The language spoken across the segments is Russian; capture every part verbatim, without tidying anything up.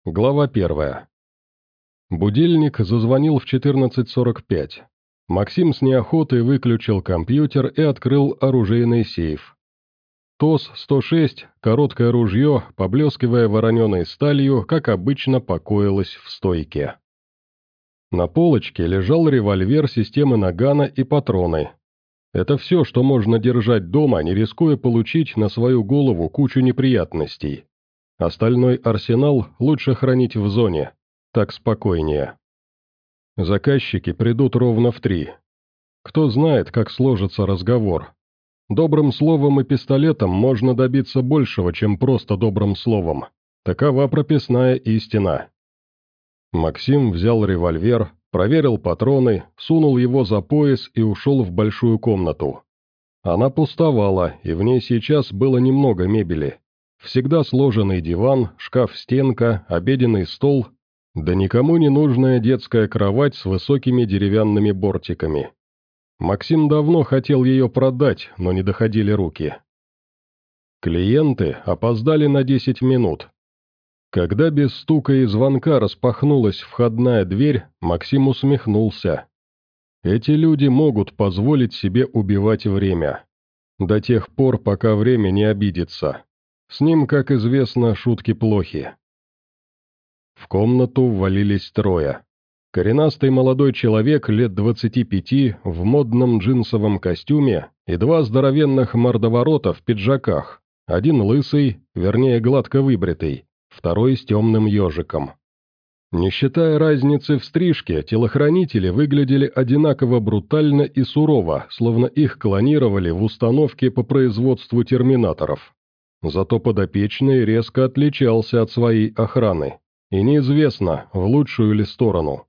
Глава первая. Будильник зазвонил в четырнадцать сорок пять. Максим с неохотой выключил компьютер и открыл оружейный сейф. ТОС сто шесть, короткое ружье, поблескивая вороненой сталью, как обычно, покоилось в стойке. На полочке лежал револьвер системы Нагана и патроны. Это все, что можно держать дома, не рискуя получить на свою голову кучу неприятностей. Остальной арсенал лучше хранить в зоне, так спокойнее. Заказчики придут ровно в три. Кто знает, как сложится разговор. Добрым словом и пистолетом можно добиться большего, чем просто добрым словом. Такова прописная истина. Максим взял револьвер, проверил патроны, сунул его за пояс и ушел в большую комнату. Она пустовала, и в ней сейчас было немного мебели. Всегда сложенный диван, шкаф-стенка, обеденный стол, да никому не нужная детская кровать с высокими деревянными бортиками. Максим давно хотел ее продать, но не доходили руки. Клиенты опоздали на десять минут. Когда без стука и звонка распахнулась входная дверь, Максим усмехнулся. Эти люди могут позволить себе убивать время. До тех пор, пока время не обидится. С ним, как известно, шутки плохи. В комнату ввалились трое. Коренастый молодой человек лет двадцати пяти в модном джинсовом костюме и два здоровенных мордоворота в пиджаках, один лысый, вернее гладко выбритый, второй с темным ежиком. Не считая разницы в стрижке, телохранители выглядели одинаково брутально и сурово, словно их клонировали в установке по производству терминаторов. Зато подопечный резко отличался от своей охраны, и неизвестно, в лучшую ли сторону.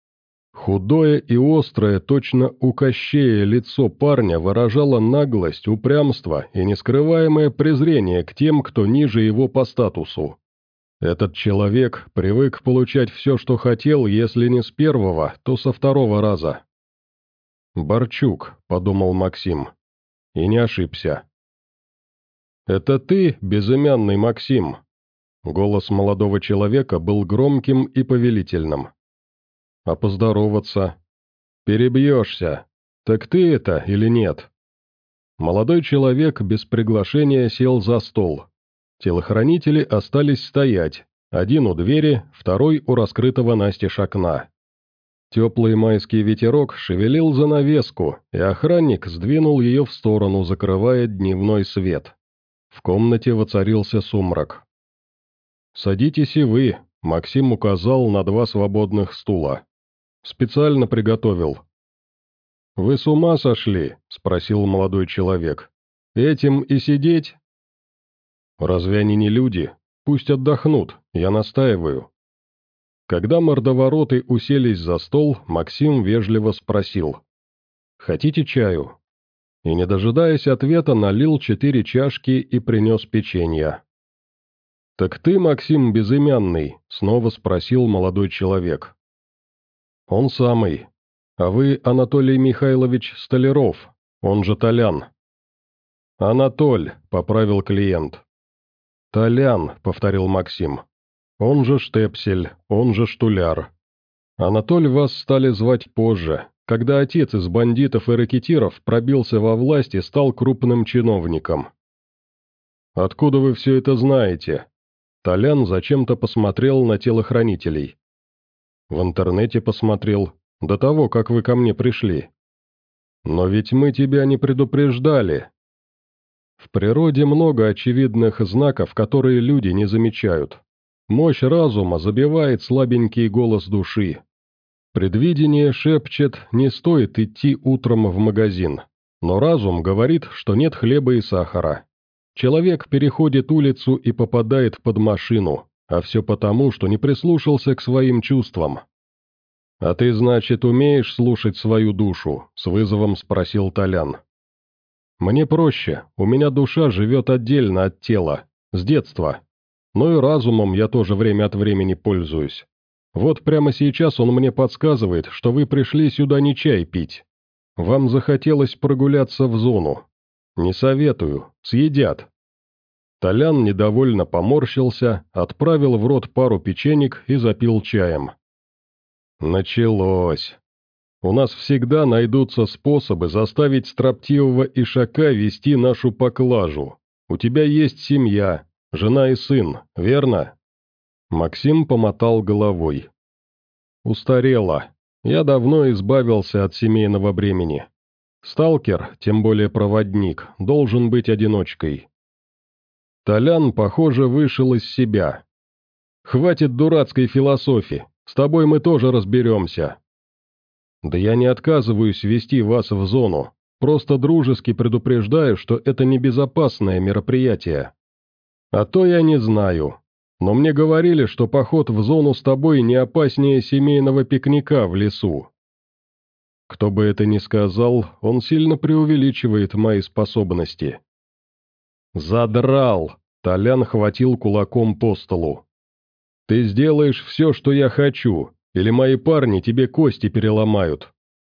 Худое и острое, точно у Кощея лицо парня выражало наглость, упрямство и нескрываемое презрение к тем, кто ниже его по статусу. Этот человек привык получать все, что хотел, если не с первого, то со второго раза. «Борчук», — подумал Максим, и не ошибся. «Это ты, безымянный Максим?» Голос молодого человека был громким и повелительным. «А поздороваться?» «Перебьешься. Так ты это или нет?» Молодой человек без приглашения сел за стол. Телохранители остались стоять, один у двери, второй у раскрытого настежь окна. Теплый майский ветерок шевелил занавеску, и охранник сдвинул ее в сторону, закрывая дневной свет. В комнате воцарился сумрак. «Садитесь и вы», — Максим указал на два свободных стула. «Специально приготовил». «Вы с ума сошли?» — спросил молодой человек. «Этим и сидеть?» «Разве они не люди? Пусть отдохнут, я настаиваю». Когда мордовороты уселись за стол, Максим вежливо спросил. «Хотите чаю?» И, не дожидаясь ответа, налил четыре чашки и принес печенье. «Так ты, Максим Безымянный?» — снова спросил молодой человек. «Он самый. А вы Анатолий Михайлович Столяров, он же Толян». «Анатоль», — поправил клиент. «Толян», — повторил Максим. «Он же Штепсель, он же Штуляр. Анатоль вас стали звать позже, когда отец из бандитов и рэкетиров пробился во власть и стал крупным чиновником». «Откуда вы все это знаете?» Толян зачем-то посмотрел на телохранителей. «В интернете посмотрел, до того, как вы ко мне пришли». «Но ведь мы тебя не предупреждали». В природе много очевидных знаков, которые люди не замечают. Мощь разума забивает слабенький голос души. Предвидение шепчет, не стоит идти утром в магазин. Но разум говорит, что нет хлеба и сахара. Человек переходит улицу и попадает под машину, а все потому, что не прислушался к своим чувствам. «А ты, значит, умеешь слушать свою душу?» — с вызовом спросил Толян. «Мне проще, у меня душа живет отдельно от тела, с детства. Но и разумом я тоже время от времени пользуюсь. Вот прямо сейчас он мне подсказывает, что вы пришли сюда не чай пить. Вам захотелось прогуляться в зону. Не советую, съедят». Толян недовольно поморщился, отправил в рот пару печенек и запил чаем. Началось. У нас всегда найдутся способы заставить строптивого ишака вести нашу поклажу. У тебя есть семья, жена и сын, верно? Максим помотал головой. Устарело. Я давно избавился от семейного бремени. Сталкер, тем более проводник, должен быть одиночкой. Толян, похоже, вышел из себя. «Хватит дурацкой философии, с тобой мы тоже разберемся». «Да я не отказываюсь вести вас в зону, просто дружески предупреждаю, что это небезопасное мероприятие. А то я не знаю, но мне говорили, что поход в зону с тобой не опаснее семейного пикника в лесу». Кто бы это ни сказал, он сильно преувеличивает мои способности. «Задрал!» — Толян хватил кулаком по столу. «Ты сделаешь все, что я хочу, или мои парни тебе кости переломают».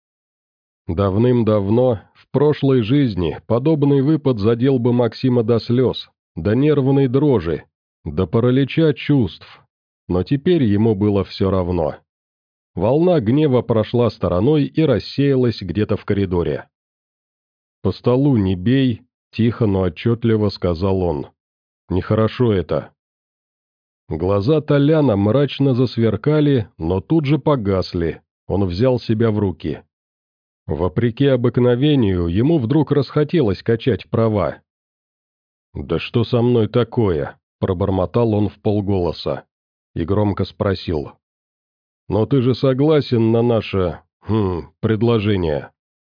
Давным-давно, в прошлой жизни, подобный выпад задел бы Максима до слез, до нервной дрожи, до паралича чувств, но теперь ему было все равно. Волна гнева прошла стороной и рассеялась где-то в коридоре. «По столу не бей», — тихо, но отчетливо сказал он. «Нехорошо это». Глаза Толяна мрачно засверкали, но тут же погасли, он взял себя в руки. Вопреки обыкновению, ему вдруг расхотелось качать права. «Да что со мной такое?» – пробормотал он вполголоса и громко спросил. «Но ты же согласен на наше... Хм, предложение?»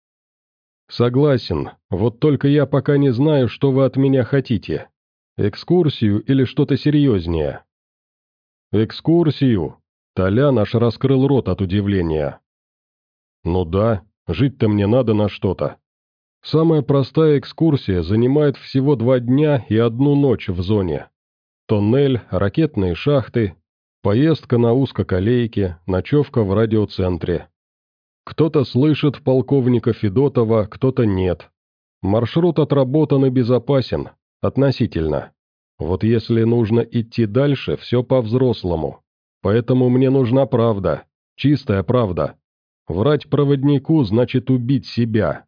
«Согласен, вот только я пока не знаю, что вы от меня хотите. Экскурсию или что-то серьезнее?» «Экскурсию?» Толян аж раскрыл рот от удивления. «Ну да, жить-то мне надо на что-то. Самая простая экскурсия занимает всего два дня и одну ночь в зоне. Тоннель, ракетные шахты, поездка на узкоколейке, ночевка в радиоцентре. Кто-то слышит полковника Федотова, кто-то нет. Маршрут отработан и безопасен, относительно. Вот если нужно идти дальше, все по-взрослому. Поэтому мне нужна правда, чистая правда. Врать проводнику значит убить себя».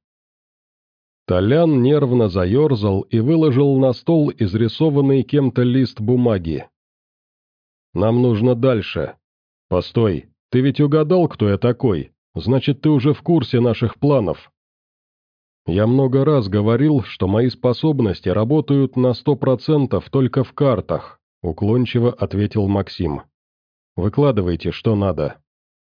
Толян нервно заерзал и выложил на стол изрисованный кем-то лист бумаги. «Нам нужно дальше. Постой, ты ведь угадал, кто я такой? Значит, ты уже в курсе наших планов». «Я много раз говорил, что мои способности работают на сто процентов только в картах», уклончиво ответил Максим. «Выкладывайте, что надо».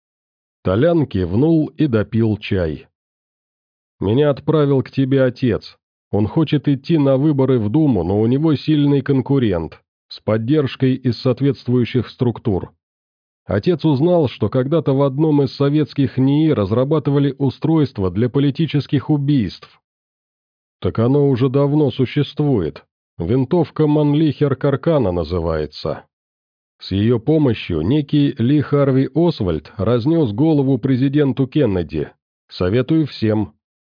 Толян кивнул и допил чай. «Меня отправил к тебе отец. Он хочет идти на выборы в Думу, но у него сильный конкурент, с поддержкой из соответствующих структур. Отец узнал, что когда-то в одном из советских НИИ разрабатывали устройство для политических убийств. Так оно уже давно существует. Винтовка Манлихер-Каркана называется. С ее помощью некий Ли Харви Освальд разнес голову президенту Кеннеди. Советую всем».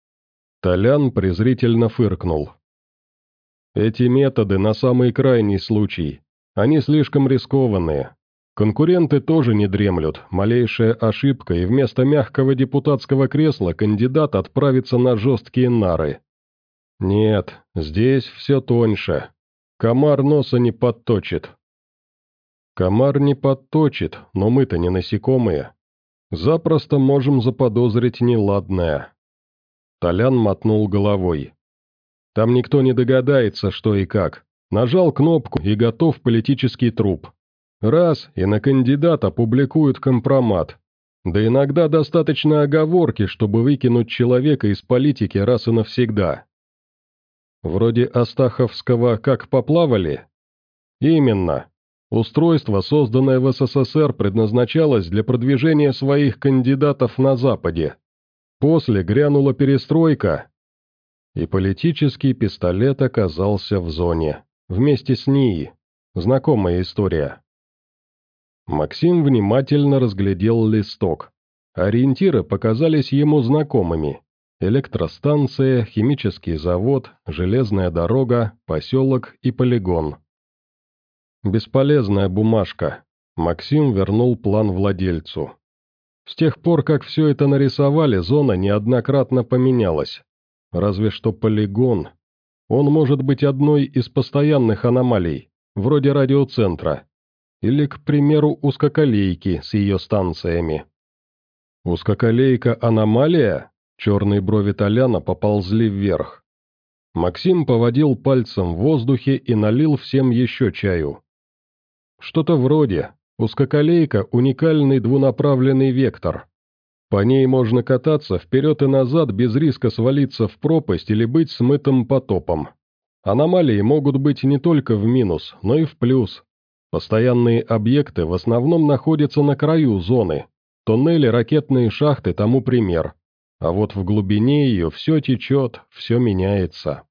Толян презрительно фыркнул. «Эти методы на самый крайний случай. Они слишком рискованные. Конкуренты тоже не дремлют, малейшая ошибка, и вместо мягкого депутатского кресла кандидат отправится на жесткие нары. Нет, здесь все тоньше. Комар носа не подточит». «Комар не подточит, но мы-то не насекомые. Запросто можем заподозрить неладное». Толян мотнул головой. «Там никто не догадается, что и как. Нажал кнопку и готов политический труп. Раз, и на кандидата публикуют компромат. Да иногда достаточно оговорки, чтобы выкинуть человека из политики раз и навсегда». «Вроде Астаховского «Как поплавали»?» «Именно. Устройство, созданное в СССР, предназначалось для продвижения своих кандидатов на Западе. После грянула перестройка, и политический пистолет оказался в зоне, вместе с НИИ. Знакомая история». Максим внимательно разглядел листок. Ориентиры показались ему знакомыми. Электростанция, химический завод, железная дорога, поселок и полигон. Бесполезная бумажка. Максим вернул план владельцу. С тех пор, как все это нарисовали, зона неоднократно поменялась. Разве что полигон. Он может быть одной из постоянных аномалий, вроде радиоцентра. Или, к примеру, узкоколейки с ее станциями. Узкоколейка аномалия? Черные брови Толяна поползли вверх. Максим поводил пальцем в воздухе и налил всем еще чаю. Что-то вроде. Узкоколейка – уникальный двунаправленный вектор. По ней можно кататься вперед и назад без риска свалиться в пропасть или быть смытым потопом. Аномалии могут быть не только в минус, но и в плюс. Постоянные объекты в основном находятся на краю зоны. Туннели, ракетные шахты тому пример. А вот в глубине ее все течет, все меняется.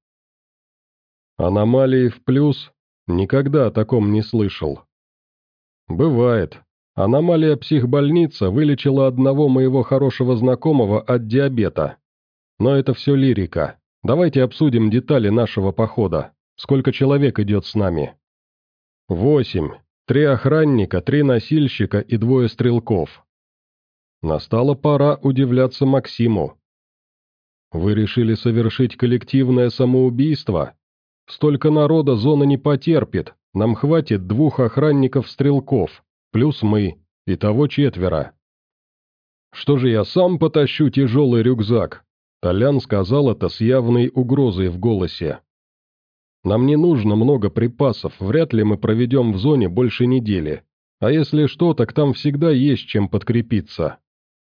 Аномалии в плюс? Никогда о таком не слышал. Бывает. Аномалия психбольница вылечила одного моего хорошего знакомого от диабета. Но это все лирика. Давайте обсудим детали нашего похода. Сколько человек идет с нами? Восемь. Три охранника, три носильщика и двое стрелков. Настала пора удивляться Максиму. Вы решили совершить коллективное самоубийство? Столько народа зона не потерпит, нам хватит двух охранников-стрелков, плюс мы, итого четверо. Что же я сам потащу тяжелый рюкзак? Толян сказал это с явной угрозой в голосе. Нам не нужно много припасов, вряд ли мы проведем в зоне больше недели. А если что, так там всегда есть чем подкрепиться.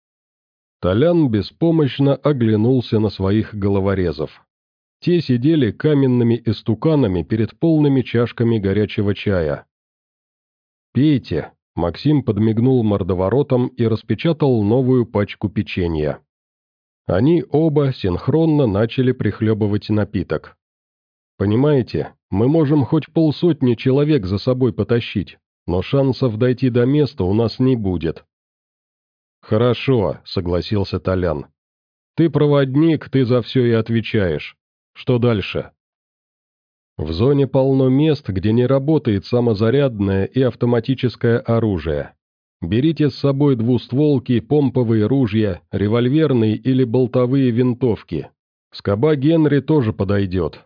Толян беспомощно оглянулся на своих головорезов. Те сидели каменными истуканами перед полными чашками горячего чая. «Пейте», — Максим подмигнул мордоворотом и распечатал новую пачку печенья. Они оба синхронно начали прихлебывать напиток. «Понимаете, мы можем хоть полсотни человек за собой потащить, но шансов дойти до места у нас не будет». «Хорошо», — согласился Толян. «Ты проводник, ты за все и отвечаешь. Что дальше?» «В зоне полно мест, где не работает самозарядное и автоматическое оружие. Берите с собой двустволки, помповые ружья, револьверные или болтовые винтовки. Скоба Генри тоже подойдет».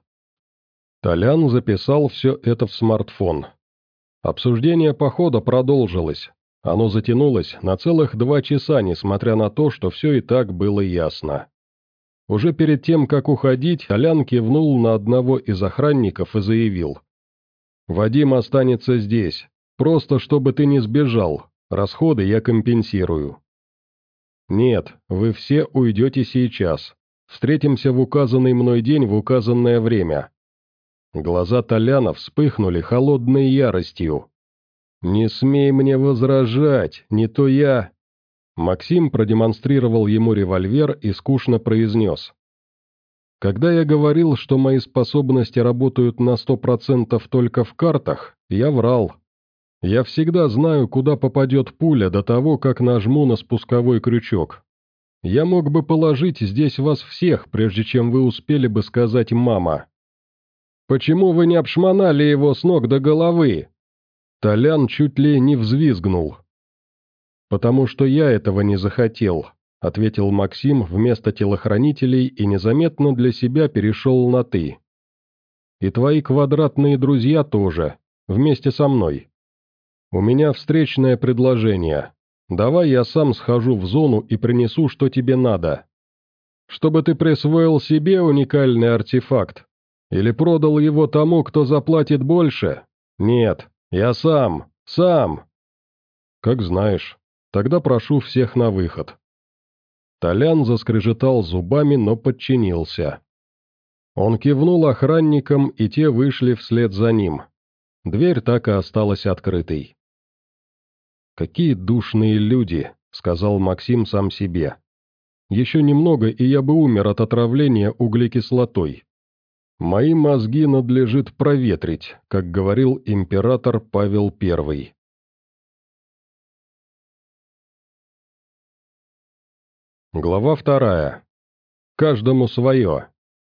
Толян записал все это в смартфон. Обсуждение похода продолжилось. Оно затянулось на целых два часа, несмотря на то, что все и так было ясно. Уже перед тем, как уходить, Толян кивнул на одного из охранников и заявил. «Вадим останется здесь, просто чтобы ты не сбежал, расходы я компенсирую». «Нет, вы все уйдете сейчас. Встретимся в указанный мной день в указанное время». Глаза Толяна вспыхнули холодной яростью. «Не смей мне возражать, не то я...» Максим продемонстрировал ему револьвер и скучно произнес. «Когда я говорил, что мои способности работают на сто процентов только в картах, я врал. Я всегда знаю, куда попадет пуля до того, как нажму на спусковой крючок. Я мог бы положить здесь вас всех, прежде чем вы успели бы сказать «мама». «Почему вы не обшмонали его с ног до головы?» Толян чуть ли не взвизгнул. «Потому что я этого не захотел», — ответил Максим вместо телохранителей и незаметно для себя перешел на «ты». «И твои квадратные друзья тоже, вместе со мной. У меня встречное предложение. Давай я сам схожу в зону и принесу, что тебе надо. Чтобы ты присвоил себе уникальный артефакт. Или продал его тому, кто заплатит больше? Нет, я сам, сам». «Как знаешь. Тогда прошу всех на выход». Толян заскрежетал зубами, но подчинился. Он кивнул охранникам, и те вышли вслед за ним. Дверь так и осталась открытой. «Какие душные люди», — сказал Максим сам себе. «Еще немного, и я бы умер от отравления углекислотой. Мои мозги надлежит проветрить», как говорил император Павел Первый. Глава вторая. Каждому свое».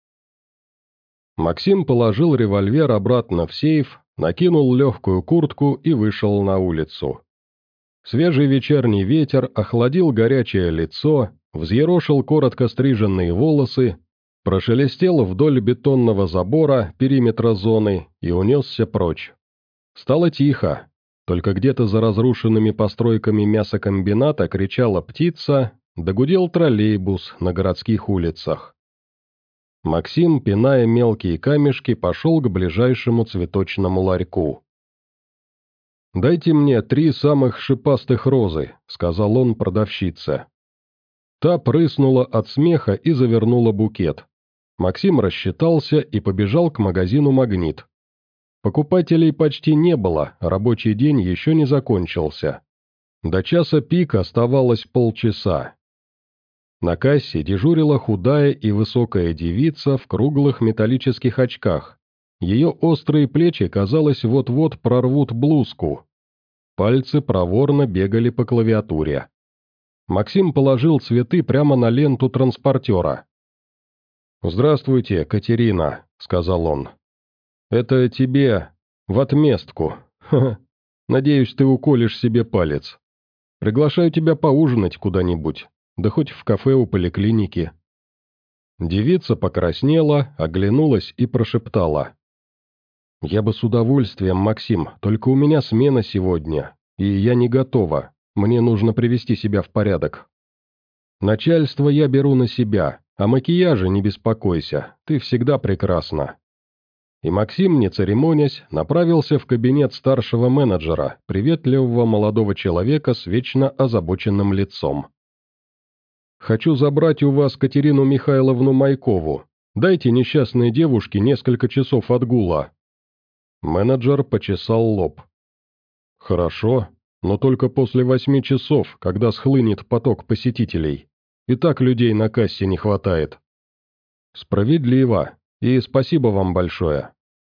Максим положил револьвер обратно в сейф, накинул легкую куртку и вышел на улицу. Свежий вечерний ветер охладил горячее лицо, взъерошил коротко стриженные волосы, прошелестел вдоль бетонного забора периметра зоны и унесся прочь. Стало тихо, только где-то за разрушенными постройками мясокомбината кричала птица, да гудел троллейбус на городских улицах. Максим, пиная мелкие камешки, пошел к ближайшему цветочному ларьку. «Дайте мне три самых шипастых розы», — сказал он продавщице. Та прыснула от смеха и завернула букет. Максим рассчитался и побежал к магазину «Магнит». Покупателей почти не было, рабочий день еще не закончился. До часа пик оставалось полчаса. На кассе дежурила худая и высокая девица в круглых металлических очках. Ее острые плечи, казалось, вот-вот прорвут блузку. Пальцы проворно бегали по клавиатуре. Максим положил цветы прямо на ленту транспортера. «Здравствуйте, Катерина», — сказал он. «Это тебе в отместку. Ха-ха. Надеюсь, ты уколешь себе палец. Приглашаю тебя поужинать куда-нибудь, да хоть в кафе у поликлиники». Девица покраснела, оглянулась и прошептала. «Я бы с удовольствием, Максим, только у меня смена сегодня, и я не готова, мне нужно привести себя в порядок. Начальство я беру на себя, о макияже не беспокойся, ты всегда прекрасна». И Максим, не церемонясь, направился в кабинет старшего менеджера, приветливого молодого человека с вечно озабоченным лицом. «Хочу забрать у вас Катерину Михайловну Майкову. Дайте несчастной девушке несколько часов отгула». Менеджер почесал лоб. «Хорошо, но только после восьми часов, когда схлынет поток посетителей. И так людей на кассе не хватает». «Справедливо, и спасибо вам большое».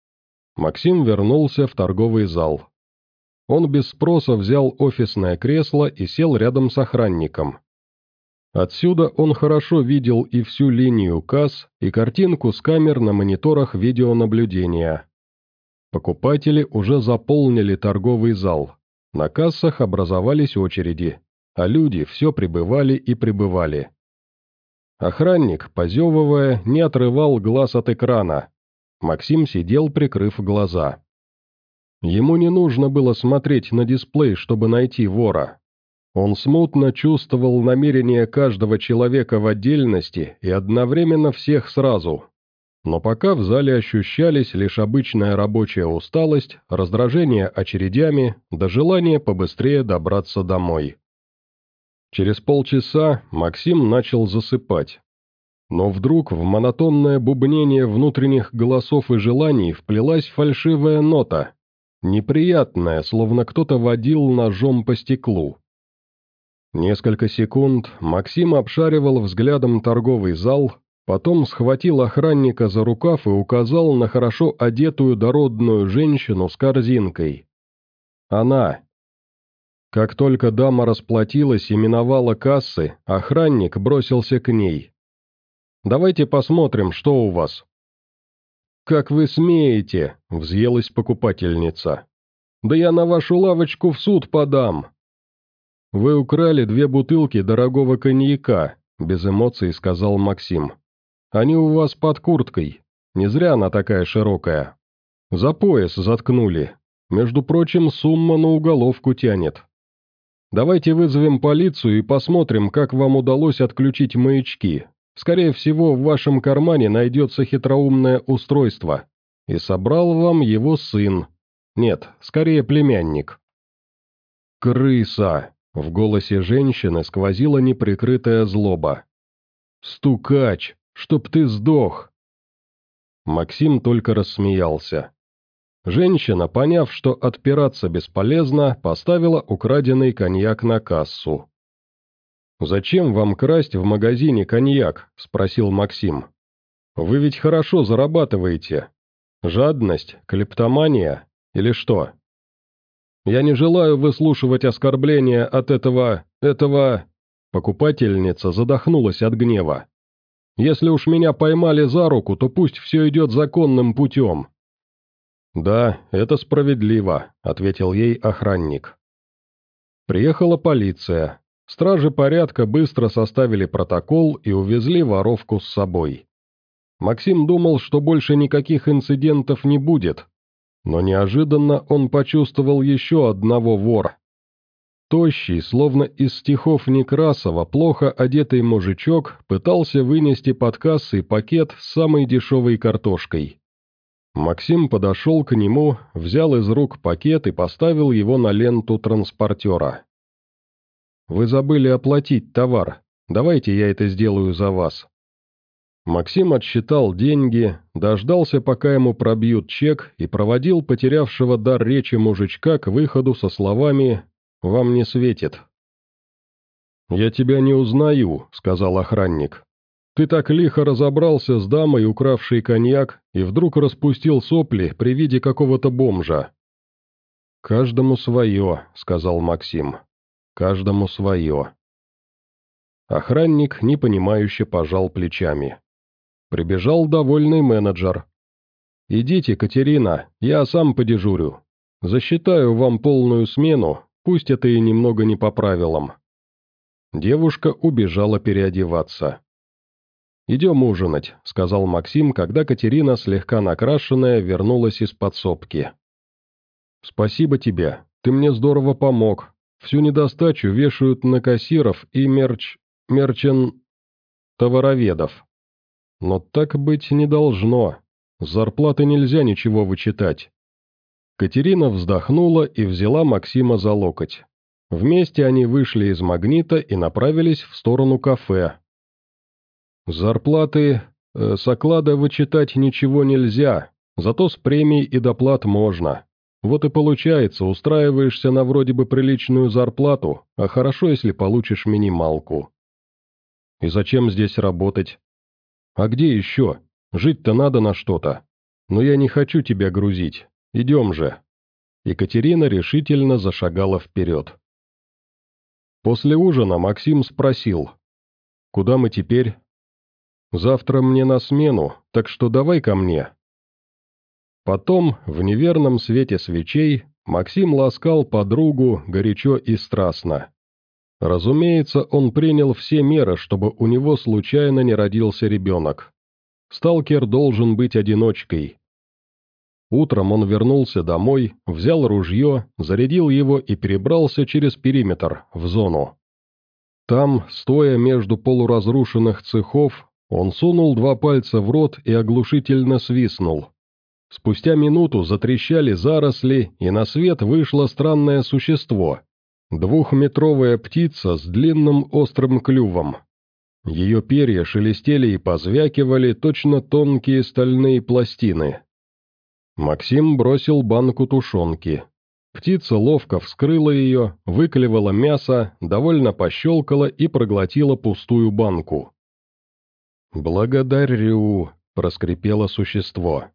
Максим вернулся в торговый зал. Он без спроса взял офисное кресло и сел рядом с охранником. Отсюда он хорошо видел и всю линию касс, и картинку с камер на мониторах видеонаблюдения. Покупатели уже заполнили торговый зал. На кассах образовались очереди, а люди все прибывали и прибывали. Охранник, позевывая, не отрывал глаз от экрана. Максим сидел, прикрыв глаза. Ему не нужно было смотреть на дисплей, чтобы найти вора. Он смутно чувствовал намерения каждого человека в отдельности и одновременно всех сразу. Но пока в зале ощущались лишь обычная рабочая усталость, раздражение очередями, да желание побыстрее добраться домой. Через полчаса Максим начал засыпать. Но вдруг в монотонное бубнение внутренних голосов и желаний вплелась фальшивая нота, неприятная, словно кто-то водил ножом по стеклу. Несколько секунд Максим обшаривал взглядом торговый зал, потом схватил охранника за рукав и указал на хорошо одетую дородную женщину с корзинкой. Она. Как только дама расплатилась и миновала кассы, охранник бросился к ней. «Давайте посмотрим, что у вас». «Как вы смеете?» – взъелась покупательница. «Да я на вашу лавочку в суд подам». «Вы украли две бутылки дорогого коньяка», – без эмоций сказал Максим. «Они у вас под курткой. Не зря она такая широкая. За пояс заткнули. Между прочим, сумма на уголовку тянет. Давайте вызовем полицию и посмотрим, как вам удалось отключить маячки. Скорее всего, в вашем кармане найдется хитроумное устройство. И собрал вам его сын. Нет, скорее племянник». «Крыса!» — в голосе женщины сквозила неприкрытая злоба. «Стукач! Чтоб ты сдох!» Максим только рассмеялся. Женщина, поняв, что отпираться бесполезно, поставила украденный коньяк на кассу. «Зачем вам красть в магазине коньяк?» – спросил Максим. «Вы ведь хорошо зарабатываете. Жадность, клептомания или что?» «Я не желаю выслушивать оскорбления от этого... этого...» Покупательница задохнулась от гнева. Если уж меня поймали за руку, то пусть все идет законным путем». «Да, это справедливо», — ответил ей охранник. Приехала полиция. Стражи порядка быстро составили протокол и увезли воровку с собой. Максим думал, что больше никаких инцидентов не будет, но неожиданно он почувствовал еще одного вора. Тощий, словно из стихов Некрасова, плохо одетый мужичок пытался вынести под кассой пакет с самой дешевой картошкой. Максим подошел к нему, взял из рук пакет и поставил его на ленту транспортера. «Вы забыли оплатить товар. Давайте я это сделаю за вас». Максим отсчитал деньги, дождался, пока ему пробьют чек, и проводил потерявшего дар речи мужичка к выходу со словами «Вам не светит». «Я тебя не узнаю», — сказал охранник. «Ты так лихо разобрался с дамой, укравшей коньяк, и вдруг распустил сопли при виде какого-то бомжа». «Каждому свое», — сказал Максим. «Каждому свое». Охранник непонимающе пожал плечами. Прибежал довольный менеджер. «Идите, Катерина, я сам подежурю. Засчитаю вам полную смену, пусть это и немного не по правилам». Девушка убежала переодеваться. «Идем ужинать», — сказал Максим, когда Катерина, слегка накрашенная, вернулась из подсобки. «Спасибо тебе, ты мне здорово помог. Всю недостачу вешают на кассиров и мерч... мерчен... товароведов. Но так быть не должно. С зарплаты нельзя ничего вычитать». Катерина вздохнула и взяла Максима за локоть. Вместе они вышли из «Магнита» и направились в сторону кафе. «С зарплаты... Э, с оклада вычитать ничего нельзя, зато с премий и доплат можно. Вот и получается, устраиваешься на вроде бы приличную зарплату, а хорошо, если получишь минималку». «И зачем здесь работать?» «А где еще? Жить-то надо на что-то. Но я не хочу тебя грузить. Идем же». Екатерина решительно зашагала вперед. После ужина Максим спросил: «Куда мы теперь?» «Завтра мне на смену, так что давай ко мне». Потом, в неверном свете свечей, Максим ласкал подругу горячо и страстно. Разумеется, он принял все меры, чтобы у него случайно не родился ребенок. Сталкер должен быть одиночкой. Утром он вернулся домой, взял ружье, зарядил его и перебрался через периметр, в зону. Там, стоя между полуразрушенных цехов, он сунул два пальца в рот и оглушительно свистнул. Спустя минуту затрещали заросли, и на свет вышло странное существо. Двухметровая птица с длинным острым клювом. Ее перья шелестели и позвякивали, точно тонкие стальные пластины. Максим бросил банку тушенки. Птица ловко вскрыла ее, выклевала мясо, довольно пощелкала и проглотила пустую банку. «Благодарю», — проскрипело существо.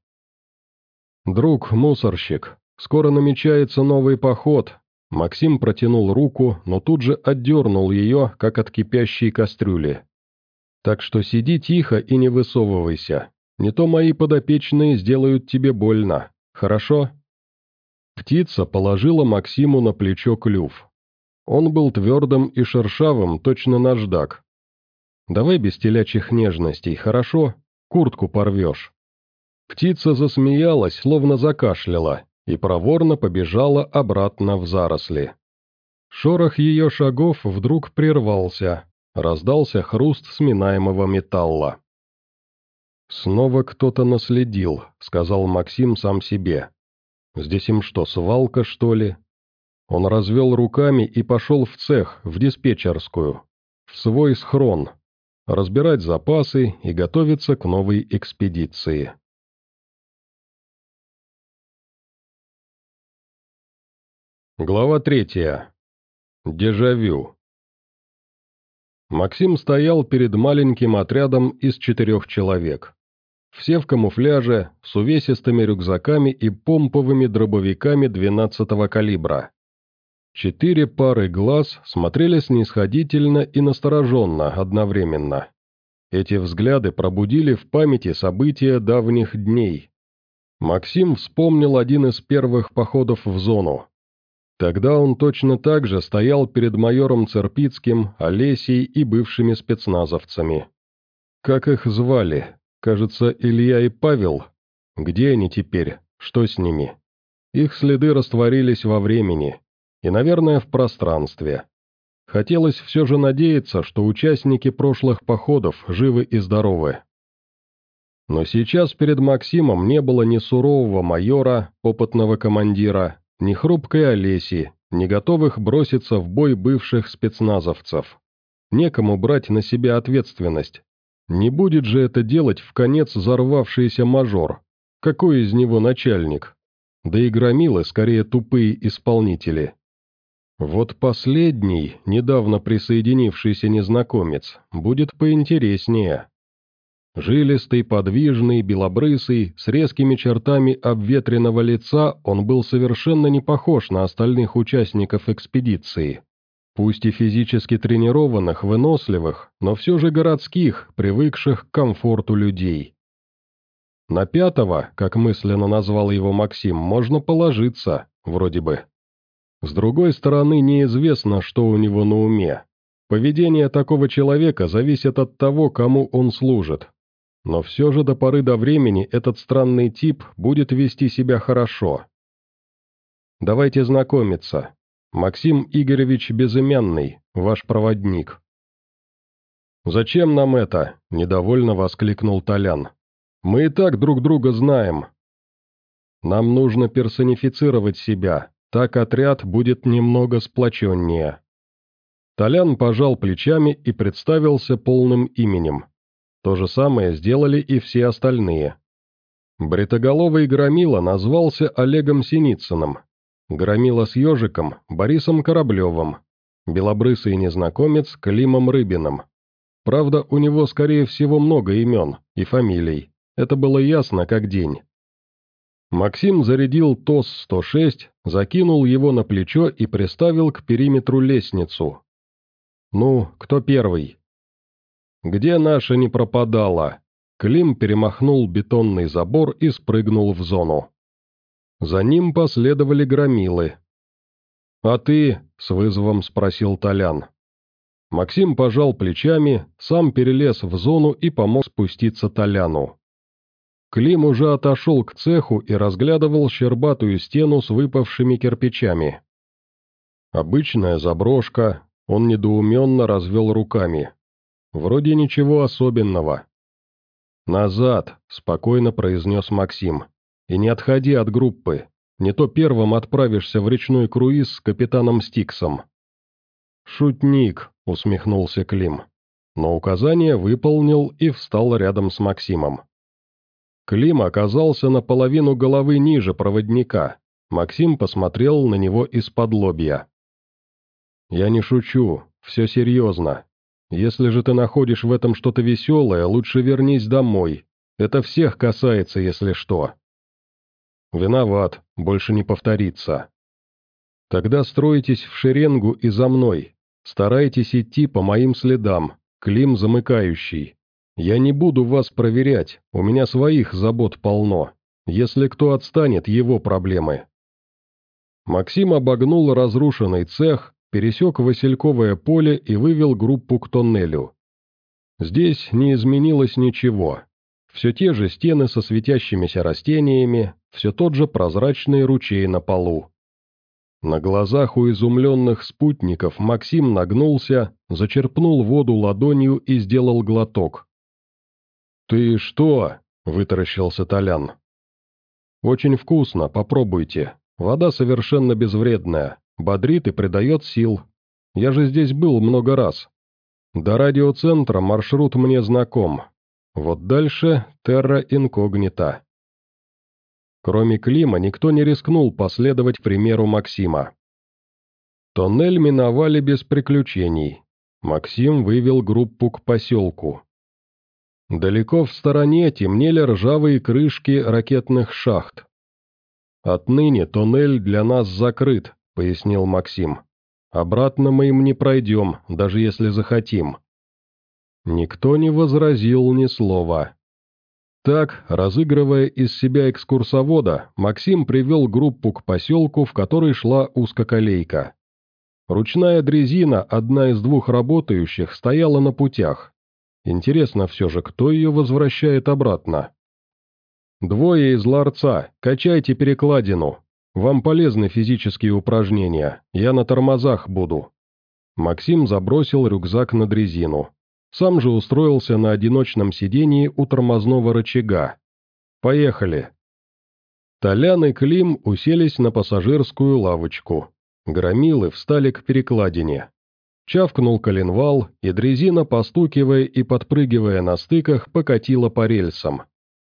«Друг мусорщик, скоро намечается новый поход». Максим протянул руку, но тут же отдернул ее, как от кипящей кастрюли. «Так что сиди тихо и не высовывайся. Не то мои подопечные сделают тебе больно. Хорошо?» Птица положила Максиму на плечо клюв. Он был твердым и шершавым, точно наждак. «Давай без телячьих нежностей, хорошо? Куртку порвешь». Птица засмеялась, словно закашляла, и проворно побежала обратно в заросли. Шорох ее шагов вдруг прервался, раздался хруст сминаемого металла. «Снова кто-то наследил», — сказал Максим сам себе. «Здесь им что, свалка, что ли?» Он развел руками и пошел в цех, в диспетчерскую, в свой схрон, разбирать запасы и готовиться к новой экспедиции. Глава третья. Дежавю. Максим стоял перед маленьким отрядом из четырех человек. Все в камуфляже, с увесистыми рюкзаками и помповыми дробовиками двенадцатого калибра. Четыре пары глаз смотрели снисходительно и настороженно одновременно. Эти взгляды пробудили в памяти события давних дней. Максим вспомнил один из первых походов в зону. Тогда он точно так же стоял перед майором Церпицким, Олесей и бывшими спецназовцами. Как их звали? Кажется, Илья и Павел. Где они теперь? Что с ними? Их следы растворились во времени. И, наверное, в пространстве. Хотелось все же надеяться, что участники прошлых походов живы и здоровы. Но сейчас перед Максимом не было ни сурового майора, опытного командира, ни хрупкой Олеси, ни готовых броситься в бой бывших спецназовцев. Некому брать на себя ответственность. Не будет же это делать вконец взорвавшийся мажор. Какой из него начальник? Да и громилы скорее тупые исполнители. Вот последний, недавно присоединившийся незнакомец, будет поинтереснее. Жилистый, подвижный, белобрысый, с резкими чертами обветренного лица, он был совершенно не похож на остальных участников экспедиции. Пусть и физически тренированных, выносливых, но все же городских, привыкших к комфорту людей. На пятого, как мысленно назвал его Максим, можно положиться, вроде бы. С другой стороны, неизвестно, что у него на уме. Поведение такого человека зависит от того, кому он служит. Но все же до поры до времени этот странный тип будет вести себя хорошо. Давайте знакомиться. Максим Игоревич Безымянный, ваш проводник. «Зачем нам это?» – недовольно воскликнул Толян. «Мы и так друг друга знаем. Нам нужно персонифицировать себя, так отряд будет немного сплоченнее». Толян пожал плечами и представился полным именем. То же самое сделали и все остальные. Бритоголовый Громила назвался Олегом Синицыным, Громила с ежиком – Борисом Кораблевым, белобрысый незнакомец – Климом Рыбиным. Правда, у него, скорее всего, много имен и фамилий, это было ясно как день. Максим зарядил ТОС сто шесть, закинул его на плечо и приставил к периметру лестницу. «Ну, кто первый?» «Где наша не пропадала?» Клим перемахнул бетонный забор и спрыгнул в зону. За ним последовали громилы. «А ты?» — с вызовом спросил Толян. Максим пожал плечами, сам перелез в зону и помог спуститься Толяну. Клим уже отошел к цеху и разглядывал щербатую стену с выпавшими кирпичами. Обычная заброшка, он недоуменно развел руками. Вроде ничего особенного. «Назад», — спокойно произнес Максим. «И не отходи от группы, не то первым отправишься в речной круиз с капитаном Стиксом». «Шутник», — усмехнулся Клим. Но указание выполнил и встал рядом с Максимом. Клим оказался наполовину головы ниже проводника. Максим посмотрел на него из-под лобья. «Я не шучу, все серьезно. Если же ты находишь в этом что-то веселое, лучше вернись домой. Это всех касается, если что». «Виноват, больше не повторится». «Тогда стройтесь в шеренгу и за мной. Старайтесь идти по моим следам, Клим замыкающий. Я не буду вас проверять, у меня своих забот полно. Если кто отстанет, его проблемы». Максим обогнул разрушенный цех, пересек Васильковое поле и вывел группу к тоннелю. Здесь не изменилось ничего. Все те же стены со светящимися растениями, все тот же прозрачный ручей на полу. На глазах у изумленных спутников Максим нагнулся, зачерпнул воду ладонью и сделал глоток. «Ты что?» – вытаращился Толян. «Очень вкусно, попробуйте. Вода совершенно безвредная, бодрит и придает сил. Я же здесь был много раз. До радиоцентра маршрут мне знаком. Вот дальше терра инкогнита». Кроме Клима, никто не рискнул последовать примеру Максима. Тоннель миновали без приключений. Максим вывел группу к поселку. Далеко в стороне темнели ржавые крышки ракетных шахт. «Отныне тоннель для нас закрыт», — пояснил Максим. «Обратно мы им не пройдем, даже если захотим». Никто не возразил ни слова. Так, разыгрывая из себя экскурсовода, Максим привел группу к поселку, в который шла узкоколейка. Ручная дрезина, одна из двух работающих, стояла на путях. Интересно все же, кто ее возвращает обратно? «Двое из ларца, качайте перекладину. Вам полезны физические упражнения, я на тормозах буду». Максим забросил рюкзак на дрезину. Сам же устроился на одиночном сидении у тормозного рычага. «Поехали». Толян и Клим уселись на пассажирскую лавочку. Громилы встали к перекладине. Чавкнул коленвал, и дрезина, постукивая и подпрыгивая на стыках, покатила по рельсам.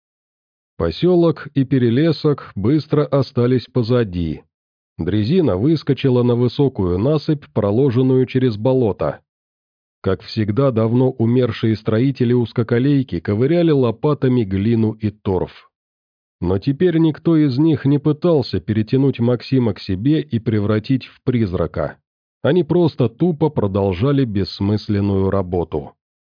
Поселок и перелесок быстро остались позади. Дрезина выскочила на высокую насыпь, проложенную через болото. Как всегда, давно умершие строители узкоколейки ковыряли лопатами глину и торф. Но теперь никто из них не пытался перетянуть Максима к себе и превратить в призрака. Они просто тупо продолжали бессмысленную работу.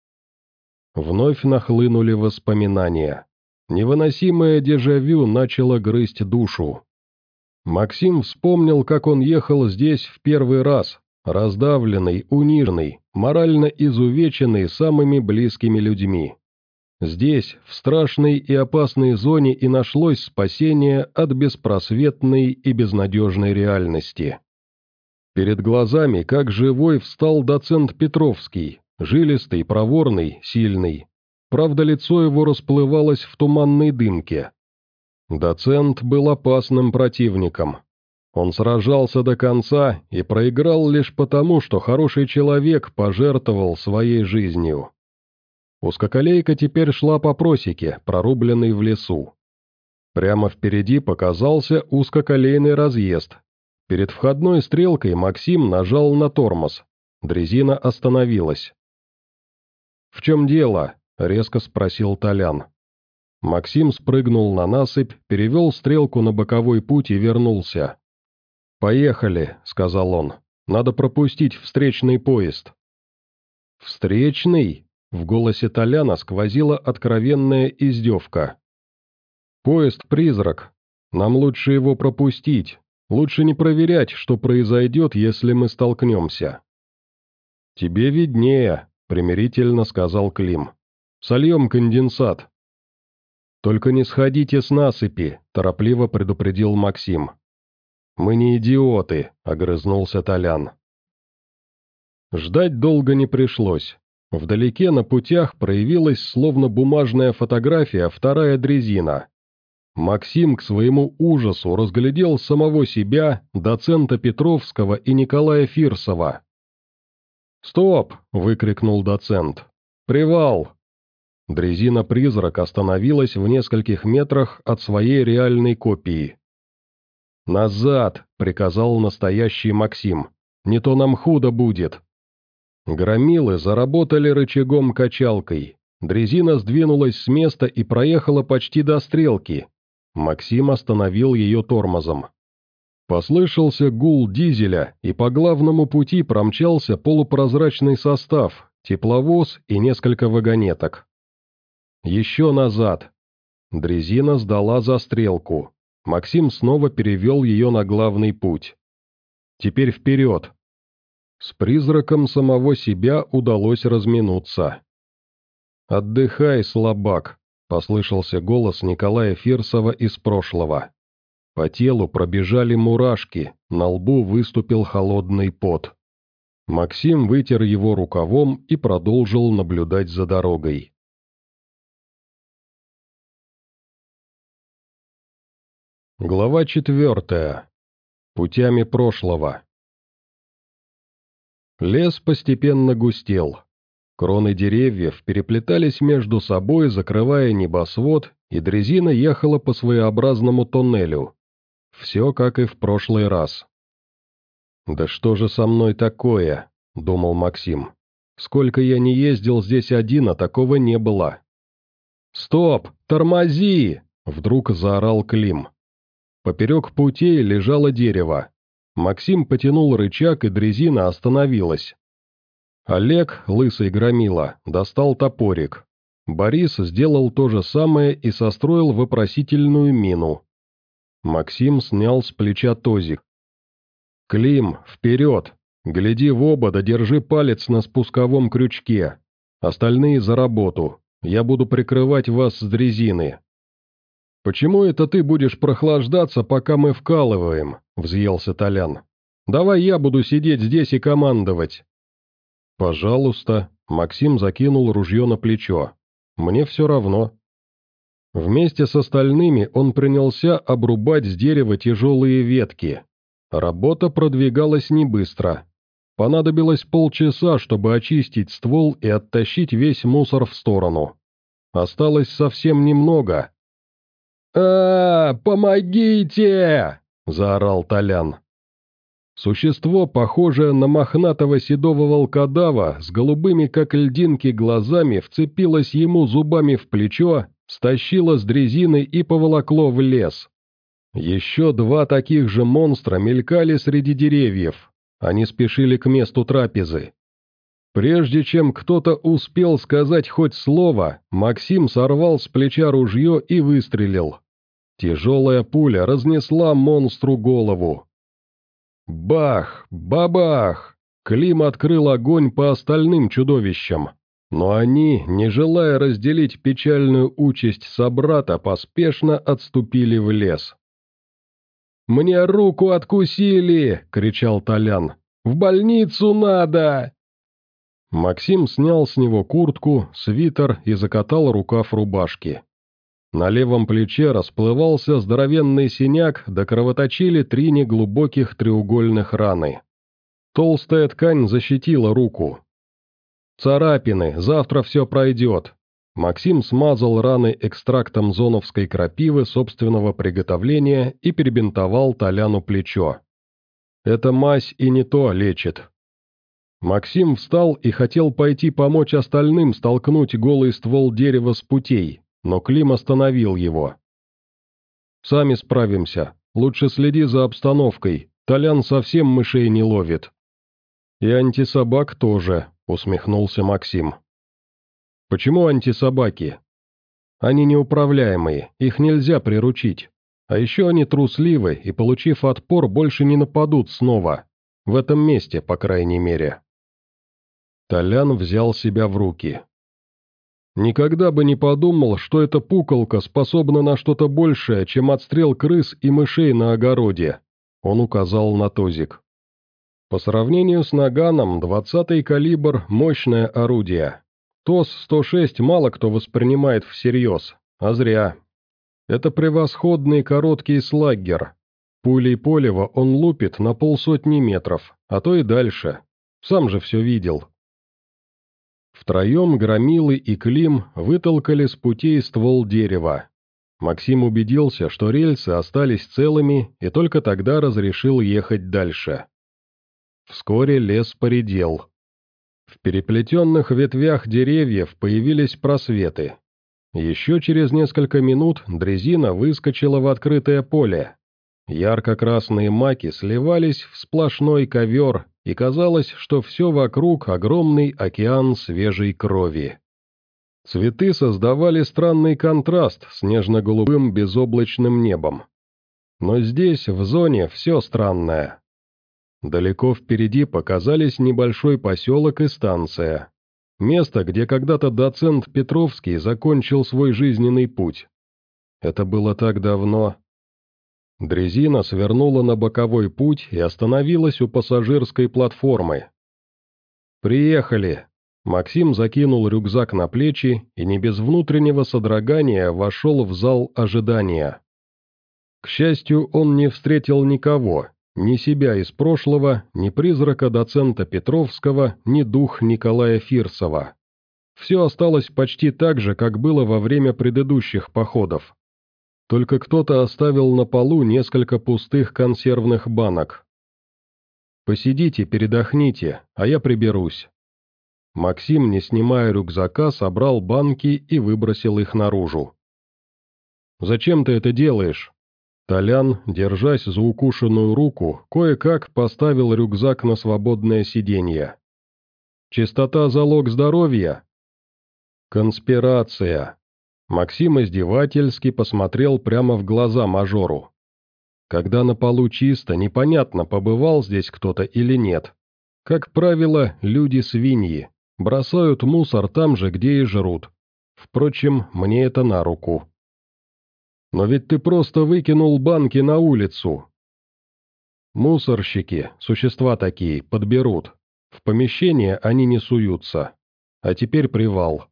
Вновь нахлынули воспоминания. Невыносимое дежавю начало грызть душу. Максим вспомнил, как он ехал здесь в первый раз, раздавленный, униженный, морально изувеченный самыми близкими людьми. Здесь, в страшной и опасной зоне, и нашлось спасение от беспросветной и безнадежной реальности. Перед глазами, как живой, встал доцент Петровский, жилистый, проворный, сильный. Правда, лицо его расплывалось в туманной дымке. Доцент был опасным противником. Он сражался до конца и проиграл лишь потому, что хороший человек пожертвовал своей жизнью. Узкоколейка теперь шла по просеке, прорубленной в лесу. Прямо впереди показался узкоколейный разъезд. Перед входной стрелкой Максим нажал на тормоз. Дрезина остановилась. «В чем дело?» — резко спросил Толян. Максим спрыгнул на насыпь, перевел стрелку на боковой путь и вернулся. «Поехали», — сказал он. «Надо пропустить встречный поезд». «Встречный?» — в голосе Толяна сквозила откровенная издевка. «Поезд-призрак. Нам лучше его пропустить. Лучше не проверять, что произойдет, если мы столкнемся». «Тебе виднее», — примирительно сказал Клим. «Сольем конденсат». «Только не сходите с насыпи», — торопливо предупредил Максим. «Мы не идиоты», — огрызнулся Толян. Ждать долго не пришлось. Вдалеке на путях проявилась словно бумажная фотография вторая дрезина. Максим к своему ужасу разглядел самого себя, доцента Петровского и Николая Фирсова. «Стоп!» — выкрикнул доцент. «Привал!» Дрезина-призрак остановилась в нескольких метрах от своей реальной копии. «Назад!» — приказал настоящий Максим. «Не то нам худо будет!» Громилы заработали рычагом-качалкой. Дрезина сдвинулась с места и проехала почти до стрелки. Максим остановил ее тормозом. Послышался гул дизеля, и по главному пути промчался полупрозрачный состав, тепловоз и несколько вагонеток. «Еще назад!» Дрезина сдала за стрелку. Максим снова перевел ее на главный путь. «Теперь вперед!» С призраком самого себя удалось разминуться. «Отдыхай, слабак!» — послышался голос Николая Фирсова из прошлого. По телу пробежали мурашки, на лбу выступил холодный пот. Максим вытер его рукавом и продолжил наблюдать за дорогой. Глава четвертая. Путями прошлого. Лес постепенно густел. Кроны деревьев переплетались между собой, закрывая небосвод, и дрезина ехала по своеобразному тоннелю. Все как и в прошлый раз. «Да что же со мной такое?» — думал Максим. «Сколько я не ездил здесь один, а такого не было». «Стоп! Тормози!» — вдруг заорал Клим. Поперек путей лежало дерево. Максим потянул рычаг, и дрезина остановилась. Олег, лысый громила, достал топорик. Борис сделал то же самое и состроил вопросительную мину. Максим снял с плеча тозик. «Клим, вперед! Гляди в оба, да держи палец на спусковом крючке. Остальные за работу. Я буду прикрывать вас с дрезины». «Почему это ты будешь прохлаждаться, пока мы вкалываем?» — взъелся Толян. «Давай я буду сидеть здесь и командовать». «Пожалуйста», — Максим закинул ружье на плечо. «Мне все равно». Вместе с остальными он принялся обрубать с дерева тяжелые ветки. Работа продвигалась не быстро. Понадобилось полчаса, чтобы очистить ствол и оттащить весь мусор в сторону. Осталось совсем немного. «А, помогите!» — заорал Толян. Существо, похожее на мохнатого седого волкодава, с голубыми как льдинки глазами, вцепилось ему зубами в плечо, стащило с дрезины и поволокло в лес. Еще два таких же монстра мелькали среди деревьев. Они спешили к месту трапезы. Прежде чем кто-то успел сказать хоть слово, Максим сорвал с плеча ружье и выстрелил. Тяжелая пуля разнесла монстру голову. Бах! Бабах! Клим открыл огонь по остальным чудовищам. Но они, не желая разделить печальную участь собрата, поспешно отступили в лес. «Мне руку откусили!» — кричал Толян. «В больницу надо!» Максим снял с него куртку, свитер и закатал рукав рубашки. На левом плече расплывался здоровенный синяк, да кровоточили три неглубоких треугольных раны. Толстая ткань защитила руку. «Царапины, завтра все пройдет». Максим смазал раны экстрактом зоновской крапивы собственного приготовления и перебинтовал Толяну плечо. «Эта мазь и не то лечит». Максим встал и хотел пойти помочь остальным столкнуть голый ствол дерева с путей, но Клим остановил его. «Сами справимся. Лучше следи за обстановкой. Толян совсем мышей не ловит». «И антисобак тоже», — усмехнулся Максим. «Почему антисобаки?» «Они неуправляемые, их нельзя приручить. А еще они трусливы и, получив отпор, больше не нападут снова. В этом месте, по крайней мере». Толян взял себя в руки. «Никогда бы не подумал, что эта пуколка способна на что-то большее, чем отстрел крыс и мышей на огороде», — он указал на тозик. «По сравнению с наганом, двадцатый калибр — мощное орудие. ТОС сто шесть мало кто воспринимает всерьез, а зря. Это превосходный короткий слаггер. Пулей Полева он лупит на полсотни метров, а то и дальше. Сам же все видел». Втроем Громилы и Клим вытолкали с путей ствол дерева. Максим убедился, что рельсы остались целыми, и только тогда разрешил ехать дальше. Вскоре лес поредел. В переплетенных ветвях деревьев появились просветы. Еще через несколько минут дрезина выскочила в открытое поле. Ярко-красные маки сливались в сплошной ковер, и казалось, что все вокруг огромный океан свежей крови. Цветы создавали странный контраст с нежно-голубым безоблачным небом. Но здесь, в зоне, все странное. Далеко впереди показались небольшой поселок и станция. Место, где когда-то доцент Петровский закончил свой жизненный путь. Это было так давно. Дрезина свернула на боковой путь и остановилась у пассажирской платформы. «Приехали!» Максим закинул рюкзак на плечи и не без внутреннего содрогания вошел в зал ожидания. К счастью, он не встретил никого, ни себя из прошлого, ни призрака доцента Петровского, ни дух Николая Фирсова. Все осталось почти так же, как было во время предыдущих походов. Только кто-то оставил на полу несколько пустых консервных банок. «Посидите, передохните, а я приберусь». Максим, не снимая рюкзака, собрал банки и выбросил их наружу. «Зачем ты это делаешь?» Толян, держась за укушенную руку, кое-как поставил рюкзак на свободное сиденье. Чистота – залог здоровья. Конспирация. Максим издевательски посмотрел прямо в глаза мажору. Когда на полу чисто, непонятно, побывал здесь кто-то или нет. Как правило, люди-свиньи, бросают мусор там же, где и жрут. Впрочем, мне это на руку. Но ведь ты просто выкинул банки на улицу. Мусорщики, существа такие, подберут. В помещение они не суются. А теперь привал.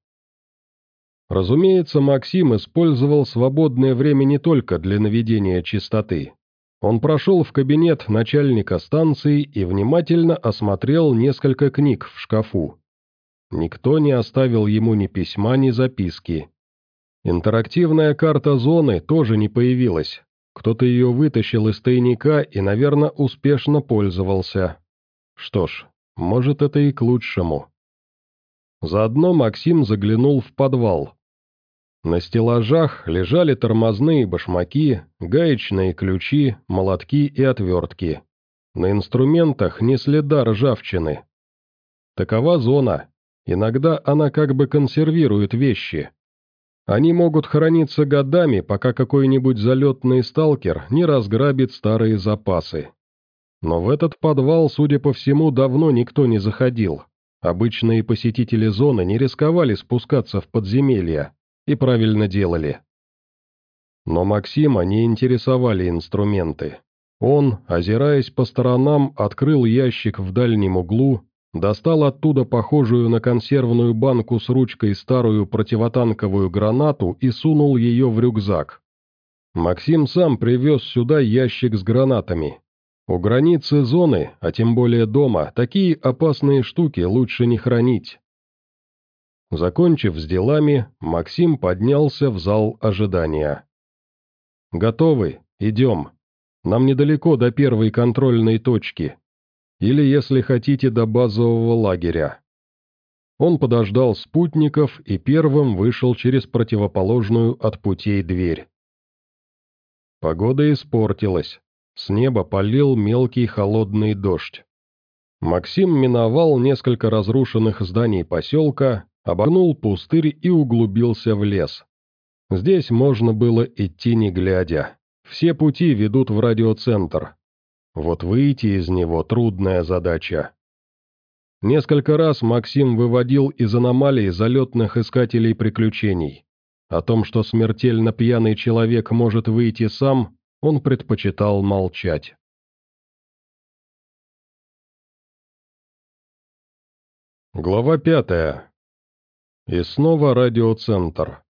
Разумеется, Максим использовал свободное время не только для наведения чистоты. Он прошел в кабинет начальника станции и внимательно осмотрел несколько книг в шкафу. Никто не оставил ему ни письма, ни записки. Интерактивная карта зоны тоже не появилась. Кто-то ее вытащил из тайника и, наверное, успешно пользовался. Что ж, может, это и к лучшему. Заодно Максим заглянул в подвал. На стеллажах лежали тормозные башмаки, гаечные ключи, молотки и отвертки. На инструментах ни следа ржавчины. Такова зона. Иногда она как бы консервирует вещи. Они могут храниться годами, пока какой-нибудь залетный сталкер не разграбит старые запасы. Но в этот подвал, судя по всему, давно никто не заходил. Обычные посетители зоны не рисковали спускаться в подземелья. И правильно делали. Но Максима не интересовали инструменты. Он, озираясь по сторонам, открыл ящик в дальнем углу, достал оттуда похожую на консервную банку с ручкой старую противотанковую гранату и сунул ее в рюкзак. Максим сам привез сюда ящик с гранатами. У границы зоны, а тем более дома, такие опасные штуки лучше не хранить. Закончив с делами, Максим поднялся в зал ожидания. «Готовы? Идем. Нам недалеко до первой контрольной точки. Или, если хотите, до базового лагеря». Он подождал спутников и первым вышел через противоположную от путей дверь. Погода испортилась. С неба полил мелкий холодный дождь. Максим миновал несколько разрушенных зданий поселка, обогнул пустырь и углубился в лес. Здесь можно было идти не глядя. Все пути ведут в радиоцентр. Вот выйти из него трудная задача. Несколько раз Максим выводил из аномалий залетных искателей приключений. О том, что смертельно пьяный человек может выйти сам, он предпочитал молчать. Глава пятая. И снова радиоцентр.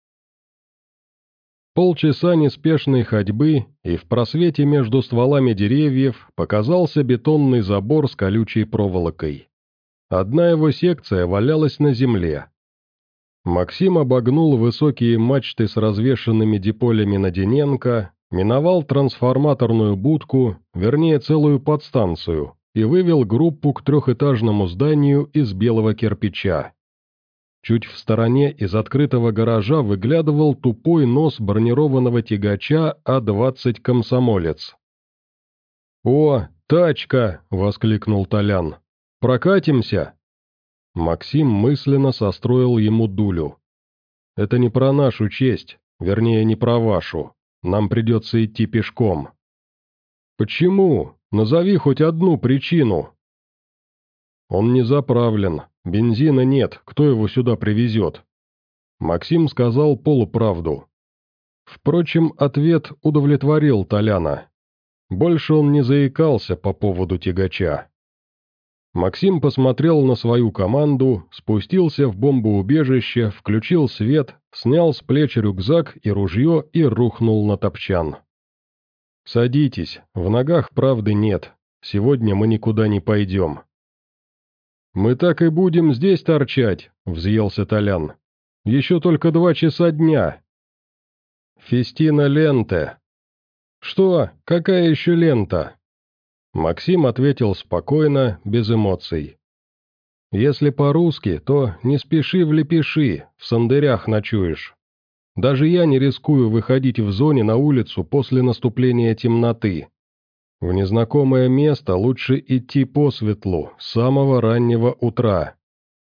Полчаса неспешной ходьбы, и в просвете между стволами деревьев показался бетонный забор с колючей проволокой. Одна его секция валялась на земле. Максим обогнул высокие мачты с развешанными диполями Надененко, миновал трансформаторную будку, вернее целую подстанцию, и вывел группу к трехэтажному зданию из белого кирпича. Чуть в стороне из открытого гаража выглядывал тупой нос бронированного тягача А двадцать «Комсомолец». «О, тачка!» — воскликнул Толян. «Прокатимся?» Максим мысленно состроил ему дулю. «Это не про нашу честь, вернее, не про вашу. Нам придется идти пешком». «Почему? Назови хоть одну причину». «Он не заправлен. Бензина нет, кто его сюда привезет?» Максим сказал полуправду. Впрочем, ответ удовлетворил Толяна. Больше он не заикался по поводу тягача. Максим посмотрел на свою команду, спустился в бомбоубежище, включил свет, снял с плеч рюкзак и ружье и рухнул на топчан. «Садитесь, в ногах правды нет, сегодня мы никуда не пойдем». «Мы так и будем здесь торчать», — взъелся Толян. «Еще только два часа дня». «Фестина ленте». «Что? Какая еще лента?» Максим ответил спокойно, без эмоций. «Если по-русски, то не спеши влепеши, в сандырях ночуешь. Даже я не рискую выходить в зоне на улицу после наступления темноты. В незнакомое место лучше идти по светлу, с самого раннего утра.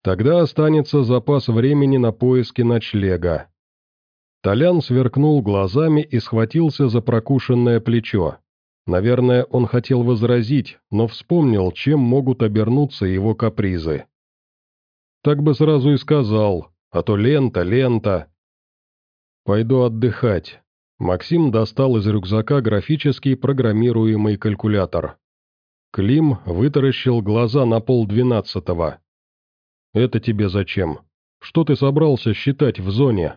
Тогда останется запас времени на поиски ночлега». Толян сверкнул глазами и схватился за прокушенное плечо. Наверное, он хотел возразить, но вспомнил, чем могут обернуться его капризы. «Так бы сразу и сказал, а то лента, лента». «Пойду отдыхать». Максим достал из рюкзака графический программируемый калькулятор. Клим вытаращил глаза на полдвенадцатого. «Это тебе зачем? Что ты собрался считать в зоне?»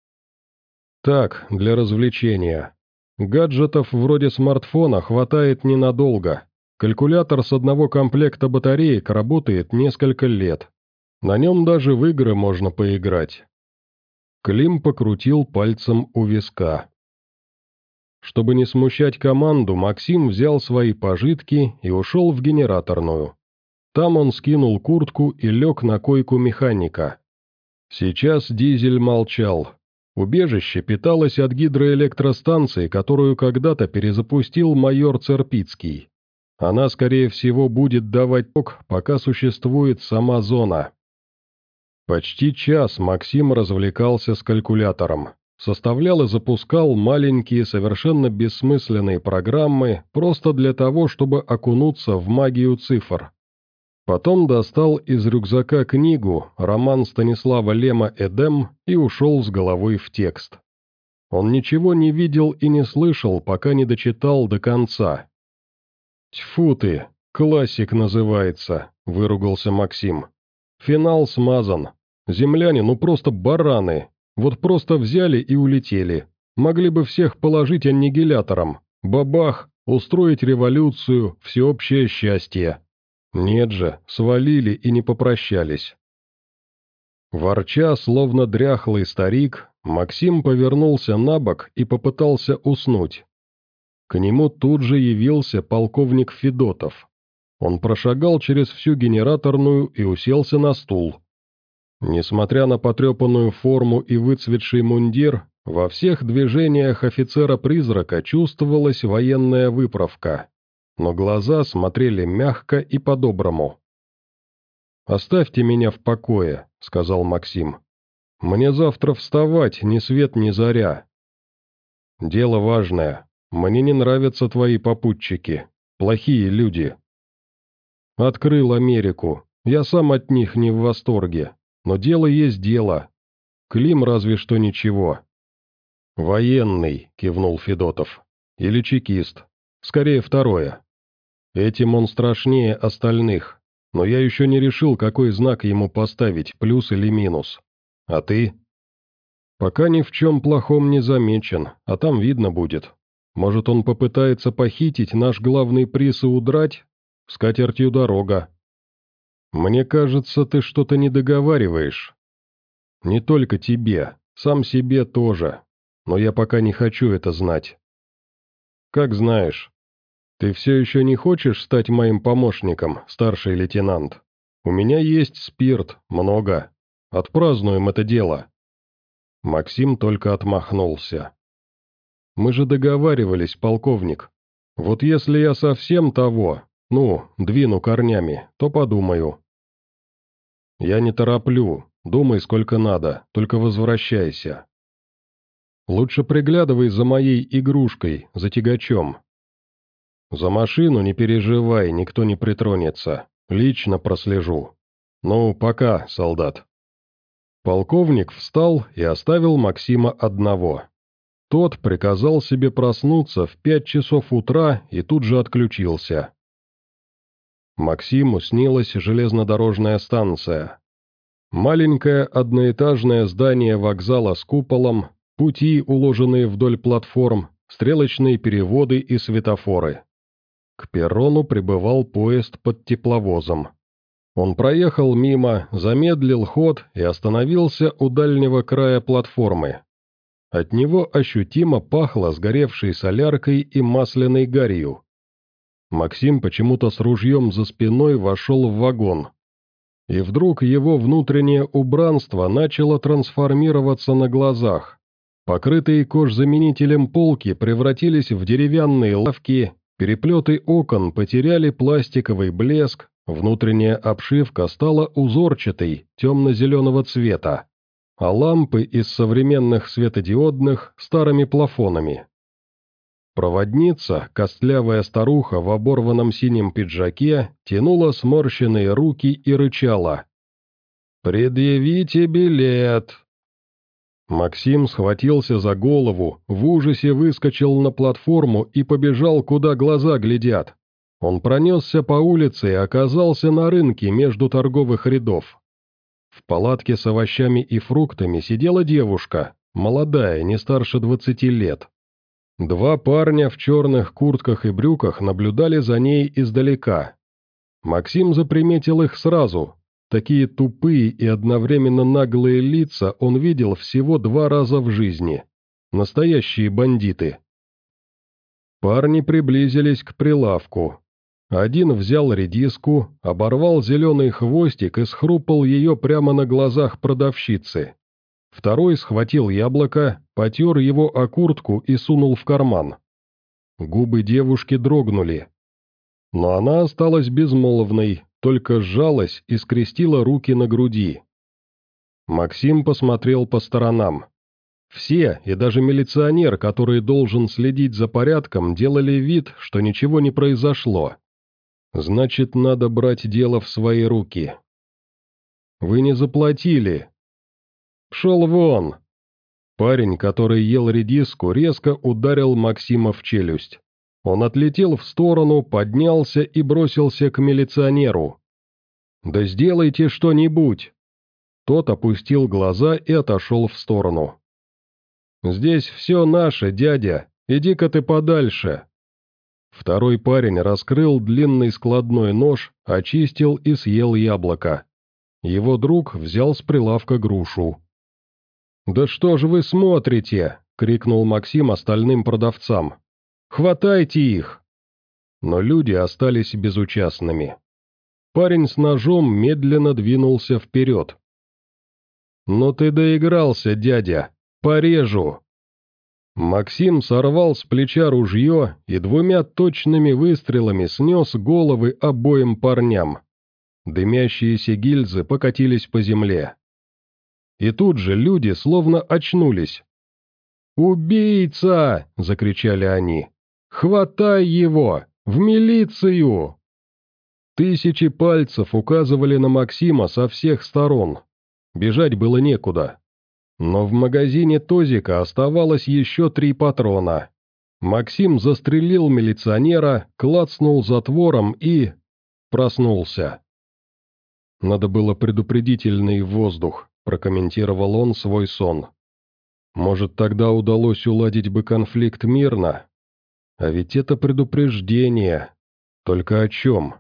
«Так, для развлечения. Гаджетов вроде смартфона хватает ненадолго. Калькулятор с одного комплекта батареек работает несколько лет. На нем даже в игры можно поиграть». Клим покрутил пальцем у виска. Чтобы не смущать команду, Максим взял свои пожитки и ушел в генераторную. Там он скинул куртку и лег на койку механика. Сейчас Дизель молчал. Убежище питалось от гидроэлектростанции, которую когда-то перезапустил майор Церпицкий. Она, скорее всего, будет давать ток, пока существует сама зона. Почти час Максим развлекался с калькулятором. Составлял и запускал маленькие, совершенно бессмысленные программы, просто для того, чтобы окунуться в магию цифр. Потом достал из рюкзака книгу, роман Станислава Лема «Эдем» и ушел с головой в текст. Он ничего не видел и не слышал, пока не дочитал до конца. «Тьфу ты, классик называется», — выругался Максим. «Финал смазан. Земляне, ну просто бараны. Вот просто взяли и улетели. Могли бы всех положить аннигилятором. Бабах, устроить революцию, всеобщее счастье. Нет же, свалили и не попрощались». Ворча, словно дряхлый старик, Максим повернулся на бок и попытался уснуть. К нему тут же явился полковник Федотов. Он прошагал через всю генераторную и уселся на стул. Несмотря на потрепанную форму и выцветший мундир, во всех движениях офицера-призрака чувствовалась военная выправка, но глаза смотрели мягко и по-доброму. «Оставьте меня в покое», — сказал Максим. «Мне завтра вставать, ни свет ни заря». «Дело важное. Мне не нравятся твои попутчики. Плохие люди». «Открыл Америку. Я сам от них не в восторге. Но дело есть дело. Клим разве что ничего». «Военный», — кивнул Федотов. «Или чекист. Скорее второе. Этим он страшнее остальных, но я еще не решил, какой знак ему поставить, плюс или минус. А ты?» «Пока ни в чем плохом не замечен, а там видно будет. Может, он попытается похитить наш главный приз и удрать? С катертью дорога». «Мне кажется, ты что-то не договариваешь. Не только тебе, сам себе тоже, но я пока не хочу это знать». «Как знаешь. Ты все еще не хочешь стать моим помощником, старший лейтенант? У меня есть спирт, много. Отпразднуем это дело». Максим только отмахнулся. «Мы же договаривались, полковник. Вот если я совсем того, ну, двину корнями, то подумаю». «Я не тороплю, думай сколько надо, только возвращайся. Лучше приглядывай за моей игрушкой, за тягачом. За машину не переживай, никто не притронется, лично прослежу. Ну, пока, солдат». Полковник встал и оставил Максима одного. Тот приказал себе проснуться в пять часов утра и тут же отключился. Максиму снилась железнодорожная станция. Маленькое одноэтажное здание вокзала с куполом, пути, уложенные вдоль платформ, стрелочные переводы и светофоры. К перрону прибывал поезд под тепловозом. Он проехал мимо, замедлил ход и остановился у дальнего края платформы. От него ощутимо пахло сгоревшей соляркой и масляной гарью. Максим почему-то с ружьем за спиной вошел в вагон. И вдруг его внутреннее убранство начало трансформироваться на глазах. Покрытые кожзаменителем полки превратились в деревянные лавки, переплеты окон потеряли пластиковый блеск, Внутренняя обшивка стала узорчатой, темно-зеленого цвета, а лампы из современных светодиодных старыми плафонами. Проводница, костлявая старуха в оборванном синем пиджаке, тянула сморщенные руки и рычала. «Предъявите билет!» Максим схватился за голову, в ужасе выскочил на платформу и побежал, куда глаза глядят. Он пронесся по улице и оказался на рынке между торговых рядов. В палатке с овощами и фруктами сидела девушка, молодая, не старше двадцати лет. Два парня в черных куртках и брюках наблюдали за ней издалека. Максим заприметил их сразу. Такие тупые и одновременно наглые лица он видел всего два раза в жизни. Настоящие бандиты. Парни приблизились к прилавку. Один взял редиску, оборвал зеленый хвостик и схрупал ее прямо на глазах продавщицы. Второй схватил яблоко, потер его о куртку и сунул в карман. Губы девушки дрогнули. Но она осталась безмолвной, только сжалась и скрестила руки на груди. Максим посмотрел по сторонам. Все, и даже милиционер, который должен следить за порядком, делали вид, что ничего не произошло. Значит, надо брать дело в свои руки. «Вы не заплатили». «Пшел вон!» Парень, который ел редиску, резко ударил Максима в челюсть. Он отлетел в сторону, поднялся и бросился к милиционеру. «Да сделайте что-нибудь!» Тот опустил глаза и отошел в сторону. «Здесь все наше, дядя, иди-ка ты подальше!» Второй парень раскрыл длинный складной нож, очистил и съел яблоко. Его друг взял с прилавка грушу. «Да что же вы смотрите?» — крикнул Максим остальным продавцам. «Хватайте их!» Но люди остались безучастными. Парень с ножом медленно двинулся вперед. «Ну ты доигрался, дядя! Порежу!» Максим сорвал с плеча ружье и двумя точными выстрелами снес головы обоим парням. Дымящиеся гильзы покатились по земле. И тут же люди словно очнулись. «Убийца!» — закричали они. «Хватай его! В милицию!» Тысячи пальцев указывали на Максима со всех сторон. Бежать было некуда. Но в магазине Тозика оставалось еще три патрона. Максим застрелил милиционера, клацнул затвором и... проснулся. «Надо было предупредительный воздух», — прокомментировал он свой сон. «Может, тогда удалось уладить бы конфликт мирно? А ведь это предупреждение. Только о чем?»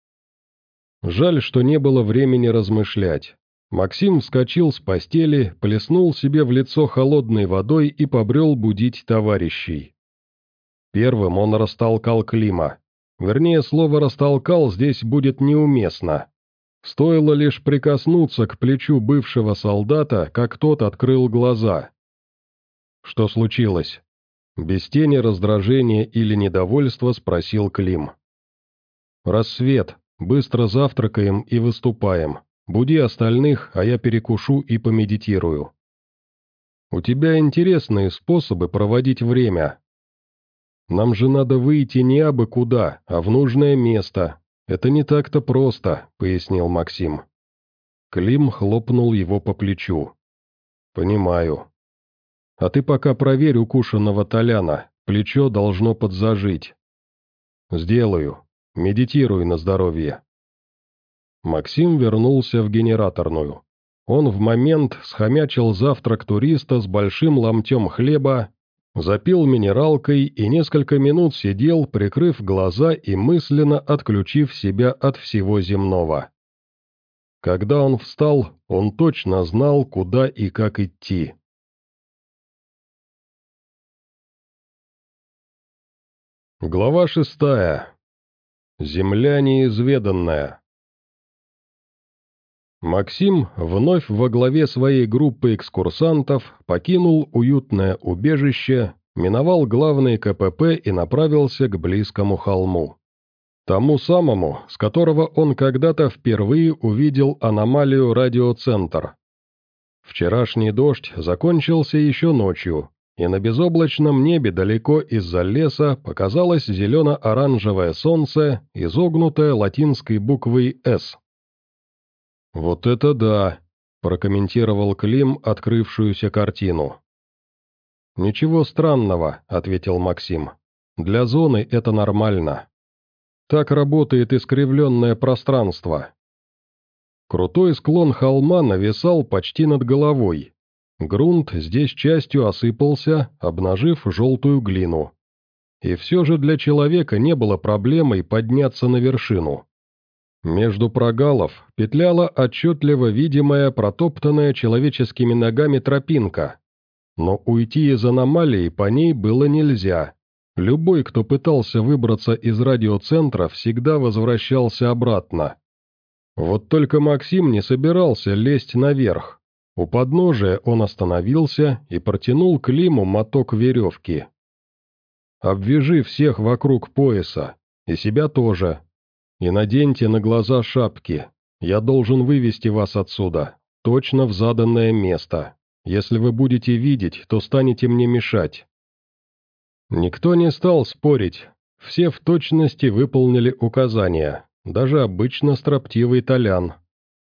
Жаль, что не было времени размышлять. Максим вскочил с постели, плеснул себе в лицо холодной водой и побрел будить товарищей. Первым он растолкал Клима. Вернее, слово «растолкал» здесь будет неуместно. Стоило лишь прикоснуться к плечу бывшего солдата, как тот открыл глаза. «Что случилось?» Без тени раздражения или недовольства спросил Клим. «Рассвет. Быстро завтракаем и выступаем. Буди остальных, а я перекушу и помедитирую. У тебя интересные способы проводить время. Нам же надо выйти не абы куда, а в нужное место. Это не так-то просто», — пояснил Максим. Клим хлопнул его по плечу. «Понимаю. А ты пока проверь укушенного Толяна, плечо должно подзажить». «Сделаю. Медитируй на здоровье». Максим вернулся в генераторную. Он в момент схомячил завтрак туриста с большим ломтем хлеба, запил минералкой и несколько минут сидел, прикрыв глаза и мысленно отключив себя от всего земного. Когда он встал, он точно знал, куда и как идти. Глава шестая. Земля неизведанная. Максим, вновь во главе своей группы экскурсантов, покинул уютное убежище, миновал главный КПП и направился к близкому холму. Тому самому, с которого он когда-то впервые увидел аномалию радиоцентр. Вчерашний дождь закончился еще ночью, и на безоблачном небе далеко из-за леса показалось зелено-оранжевое солнце, изогнутое латинской буквой «С». «Вот это да!» – прокомментировал Клим открывшуюся картину. «Ничего странного», – ответил Максим. «Для зоны это нормально. Так работает искривленное пространство». Крутой склон холма нависал почти над головой. Грунт здесь частью осыпался, обнажив желтую глину. И все же для человека не было проблемой подняться на вершину. Между прогалов петляла отчетливо видимая протоптанная человеческими ногами тропинка. Но уйти из аномалии по ней было нельзя. Любой, кто пытался выбраться из радиоцентра, всегда возвращался обратно. Вот только Максим не собирался лезть наверх. У подножия он остановился и протянул Климу моток веревки. «Обвяжи всех вокруг пояса, и себя тоже. И наденьте на глаза шапки. Я должен вывести вас отсюда, точно в заданное место. Если вы будете видеть, то станете мне мешать». Никто не стал спорить. Все в точности выполнили указания, даже обычно строптивый Толян.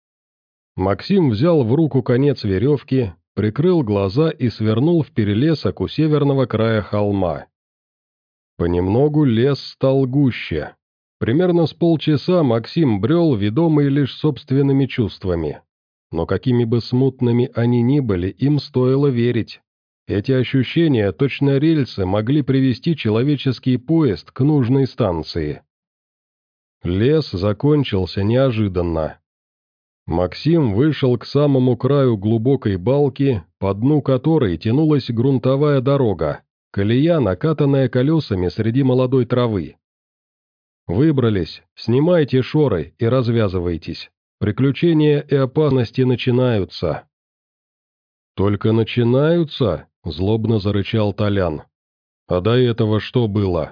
Максим взял в руку конец веревки, прикрыл глаза и свернул в перелесок у северного края холма. Понемногу лес стал гуще. Примерно с полчаса Максим брел, ведомый лишь собственными чувствами. Но какими бы смутными они ни были, им стоило верить. Эти ощущения, точно рельсы, могли привести человеческий поезд к нужной станции. Лес закончился неожиданно. Максим вышел к самому краю глубокой балки, по дну которой тянулась грунтовая дорога, колея, накатанная колесами среди молодой травы. «Выбрались, снимайте шоры и развязывайтесь. Приключения и опасности начинаются». «Только начинаются?» – злобно зарычал Толян. «А до этого что было?»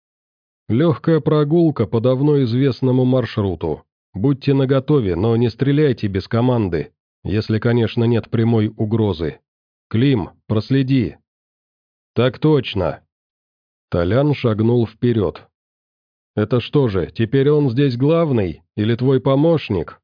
«Легкая прогулка по давно известному маршруту. Будьте наготове, но не стреляйте без команды, если, конечно, нет прямой угрозы. Клим, проследи». «Так точно». Толян шагнул вперед. «Это что же, теперь он здесь главный, или твой помощник?»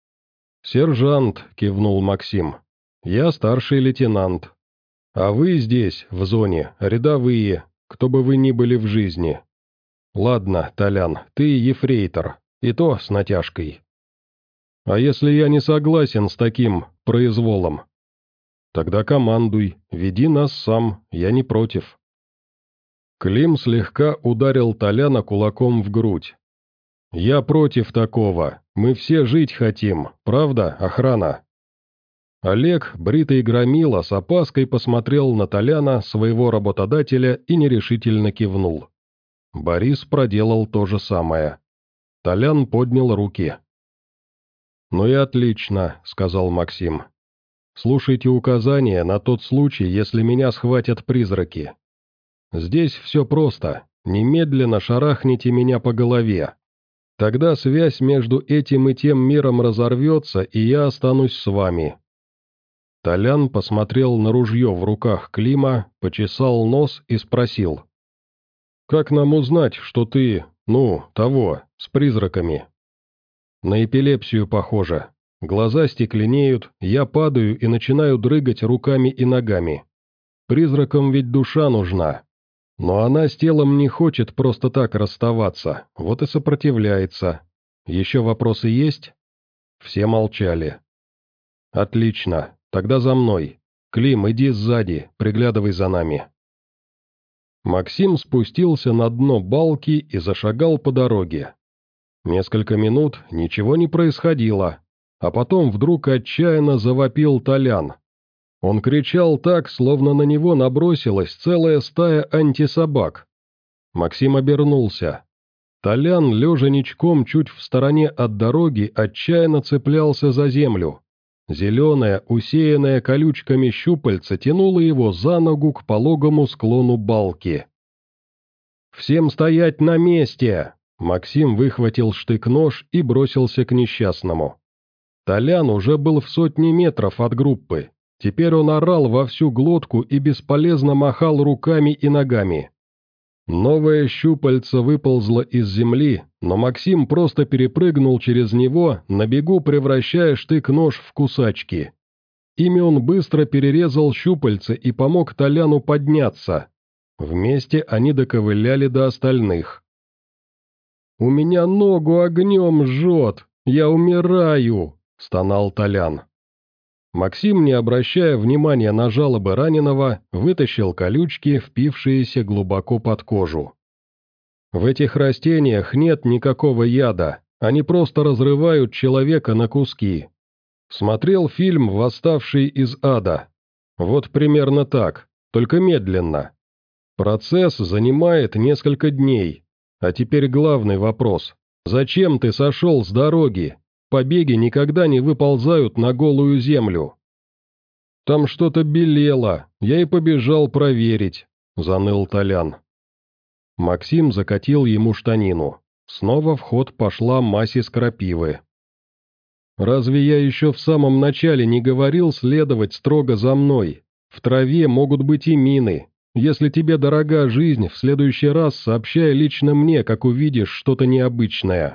«Сержант», — кивнул Максим. «Я старший лейтенант. А вы здесь, в зоне, рядовые, кто бы вы ни были в жизни. Ладно, Толян, ты ефрейтор, и то с натяжкой. А если я не согласен с таким произволом? Тогда командуй, веди нас сам, я не против». Клим слегка ударил Толяна кулаком в грудь. «Я против такого, мы все жить хотим, правда, охрана?» Олег, бритый громила, с опаской посмотрел на Толяна, своего работодателя, и нерешительно кивнул. Борис проделал то же самое. Толян поднял руки. «Ну и отлично», — сказал Максим. «Слушайте указания на тот случай, если меня схватят призраки. Здесь все просто, немедленно шарахните меня по голове. Тогда связь между этим и тем миром разорвется, и я останусь с вами». Толян посмотрел на ружье в руках Клима, почесал нос и спросил. «Как нам узнать, что ты, ну, того, с призраками?» «На эпилепсию похоже. Глаза стекленеют, я падаю и начинаю дрыгать руками и ногами. Призракам ведь душа нужна. Но она с телом не хочет просто так расставаться, вот и сопротивляется. Еще вопросы есть?» Все молчали. «Отлично. Тогда за мной. Клим, иди сзади, приглядывай за нами». Максим спустился на дно балки и зашагал по дороге. Несколько минут ничего не происходило, а потом вдруг отчаянно завопил Толян. Он кричал так, словно на него набросилась целая стая антисобак. Максим обернулся. Толян, лежа ничком чуть в стороне от дороги, отчаянно цеплялся за землю. Зеленое, усеянное колючками щупальце тянуло его за ногу к пологому склону балки. «Всем стоять на месте!» Максим выхватил штык-нож и бросился к несчастному. Толян уже был в сотне метров от группы. Теперь он орал во всю глотку и бесполезно махал руками и ногами. Новое щупальце выползло из земли, но Максим просто перепрыгнул через него, на бегу превращая штык-нож в кусачки. Ими он быстро перерезал щупальце и помог Толяну подняться. Вместе они доковыляли до остальных. «У меня ногу огнем жжет! Я умираю!» – стонал Толян. Максим, не обращая внимания на жалобы раненого, вытащил колючки, впившиеся глубоко под кожу. В этих растениях нет никакого яда, они просто разрывают человека на куски. Смотрел фильм «Восставший из ада». Вот примерно так, только медленно. Процесс занимает несколько дней. А теперь главный вопрос. Зачем ты сошел с дороги? Побеги никогда не выползают на голую землю. Там что-то белело, я и побежал проверить, заныл Толян. Максим закатил ему штанину. Снова в ход пошла мазь из крапивы. «Разве я еще в самом начале не говорил следовать строго за мной? В траве могут быть и мины. Если тебе дорога жизнь, в следующий раз сообщай лично мне, как увидишь что-то необычное».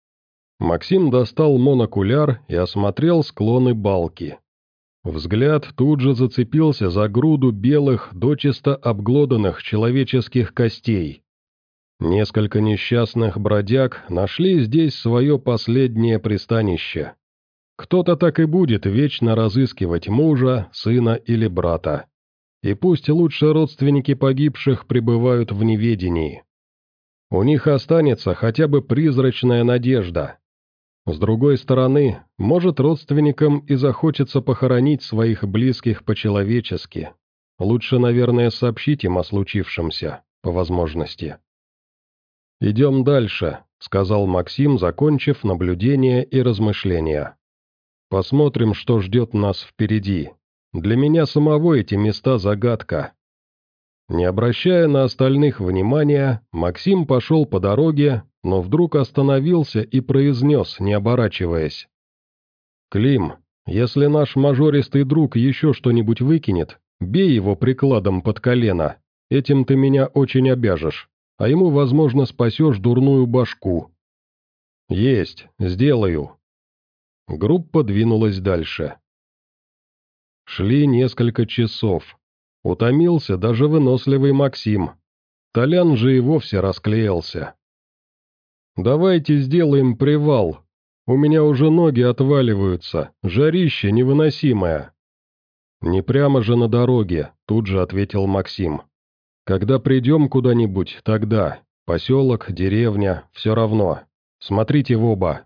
Максим достал монокуляр и осмотрел склоны балки. Взгляд тут же зацепился за груду белых, дочисто обглоданных человеческих костей. Несколько несчастных бродяг нашли здесь свое последнее пристанище. Кто-то так и будет вечно разыскивать мужа, сына или брата. И пусть лучше родственники погибших пребывают в неведении. У них останется хотя бы призрачная надежда. С другой стороны, может, родственникам и захочется похоронить своих близких по-человечески. Лучше, наверное, сообщить им о случившемся, по возможности. «Идем дальше», — сказал Максим, закончив наблюдение и размышления. «Посмотрим, что ждет нас впереди. Для меня самого эти места загадка». Не обращая на остальных внимания, Максим пошел по дороге, но вдруг остановился и произнес, не оборачиваясь. «Клим, если наш мажористый друг еще что-нибудь выкинет, бей его прикладом под колено, этим ты меня очень обяжешь, а ему, возможно, спасешь дурную башку». «Есть, сделаю». Группа двинулась дальше. Шли несколько часов. Утомился даже выносливый Максим. Толян же и вовсе расклеился. «Давайте сделаем привал. У меня уже ноги отваливаются, жарище невыносимое». «Не прямо же на дороге», — тут же ответил Максим. «Когда придем куда-нибудь, тогда. Поселок, деревня, все равно. Смотрите в оба».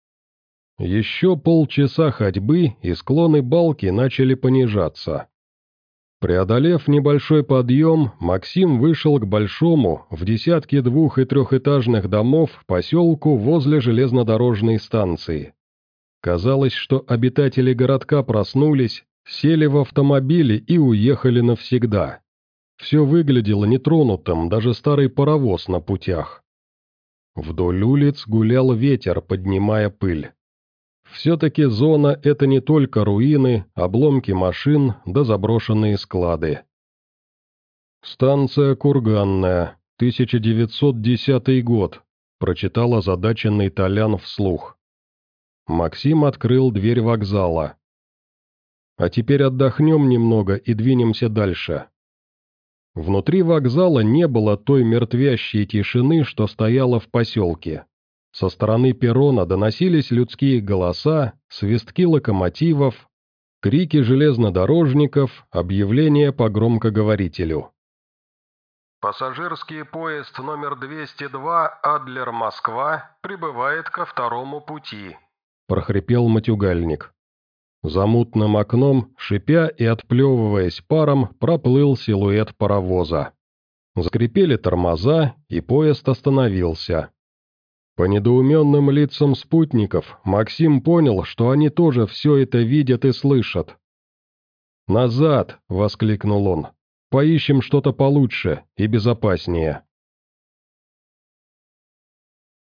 Еще полчаса ходьбы, и склоны балки начали понижаться. Преодолев небольшой подъем, Максим вышел к большому, в десятке двух- и трехэтажных домов, поселку возле железнодорожной станции. Казалось, что обитатели городка проснулись, сели в автомобили и уехали навсегда. Все выглядело нетронутым, даже старый паровоз на путях. Вдоль улиц гулял ветер, поднимая пыль. Все-таки зона – это не только руины, обломки машин да заброшенные склады. «Станция Курганная, тысяча девятьсот десятый год», – прочитал озадаченный Толян вслух. Максим открыл дверь вокзала. «А теперь отдохнем немного и двинемся дальше». Внутри вокзала не было той мертвящей тишины, что стояла в поселке. Со стороны перрона доносились людские голоса, свистки локомотивов, крики железнодорожников, объявления по громкоговорителю. «Пассажирский поезд номер двести два Адлер-Москва прибывает ко второму пути», – прохрипел матюгальник. За мутным окном, шипя и отплевываясь паром, проплыл силуэт паровоза. Заскрипели тормоза, и поезд остановился. По недоуменным лицам спутников Максим понял, что они тоже все это видят и слышат. «Назад!» — воскликнул он. «Поищем что-то получше и безопаснее».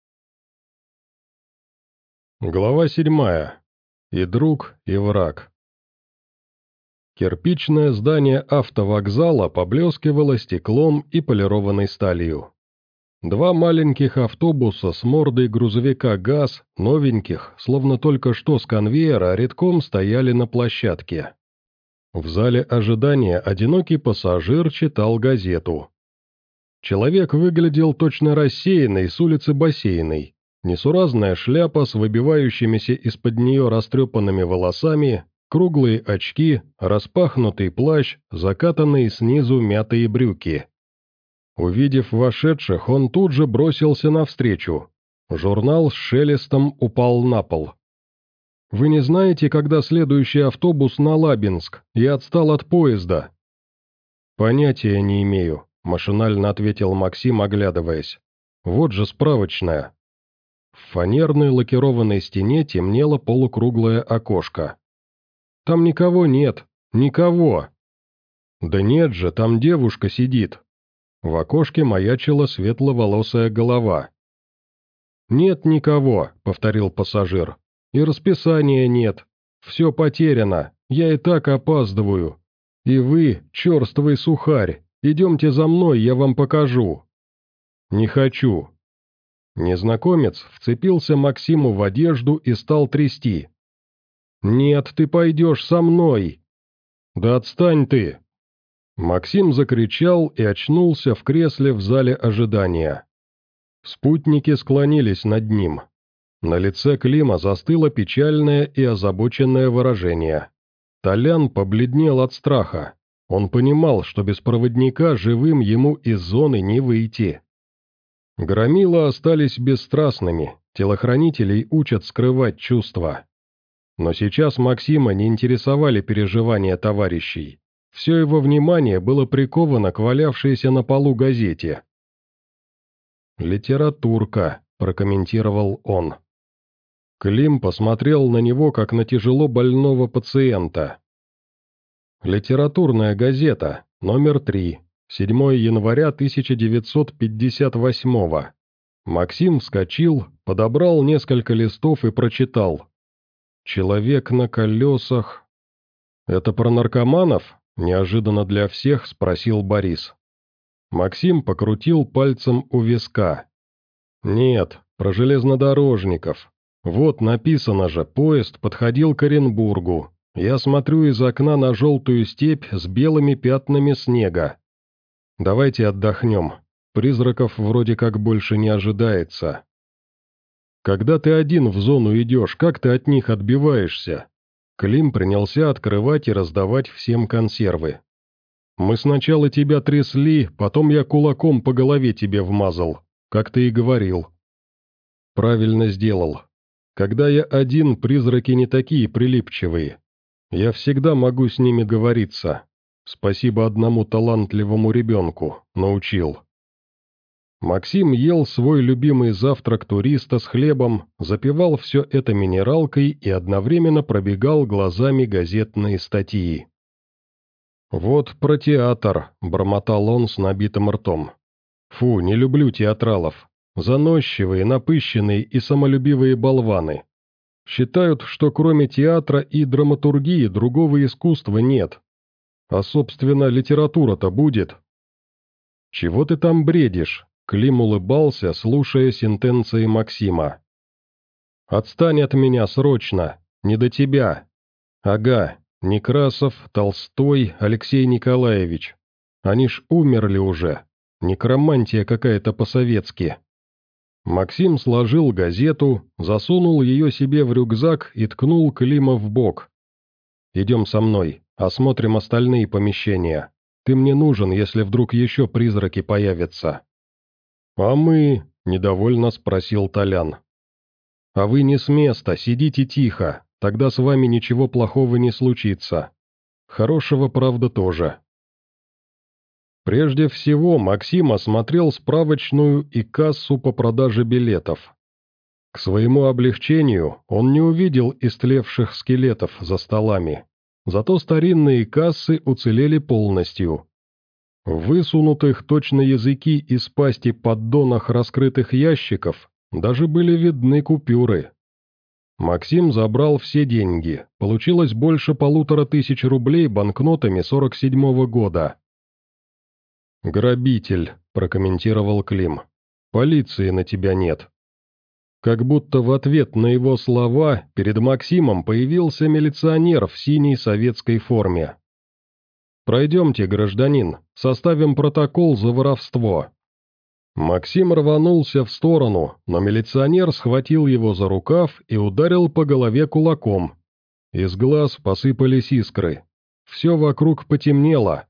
Глава седьмая. И друг, и враг. Кирпичное здание автовокзала поблескивало стеклом и полированной сталью. Два маленьких автобуса с мордой грузовика ГАЗ, новеньких, словно только что с конвейера, редком стояли на площадке. В зале ожидания одинокий пассажир читал газету. Человек выглядел точно рассеянный с улицы Бассейной. Несуразная шляпа с выбивающимися из-под нее растрепанными волосами, круглые очки, распахнутый плащ, закатанные снизу мятые брюки. Увидев вошедших, он тут же бросился навстречу. Журнал с шелестом упал на пол. «Вы не знаете, когда следующий автобус на Лабинск? Я отстал от поезда». «Понятия не имею», — машинально ответил Максим, оглядываясь. «Вот же справочная». В фанерной лакированной стене темнело полукруглое окошко. «Там никого нет, никого!» «Да нет же, там девушка сидит!» В окошке маячила светловолосая голова. «Нет никого», — повторил пассажир. «И расписания нет. Все потеряно, я и так опаздываю. И вы, черствый сухарь, идемте за мной, я вам покажу». «Не хочу». Незнакомец вцепился Максиму в одежду и стал трясти. «Нет, ты пойдешь со мной!» «Да отстань ты!» Максим закричал и очнулся в кресле в зале ожидания. Спутники склонились над ним. На лице Клима застыло печальное и озабоченное выражение. Толян побледнел от страха. Он понимал, что без проводника живым ему из зоны не выйти. Громила остались бесстрастными, телохранителей учат скрывать чувства. Но сейчас Максима не интересовали переживания товарищей. Все его внимание было приковано к валявшейся на полу газете. «Литературка», — прокомментировал он. Клим посмотрел на него, как на тяжело больного пациента. «Литературная газета, номер три. седьмого января тысяча девятьсот пятьдесят восьмого. Максим вскочил, подобрал несколько листов и прочитал. «Человек на колесах...» «Это про наркоманов?» – неожиданно для всех спросил Борис. Максим покрутил пальцем у виска. «Нет, про железнодорожников. Вот написано же, поезд подходил к Оренбургу. Я смотрю из окна на желтую степь с белыми пятнами снега. Давайте отдохнем. Призраков вроде как больше не ожидается. Когда ты один в зону идешь, как ты от них отбиваешься?» Клим принялся открывать и раздавать всем консервы. «Мы сначала тебя трясли, потом я кулаком по голове тебе вмазал, как ты и говорил». «Правильно сделал. Когда я один, призраки не такие прилипчивые. Я всегда могу с ними говориться. Спасибо одному талантливому ребенку, научил». Максим ел свой любимый завтрак туриста с хлебом, запивал все это минералкой и одновременно пробегал глазами газетные статьи. «Вот про театр», — бормотал он с набитым ртом. «Фу, не люблю театралов. Заносчивые, напыщенные и самолюбивые болваны. Считают, что кроме театра и драматургии другого искусства нет. А, собственно, литература-то будет». «Чего ты там бредишь?» Клим улыбался, слушая сентенции Максима. «Отстань от меня срочно, не до тебя. Ага, Некрасов, Толстой, Алексей Николаевич. Они ж умерли уже. Некромантия какая-то по-советски». Максим сложил газету, засунул ее себе в рюкзак и ткнул Клима в бок. «Идем со мной, осмотрим остальные помещения. Ты мне нужен, если вдруг еще призраки появятся». «А мы?» – недовольно спросил Толян. «А вы не с места, сидите тихо, тогда с вами ничего плохого не случится. Хорошего, правда, тоже». Прежде всего, Максим осмотрел справочную и кассу по продаже билетов. К своему облегчению он не увидел истлевших скелетов за столами, зато старинные кассы уцелели полностью. В высунутых точно языки из пасти поддонах раскрытых ящиков даже были видны купюры. Максим забрал все деньги, получилось больше полутора тысяч рублей банкнотами сорок седьмого года. «Грабитель», — прокомментировал Клим. «Полиции на тебя нет». Как будто в ответ на его слова перед Максимом появился милиционер в синей советской форме. «Пройдемте, гражданин, составим протокол за воровство». Максим рванулся в сторону, но милиционер схватил его за рукав и ударил по голове кулаком. Из глаз посыпались искры. Все вокруг потемнело.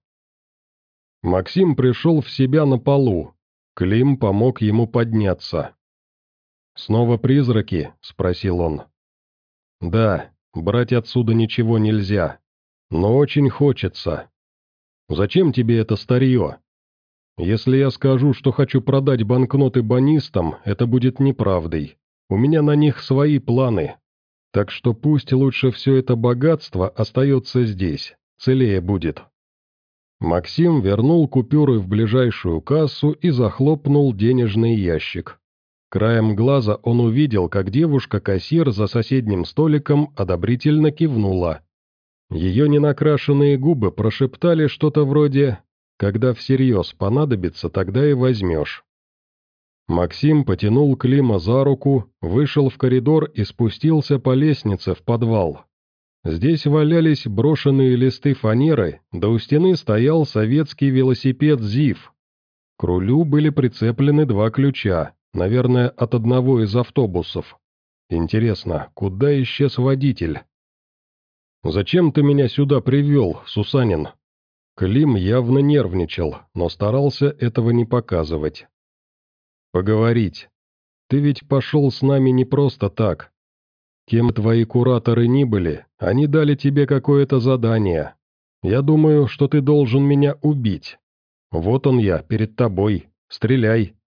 Максим пришел в себя на полу. Клим помог ему подняться. «Снова призраки?» — спросил он. «Да, брать отсюда ничего нельзя. Но очень хочется. Зачем тебе это старье? Если я скажу, что хочу продать банкноты банистам, это будет неправдой. У меня на них свои планы. Так что пусть лучше все это богатство остается здесь, целее будет». Максим вернул купюры в ближайшую кассу и захлопнул денежный ящик. Краем глаза он увидел, как девушка-кассир за соседним столиком одобрительно кивнула. Ее ненакрашенные губы прошептали что-то вроде «Когда всерьез понадобится, тогда и возьмешь». Максим потянул Клима за руку, вышел в коридор и спустился по лестнице в подвал. Здесь валялись брошенные листы фанеры, да у стены стоял советский велосипед «ЗИФ». К рулю были прицеплены два ключа, наверное, от одного из автобусов. Интересно, куда исчез водитель? «Зачем ты меня сюда привел, Сусанин?» Клим явно нервничал, но старался этого не показывать. «Поговорить. Ты ведь пошел с нами не просто так. Кем твои кураторы ни были, они дали тебе какое-то задание. Я думаю, что ты должен меня убить. Вот он я, перед тобой. Стреляй».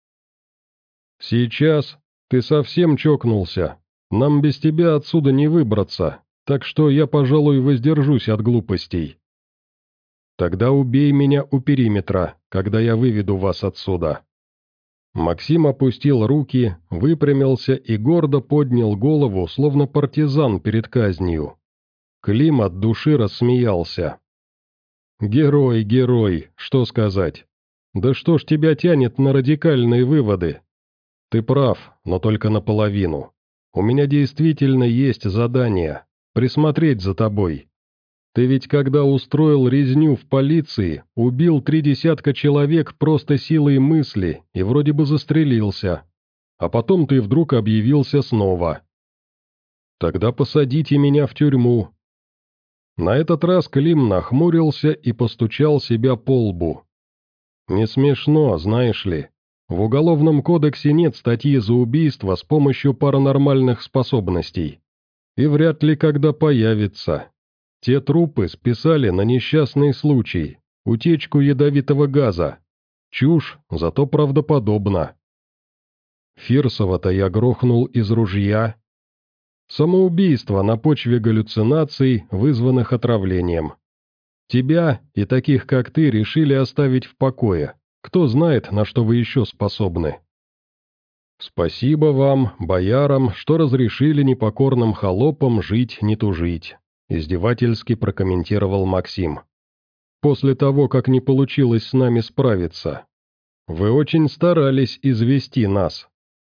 «Сейчас? Ты совсем чокнулся. Нам без тебя отсюда не выбраться, так что я, пожалуй, воздержусь от глупостей». «Тогда убей меня у периметра, когда я выведу вас отсюда». Максим опустил руки, выпрямился и гордо поднял голову, словно партизан перед казнью. Клим от души рассмеялся. «Герой, герой, что сказать? Да что ж тебя тянет на радикальные выводы? Ты прав, но только наполовину. У меня действительно есть задание – присмотреть за тобой. Ты ведь когда устроил резню в полиции, убил три десятка человек просто силой мысли и вроде бы застрелился. А потом ты вдруг объявился снова. Тогда посадите меня в тюрьму». На этот раз Клим нахмурился и постучал себя по лбу. «Не смешно, знаешь ли. В Уголовном кодексе нет статьи за убийство с помощью паранормальных способностей. И вряд ли когда появится. Те трупы списали на несчастный случай, утечку ядовитого газа. Чушь, зато правдоподобно. Фирсова-то я грохнул из ружья. Самоубийство на почве галлюцинаций, вызванных отравлением. Тебя и таких, как ты, решили оставить в покое. Кто знает, на что вы еще способны. Спасибо вам, боярам, что разрешили непокорным холопам жить, не тужить. Издевательски прокомментировал Максим. «После того, как не получилось с нами справиться. Вы очень старались извести нас.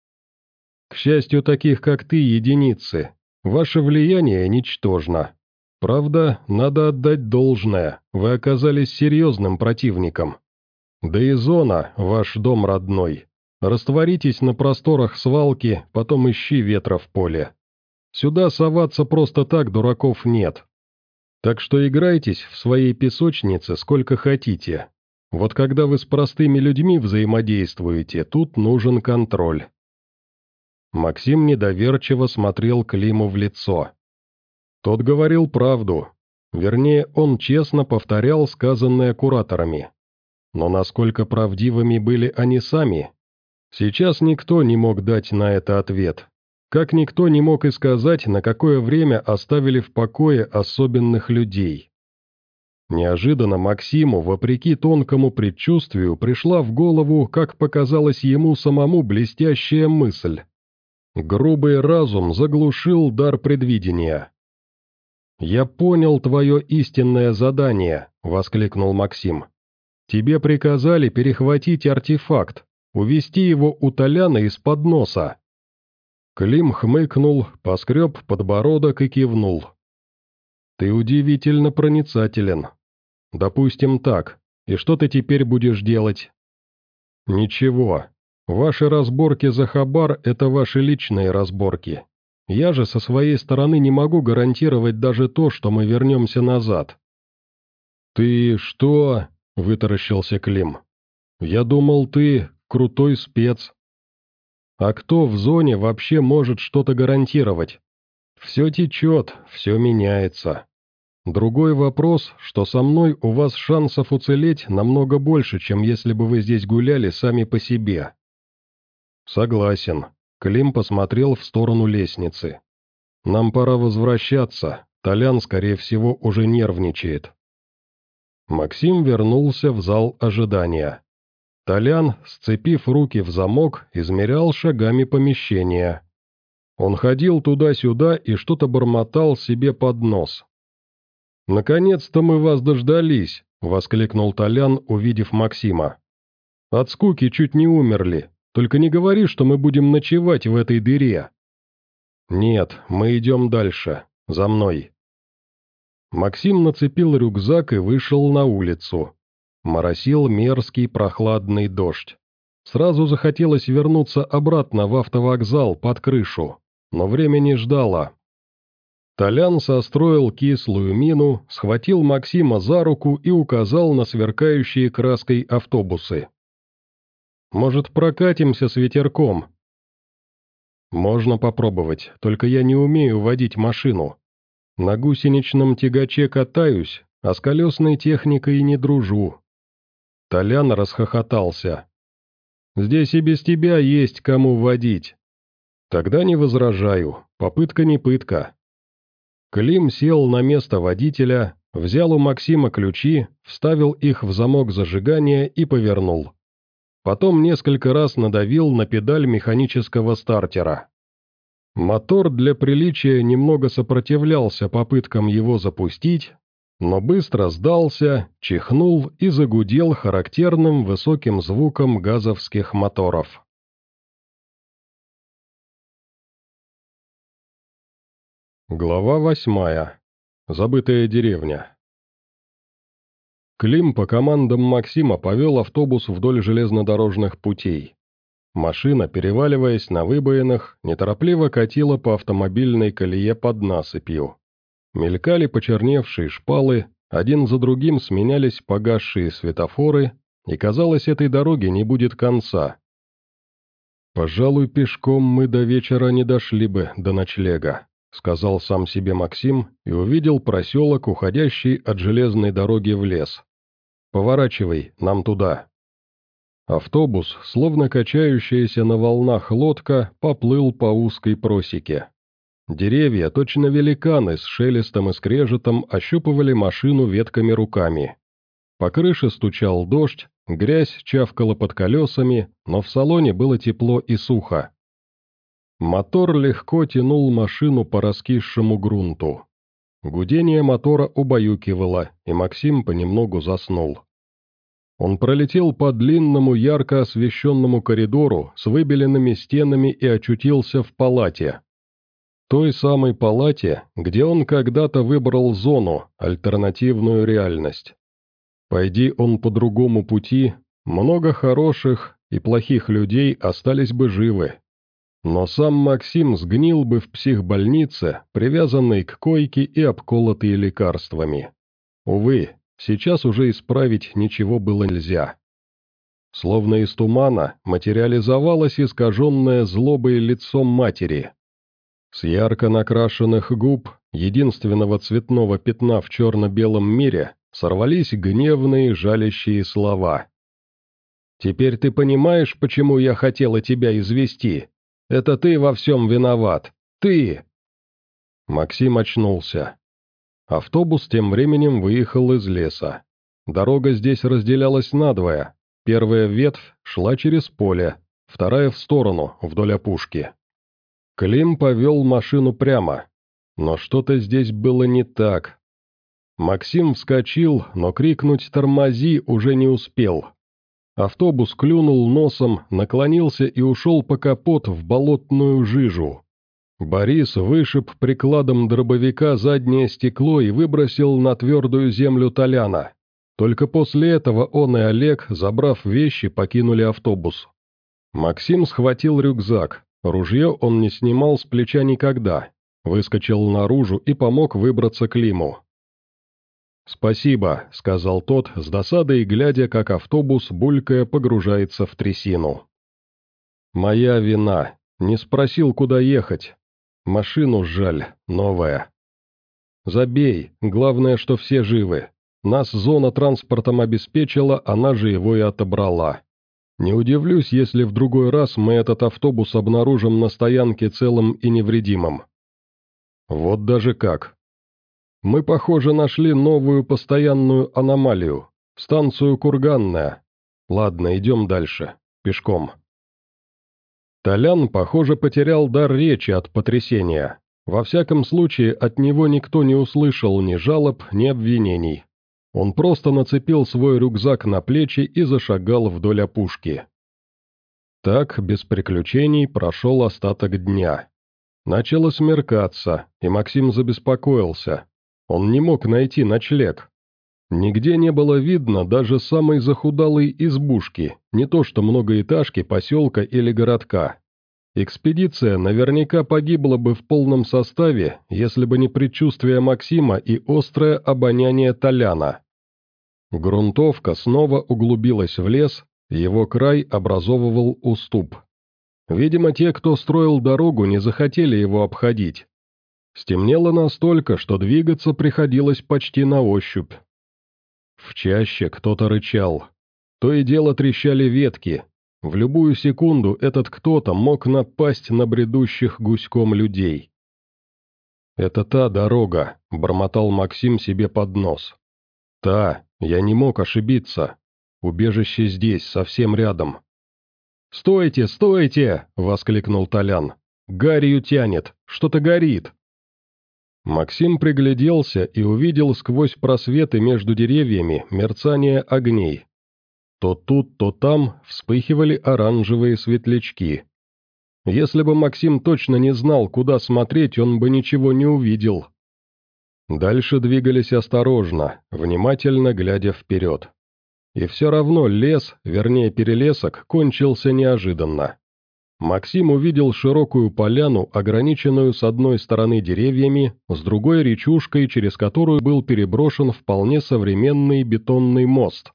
К счастью, таких как ты единицы. Ваше влияние ничтожно. Правда, надо отдать должное, вы оказались серьезным противником. Да и зона, ваш дом родной. Растворитесь на просторах свалки, потом ищи ветра в поле. Сюда соваться просто так дураков нет. Так что играйтесь в своей песочнице сколько хотите. Вот когда вы с простыми людьми взаимодействуете, тут нужен контроль». Максим недоверчиво смотрел Климу в лицо. Тот говорил правду. Вернее, он честно повторял сказанное кураторами. Но насколько правдивыми были они сами? Сейчас никто не мог дать на это ответ. Как никто не мог и сказать, на какое время оставили в покое особенных людей. Неожиданно Максиму, вопреки тонкому предчувствию, пришла в голову, как показалось ему самому, блестящая мысль. Грубый разум заглушил дар предвидения. «Я понял твое истинное задание», — воскликнул Максим. «Тебе приказали перехватить артефакт, увести его у Толяна из-под носа». Клим хмыкнул, поскреб подбородок и кивнул. «Ты удивительно проницателен. Допустим так. И что ты теперь будешь делать?» «Ничего. Ваши разборки за хабар – это ваши личные разборки. Я же со своей стороны не могу гарантировать даже то, что мы вернемся назад». «Ты что?» – вытаращился Клим. «Я думал, ты крутой спец». «А кто в зоне вообще может что-то гарантировать? Все течет, все меняется. Другой вопрос, что со мной у вас шансов уцелеть намного больше, чем если бы вы здесь гуляли сами по себе». «Согласен». Клим посмотрел в сторону лестницы. «Нам пора возвращаться. Толян, скорее всего, уже нервничает». Максим вернулся в зал ожидания. Толян, сцепив руки в замок, измерял шагами помещение. Он ходил туда-сюда и что-то бормотал себе под нос. «Наконец-то мы вас дождались!» — воскликнул Толян, увидев Максима. «От скуки чуть не умерли. Только не говори, что мы будем ночевать в этой дыре». «Нет, мы идем дальше. За мной». Максим нацепил рюкзак и вышел на улицу. Моросил мерзкий прохладный дождь. Сразу захотелось вернуться обратно в автовокзал под крышу, но время не ждало. Толян состроил кислую мину, схватил Максима за руку и указал на сверкающие краской автобусы. «Может, прокатимся с ветерком?» «Можно попробовать, только я не умею водить машину. На гусеничном тягаче катаюсь, а с колесной техникой не дружу». Толян расхохотался. «Здесь и без тебя есть кому водить». «Тогда не возражаю, попытка не пытка». Клим сел на место водителя, взял у Максима ключи, вставил их в замок зажигания и повернул. Потом несколько раз надавил на педаль механического стартера. Мотор для приличия немного сопротивлялся попыткам его запустить, но быстро сдался, чихнул и загудел характерным высоким звуком газовских моторов. Глава восьмая. Забытая деревня. Клим по командам Максима повел автобус вдоль железнодорожных путей. Машина, переваливаясь на выбоинах, неторопливо катила по автомобильной колее под насыпью. Мелькали почерневшие шпалы, один за другим сменялись погасшие светофоры, и, казалось, этой дороги не будет конца. «Пожалуй, пешком мы до вечера не дошли бы до ночлега», — сказал сам себе Максим и увидел проселок, уходящий от железной дороги в лес. «Поворачивай, нам туда». Автобус, словно качающаяся на волнах лодка, поплыл по узкой просеке. Деревья, точно великаны, с шелестом и скрежетом ощупывали машину ветками руками. По крыше стучал дождь, грязь чавкала под колесами, но в салоне было тепло и сухо. Мотор легко тянул машину по раскисшему грунту. Гудение мотора убаюкивало, и Максим понемногу заснул. Он пролетел по длинному ярко освещенному коридору с выбеленными стенами и очутился в палате. Той самой палате, где он когда-то выбрал зону, альтернативную реальность. Пойди он по другому пути, много хороших и плохих людей остались бы живы. Но сам Максим сгнил бы в психбольнице, привязанный к койке и обколотый лекарствами. Увы, сейчас уже исправить ничего было нельзя. Словно из тумана материализовалось искаженное злобой лицо матери. С ярко накрашенных губ, единственного цветного пятна в черно-белом мире, сорвались гневные жалящие слова. «Теперь ты понимаешь, почему я хотела тебя извести? Это ты во всем виноват. Ты!» Максим очнулся. Автобус тем временем выехал из леса. Дорога здесь разделялась надвое. Первая ветвь шла через поле, вторая в сторону, вдоль опушки. Клим повел машину прямо. Но что-то здесь было не так. Максим вскочил, но крикнуть «тормози» уже не успел. Автобус клюнул носом, наклонился и ушел по капот в болотную жижу. Борис вышиб прикладом дробовика заднее стекло и выбросил на твердую землю Толяна. Только после этого он и Олег, забрав вещи, покинули автобус. Максим схватил рюкзак, ружье он не снимал с плеча никогда, выскочил наружу и помог выбраться Климу. «Спасибо», — сказал тот, с досадой глядя, как автобус, булькая, погружается в трясину. «Моя вина. Не спросил, куда ехать. Машину жаль, новая». «Забей, главное, что все живы. Нас зона транспортом обеспечила, она же его и отобрала. Не удивлюсь, если в другой раз мы этот автобус обнаружим на стоянке целым и невредимым». «Вот даже как. Мы, похоже, нашли новую постоянную аномалию, станцию Курганная. Ладно, идем дальше, пешком». Толян, похоже, потерял дар речи от потрясения. Во всяком случае, от него никто не услышал ни жалоб, ни обвинений. Он просто нацепил свой рюкзак на плечи и зашагал вдоль опушки. Так, без приключений, прошел остаток дня. Начало смеркаться, и Максим забеспокоился. Он не мог найти ночлег. Нигде не было видно даже самой захудалой избушки, не то что многоэтажки, поселка или городка. Экспедиция наверняка погибла бы в полном составе, если бы не предчувствие Максима и острое обоняние Толяна. Грунтовка снова углубилась в лес, его край образовывал уступ. Видимо, те, кто строил дорогу, не захотели его обходить. Стемнело настолько, что двигаться приходилось почти на ощупь. В чаще кто-то рычал. То и дело трещали ветки. В любую секунду этот кто-то мог напасть на бредущих гуськом людей. «Это та дорога», — бормотал Максим себе под нос. «Та, я не мог ошибиться. Убежище здесь, совсем рядом». «Стойте, стойте!» — воскликнул Толян. «Гарью тянет, что-то горит». Максим пригляделся и увидел сквозь просветы между деревьями мерцание огней. То тут, то там вспыхивали оранжевые светлячки. Если бы Максим точно не знал, куда смотреть, он бы ничего не увидел. Дальше двигались осторожно, внимательно глядя вперед. И все равно лес, вернее перелесок, кончился неожиданно. Максим увидел широкую поляну, ограниченную с одной стороны деревьями, с другой речушкой, через которую был переброшен вполне современный бетонный мост.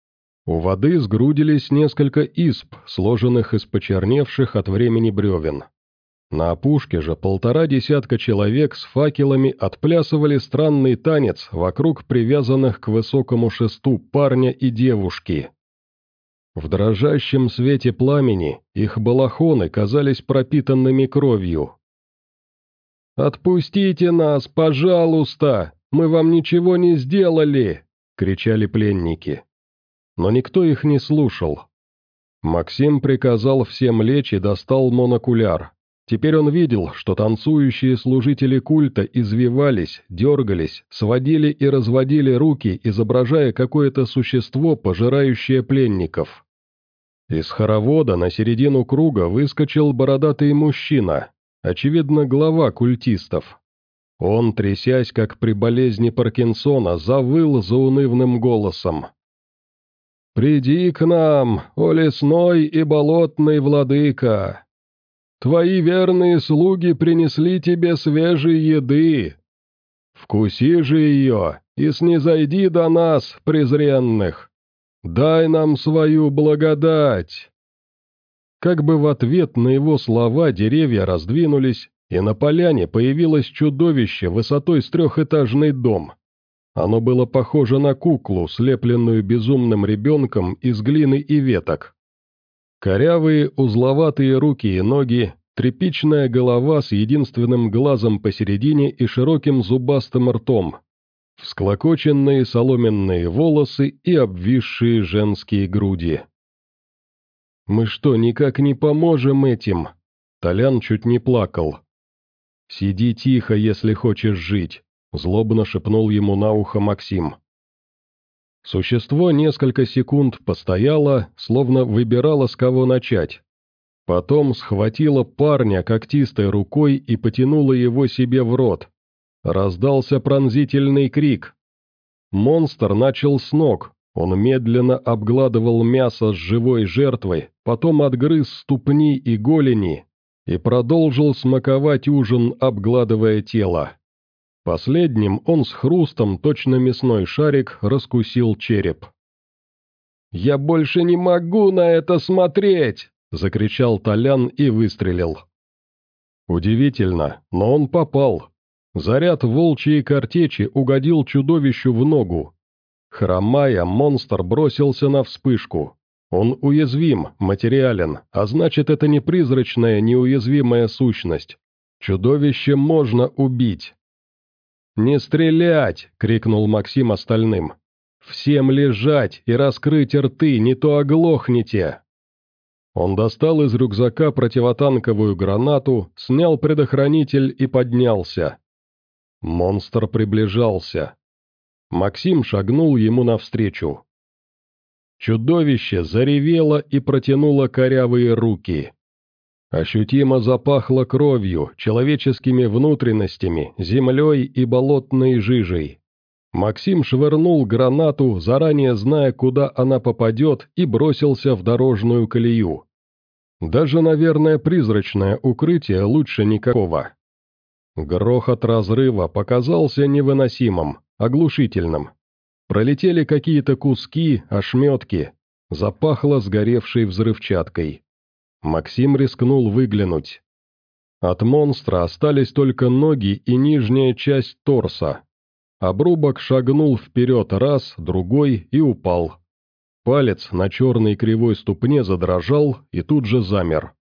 У воды сгрудились несколько изб, сложенных из почерневших от времени бревен. На опушке же полтора десятка человек с факелами отплясывали странный танец вокруг привязанных к высокому шесту парня и девушки. В дрожащем свете пламени их балахоны казались пропитанными кровью. «Отпустите нас, пожалуйста! Мы вам ничего не сделали!» — кричали пленники. Но никто их не слушал. Максим приказал всем лечь и достал монокуляр. Теперь он видел, что танцующие служители культа извивались, дергались, сводили и разводили руки, изображая какое-то существо, пожирающее пленников. Из хоровода на середину круга выскочил бородатый мужчина, очевидно, глава культистов. Он, трясясь, как при болезни Паркинсона, завыл заунывным голосом. «Приди к нам, о лесной и болотный владыка! Твои верные слуги принесли тебе свежей еды. Вкуси же ее и снизойди до нас, презренных. Дай нам свою благодать». Как бы в ответ на его слова деревья раздвинулись, и на поляне появилось чудовище высотой с трехэтажный дом. Оно было похоже на куклу, слепленную безумным ребенком из глины и веток. Корявые, узловатые руки и ноги, тряпичная голова с единственным глазом посередине и широким зубастым ртом, всклокоченные соломенные волосы и обвисшие женские груди. «Мы что, никак не поможем этим?» Толян чуть не плакал. «Сиди тихо, если хочешь жить», — злобно шепнул ему на ухо Максим. Существо несколько секунд постояло, словно выбирало, с кого начать. Потом схватило парня когтистой рукой и потянуло его себе в рот. Раздался пронзительный крик. Монстр начал с ног, он медленно обгладывал мясо с живой жертвой, потом отгрыз ступни и голени и продолжил смаковать ужин, обгладывая тело. Последним он с хрустом, точно мясной шарик, раскусил череп. «Я больше не могу на это смотреть!» — закричал Толян и выстрелил. Удивительно, но он попал. Заряд волчьей картечи угодил чудовищу в ногу. Хромая, монстр бросился на вспышку. Он уязвим, материален, а значит, это не призрачная, неуязвимая сущность. Чудовище можно убить. «Не стрелять!» — крикнул Максим остальным. «Всем лежать и раскрыть рты, не то оглохнете!» Он достал из рюкзака противотанковую гранату, снял предохранитель и поднялся. Монстр приближался. Максим шагнул ему навстречу. Чудовище заревело и протянуло корявые руки. Ощутимо запахло кровью, человеческими внутренностями, землей и болотной жижей. Максим швырнул гранату, заранее зная, куда она попадет, и бросился в дорожную колею. Даже, наверное, призрачное укрытие лучше никакого. Грохот разрыва показался невыносимым, оглушительным. Пролетели какие-то куски, ошметки, запахло сгоревшей взрывчаткой. Максим рискнул выглянуть. От монстра остались только ноги и нижняя часть торса. Обрубок шагнул вперед раз, другой и упал. Палец на черной кривой ступне задрожал и тут же замер.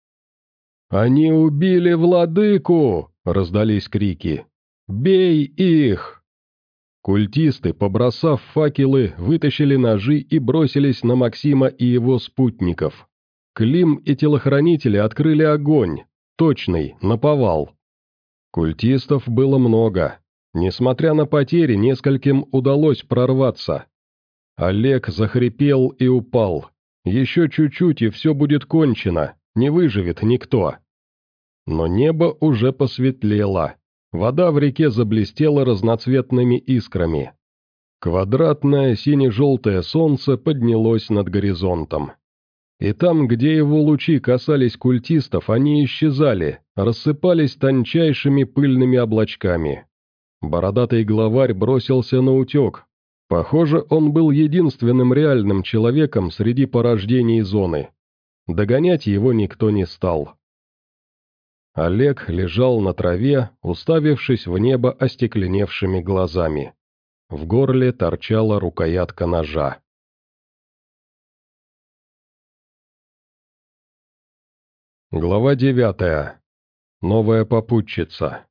«Они убили владыку!» — раздались крики. «Бей их!» Культисты, побросав факелы, вытащили ножи и бросились на Максима и его спутников. Клим и телохранители открыли огонь, точный, наповал. Культистов было много. Несмотря на потери, нескольким удалось прорваться. Олег захрипел и упал. Еще чуть-чуть, и все будет кончено, не выживет никто. Но небо уже посветлело. Вода в реке заблестела разноцветными искрами. Квадратное сине-желтое солнце поднялось над горизонтом. И там, где его лучи касались культистов, они исчезали, рассыпались тончайшими пыльными облачками. Бородатый главарь бросился на утек. Похоже, он был единственным реальным человеком среди порождений зоны. Догонять его никто не стал. Олег лежал на траве, уставившись в небо остекленевшими глазами. В горле торчала рукоятка ножа. Глава девятая. Новая попутчица.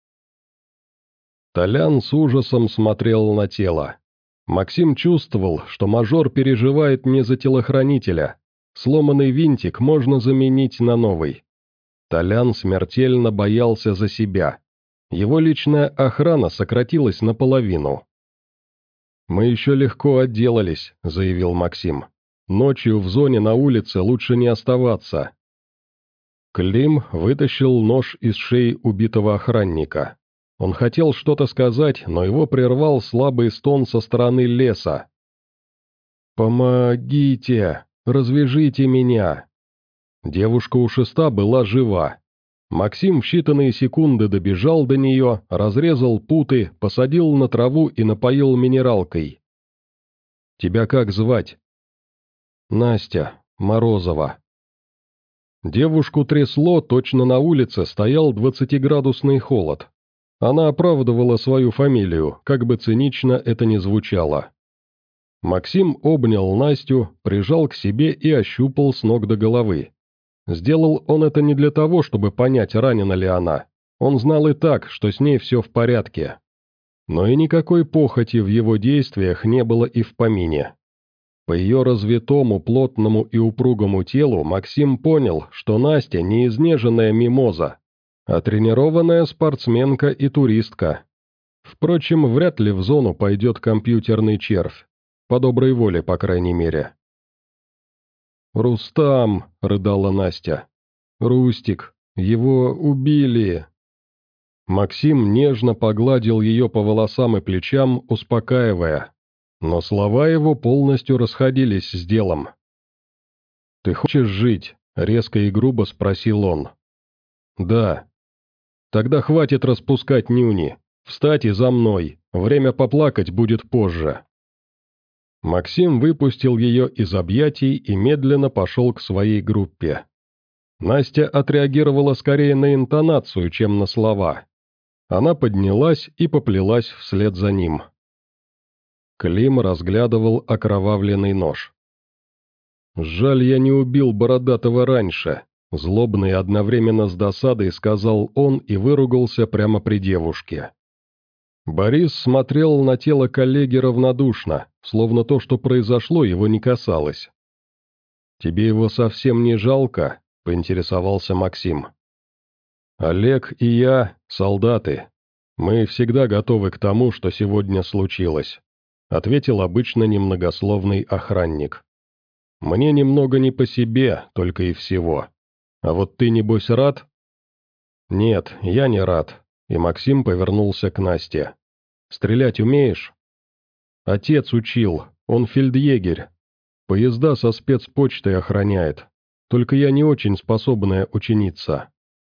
Толян с ужасом смотрел на тело. Максим чувствовал, что мажор переживает не за телохранителя. Сломанный винтик можно заменить на новый. Толян смертельно боялся за себя. Его личная охрана сократилась наполовину. «Мы еще легко отделались», — заявил Максим. «Ночью в зоне на улице лучше не оставаться». Клим вытащил нож из шеи убитого охранника. Он хотел что-то сказать, но его прервал слабый стон со стороны леса. «Помогите! Развяжите меня!» Девушка у шеста была жива. Максим в считанные секунды добежал до нее, разрезал путы, посадил на траву и напоил минералкой. «Тебя как звать?» «Настя. Морозова». Девушку трясло, точно на улице стоял двадцатиградусный холод. Она оправдывала свою фамилию, как бы цинично это ни звучало. Максим обнял Настю, прижал к себе и ощупал с ног до головы. Сделал он это не для того, чтобы понять, ранена ли она. Он знал и так, что с ней все в порядке. Но и никакой похоти в его действиях не было и в помине. По ее развитому, плотному и упругому телу Максим понял, что Настя не изнеженная мимоза, а тренированная спортсменка и туристка. Впрочем, вряд ли в зону пойдет компьютерный червь. По доброй воле, по крайней мере. «Рустам!» — рыдала Настя. «Рустик! Его убили!» Максим нежно погладил ее по волосам и плечам, успокаивая. Но слова его полностью расходились с делом. «Ты хочешь жить?» — резко и грубо спросил он. «Да». «Тогда хватит распускать нюни. Встать и за мной. Время поплакать будет позже». Максим выпустил ее из объятий и медленно пошел к своей группе. Настя отреагировала скорее на интонацию, чем на слова. Она поднялась и поплелась вслед за ним. Клим разглядывал окровавленный нож. «Жаль, я не убил Бородатого раньше», — злобно и одновременно с досадой сказал он и выругался прямо при девушке. Борис смотрел на тело коллеги равнодушно, словно то, что произошло, его не касалось. «Тебе его совсем не жалко?» — поинтересовался Максим. «Олег и я — солдаты. Мы всегда готовы к тому, что сегодня случилось», — ответил обычно немногословный охранник. «Мне немного не по себе, только и всего. А вот ты, небось, рад?» «Нет, я не рад», и Максим повернулся к Насте. «Стрелять умеешь?» «Отец учил, он фельдъегерь. Поезда со спецпочтой охраняет. Только я не очень способная ученица».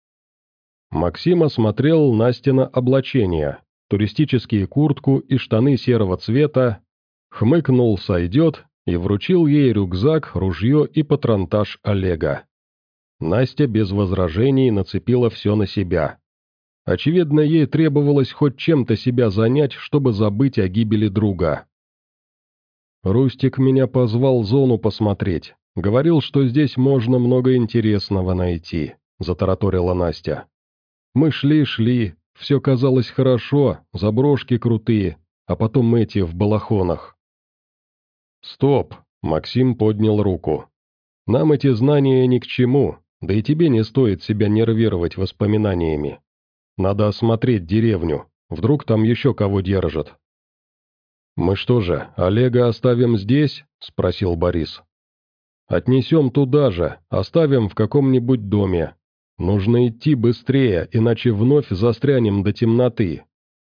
Максим осмотрел Настина облачение, туристические куртку и штаны серого цвета, хмыкнул «сойдет» и вручил ей рюкзак, ружье и патронтаж Олега. Настя без возражений нацепила все на себя. Очевидно, ей требовалось хоть чем-то себя занять, чтобы забыть о гибели друга. «Рустик меня позвал зону посмотреть. Говорил, что здесь можно много интересного найти», — затараторила Настя. «Мы шли-шли, все казалось хорошо, заброшки крутые, а потом эти в балахонах». «Стоп!» — Максим поднял руку. «Нам эти знания ни к чему, да и тебе не стоит себя нервировать воспоминаниями. Надо осмотреть деревню, вдруг там еще кого держат». «Мы что же, Олега оставим здесь?» — спросил Борис. «Отнесем туда же, оставим в каком-нибудь доме. Нужно идти быстрее, иначе вновь застрянем до темноты».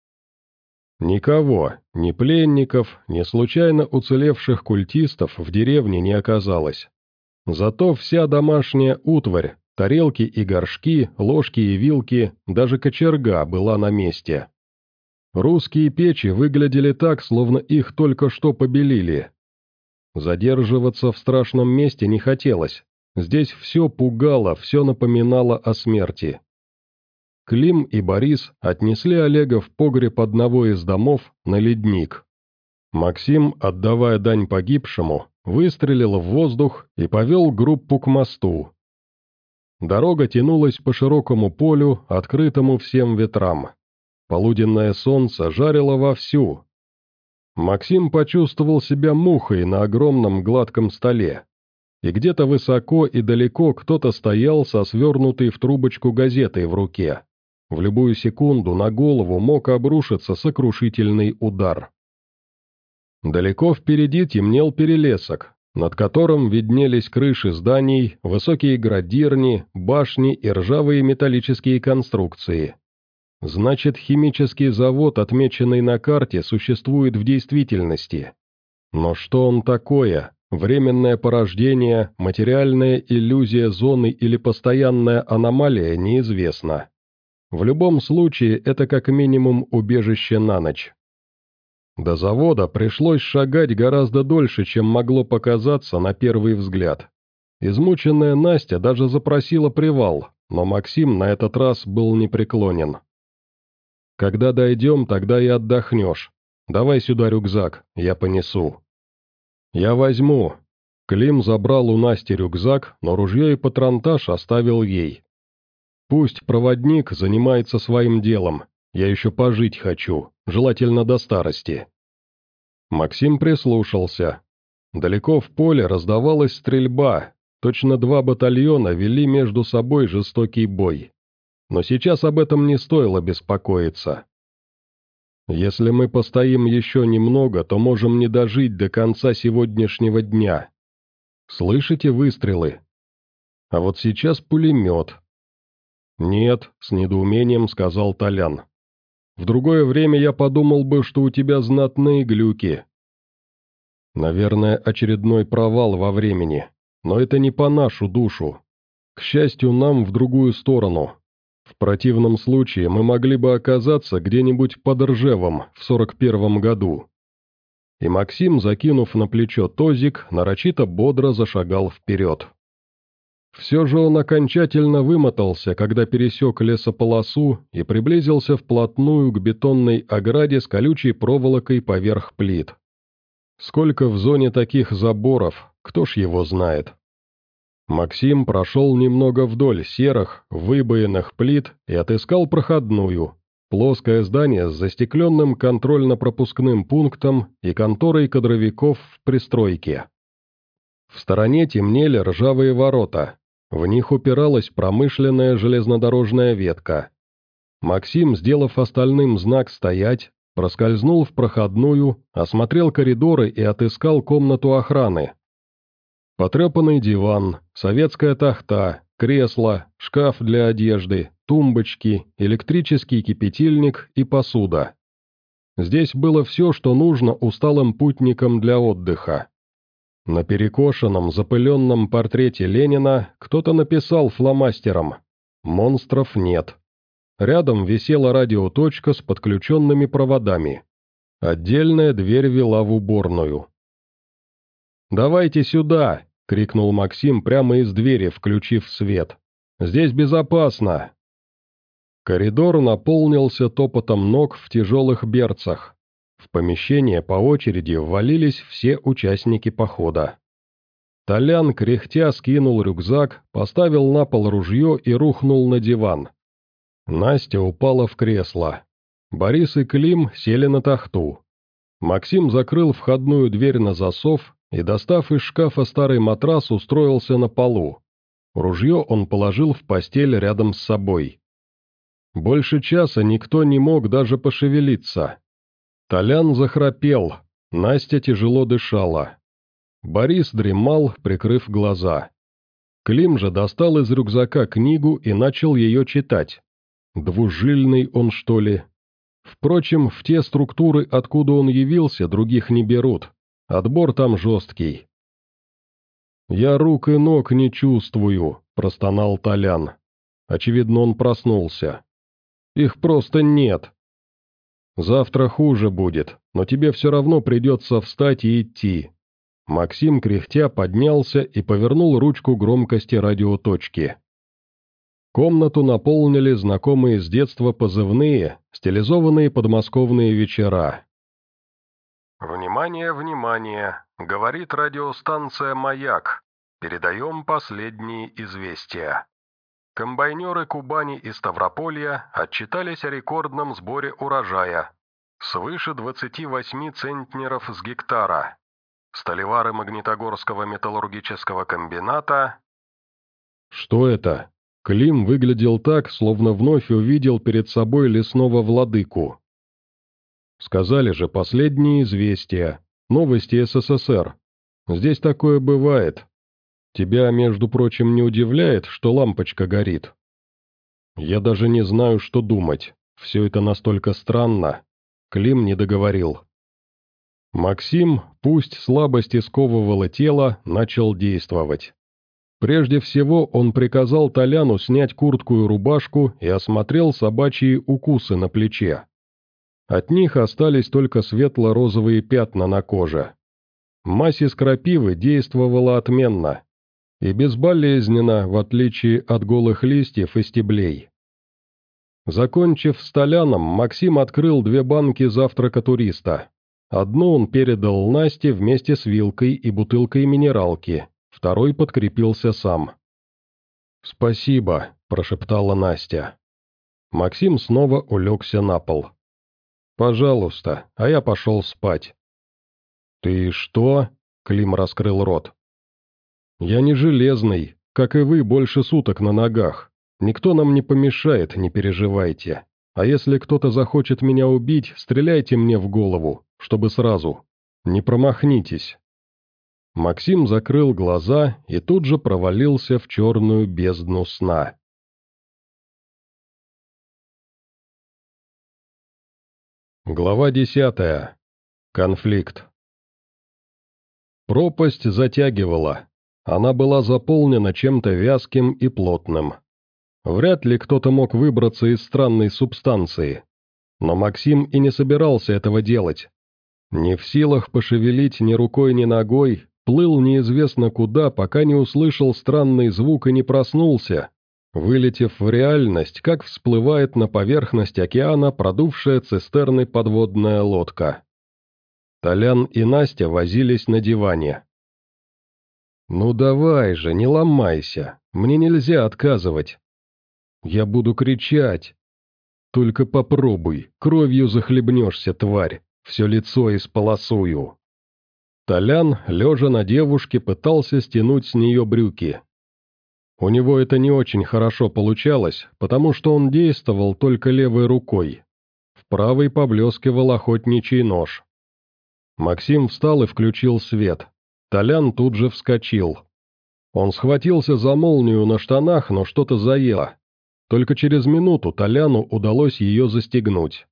Никого, ни пленников, ни случайно уцелевших культистов в деревне не оказалось. Зато вся домашняя утварь, тарелки и горшки, ложки и вилки, даже кочерга была на месте. Русские печи выглядели так, словно их только что побелили. Задерживаться в страшном месте не хотелось. Здесь все пугало, все напоминало о смерти. Клим и Борис отнесли Олега в погреб одного из домов на ледник. Максим, отдавая дань погибшему, выстрелил в воздух и повел группу к мосту. Дорога тянулась по широкому полю, открытому всем ветрам. Полуденное солнце жарило вовсю. Максим почувствовал себя мухой на огромном гладком столе. И где-то высоко и далеко кто-то стоял со свернутой в трубочку газетой в руке. В любую секунду на голову мог обрушиться сокрушительный удар. Далеко впереди темнел перелесок, над которым виднелись крыши зданий, высокие градирни, башни и ржавые металлические конструкции. Значит, химический завод, отмеченный на карте, существует в действительности. Но что он такое? Временное порождение, материальная иллюзия зоны или постоянная аномалия неизвестно. В любом случае, это как минимум убежище на ночь. До завода пришлось шагать гораздо дольше, чем могло показаться на первый взгляд. Измученная Настя даже запросила привал, но Максим на этот раз был непреклонен. «Когда дойдем, тогда и отдохнешь. Давай сюда рюкзак, я понесу». «Я возьму». Клим забрал у Насти рюкзак, но ружье и патронтаж оставил ей. «Пусть проводник занимается своим делом. Я еще пожить хочу, желательно до старости». Максим прислушался. Далеко в поле раздавалась стрельба, точно два батальона вели между собой жестокий бой. Но сейчас об этом не стоило беспокоиться. Если мы постоим еще немного, то можем не дожить до конца сегодняшнего дня. Слышите выстрелы? А вот сейчас пулемет. Нет, с недоумением сказал Толян. В другое время я подумал бы, что у тебя знатные глюки. Наверное, очередной провал во времени, но это не по нашу душу. К счастью, нам в другую сторону. В противном случае мы могли бы оказаться где-нибудь под Ржевом в сорок первом году. И Максим, закинув на плечо тозик, нарочито бодро зашагал вперед. Все же он окончательно вымотался, когда пересек лесополосу и приблизился вплотную к бетонной ограде с колючей проволокой поверх плит. Сколько в зоне таких заборов, кто ж его знает? Максим прошел немного вдоль серых, выбоенных плит и отыскал проходную, плоское здание с застекленным контрольно-пропускным пунктом и конторой кадровиков в пристройке. В стороне темнели ржавые ворота, в них упиралась промышленная железнодорожная ветка. Максим, сделав остальным знак «стоять», проскользнул в проходную, осмотрел коридоры и отыскал комнату охраны. Потрепанный диван, советская тахта, кресло, шкаф для одежды, тумбочки, электрический кипятильник и посуда. Здесь было все, что нужно усталым путникам для отдыха. На перекошенном, запыленном портрете Ленина кто-то написал фломастером «Монстров нет». Рядом висела радиоточка с подключенными проводами. Отдельная дверь вела в уборную. «Давайте сюда!» — крикнул Максим прямо из двери, включив свет. «Здесь безопасно!» Коридор наполнился топотом ног в тяжелых берцах. В помещение по очереди ввалились все участники похода. Толян, кряхтя, скинул рюкзак, поставил на пол ружье и рухнул на диван. Настя упала в кресло. Борис и Клим сели на тахту. Максим закрыл входную дверь на засов и, достав из шкафа старый матрас, устроился на полу. Ружье он положил в постель рядом с собой. Больше часа никто не мог даже пошевелиться. Толян захрапел, Настя тяжело дышала. Борис дремал, прикрыв глаза. Клим же достал из рюкзака книгу и начал ее читать. Двужильный он, что ли? Впрочем, в те структуры, откуда он явился, других не берут. Отбор там жесткий. «Я рук и ног не чувствую», — простонал Толян. Очевидно, он проснулся. «Их просто нет. Завтра хуже будет, но тебе все равно придется встать и идти». Максим, кряхтя, поднялся и повернул ручку громкости радиоточки. Комнату наполнили знакомые с детства позывные, стилизованные подмосковные вечера. «Внимание, внимание! Говорит радиостанция «Маяк». Передаем последние известия. Комбайнеры Кубани и Ставрополья отчитались о рекордном сборе урожая. Свыше двадцати восьми центнеров с гектара. Сталевары Магнитогорского металлургического комбината...» «Что это?» Клим выглядел так, словно вновь увидел перед собой лесного владыку. «Сказали же, последние известия, новости СССР. Здесь такое бывает. Тебя, между прочим, не удивляет, что лампочка горит?» «Я даже не знаю, что думать. Все это настолько странно». Клим не договорил. Максим, пусть слабость сковывала тело, начал действовать. Прежде всего он приказал Толяну снять куртку и рубашку и осмотрел собачьи укусы на плече. От них остались только светло-розовые пятна на коже. Мазь из крапивы действовала отменно и безболезненно, в отличие от голых листьев и стеблей. Закончив с Толяном, Максим открыл две банки завтрака туриста. Одну он передал Насте вместе с вилкой и бутылкой минералки. Второй подкрепился сам. «Спасибо», – прошептала Настя. Максим снова улегся на пол. «Пожалуйста, а я пошел спать». «Ты что?» Клим раскрыл рот. «Я не железный, как и вы, больше суток на ногах. Никто нам не помешает, не переживайте. А если кто-то захочет меня убить, стреляйте мне в голову, чтобы сразу. Не промахнитесь». Максим закрыл глаза и тут же провалился в черную бездну сна. Глава десятая. Конфликт. Пропасть затягивала. Она была заполнена чем-то вязким и плотным. Вряд ли кто-то мог выбраться из странной субстанции. Но Максим и не собирался этого делать. Не в силах пошевелить ни рукой, ни ногой, плыл неизвестно куда, пока не услышал странный звук и не проснулся, вылетев в реальность, как всплывает на поверхность океана продувшая цистерны подводная лодка. Толян и Настя возились на диване. «Ну давай же, не ломайся, мне нельзя отказывать». «Я буду кричать». «Только попробуй, кровью захлебнешься, тварь, все лицо исполосую». Толян, лежа на девушке, пытался стянуть с нее брюки. У него это не очень хорошо получалось, потому что он действовал только левой рукой. В правой поблескивал охотничий нож. Максим встал и включил свет. Толян тут же вскочил. Он схватился за молнию на штанах, но что-то заело. Только через минуту Толяну удалось ее застегнуть.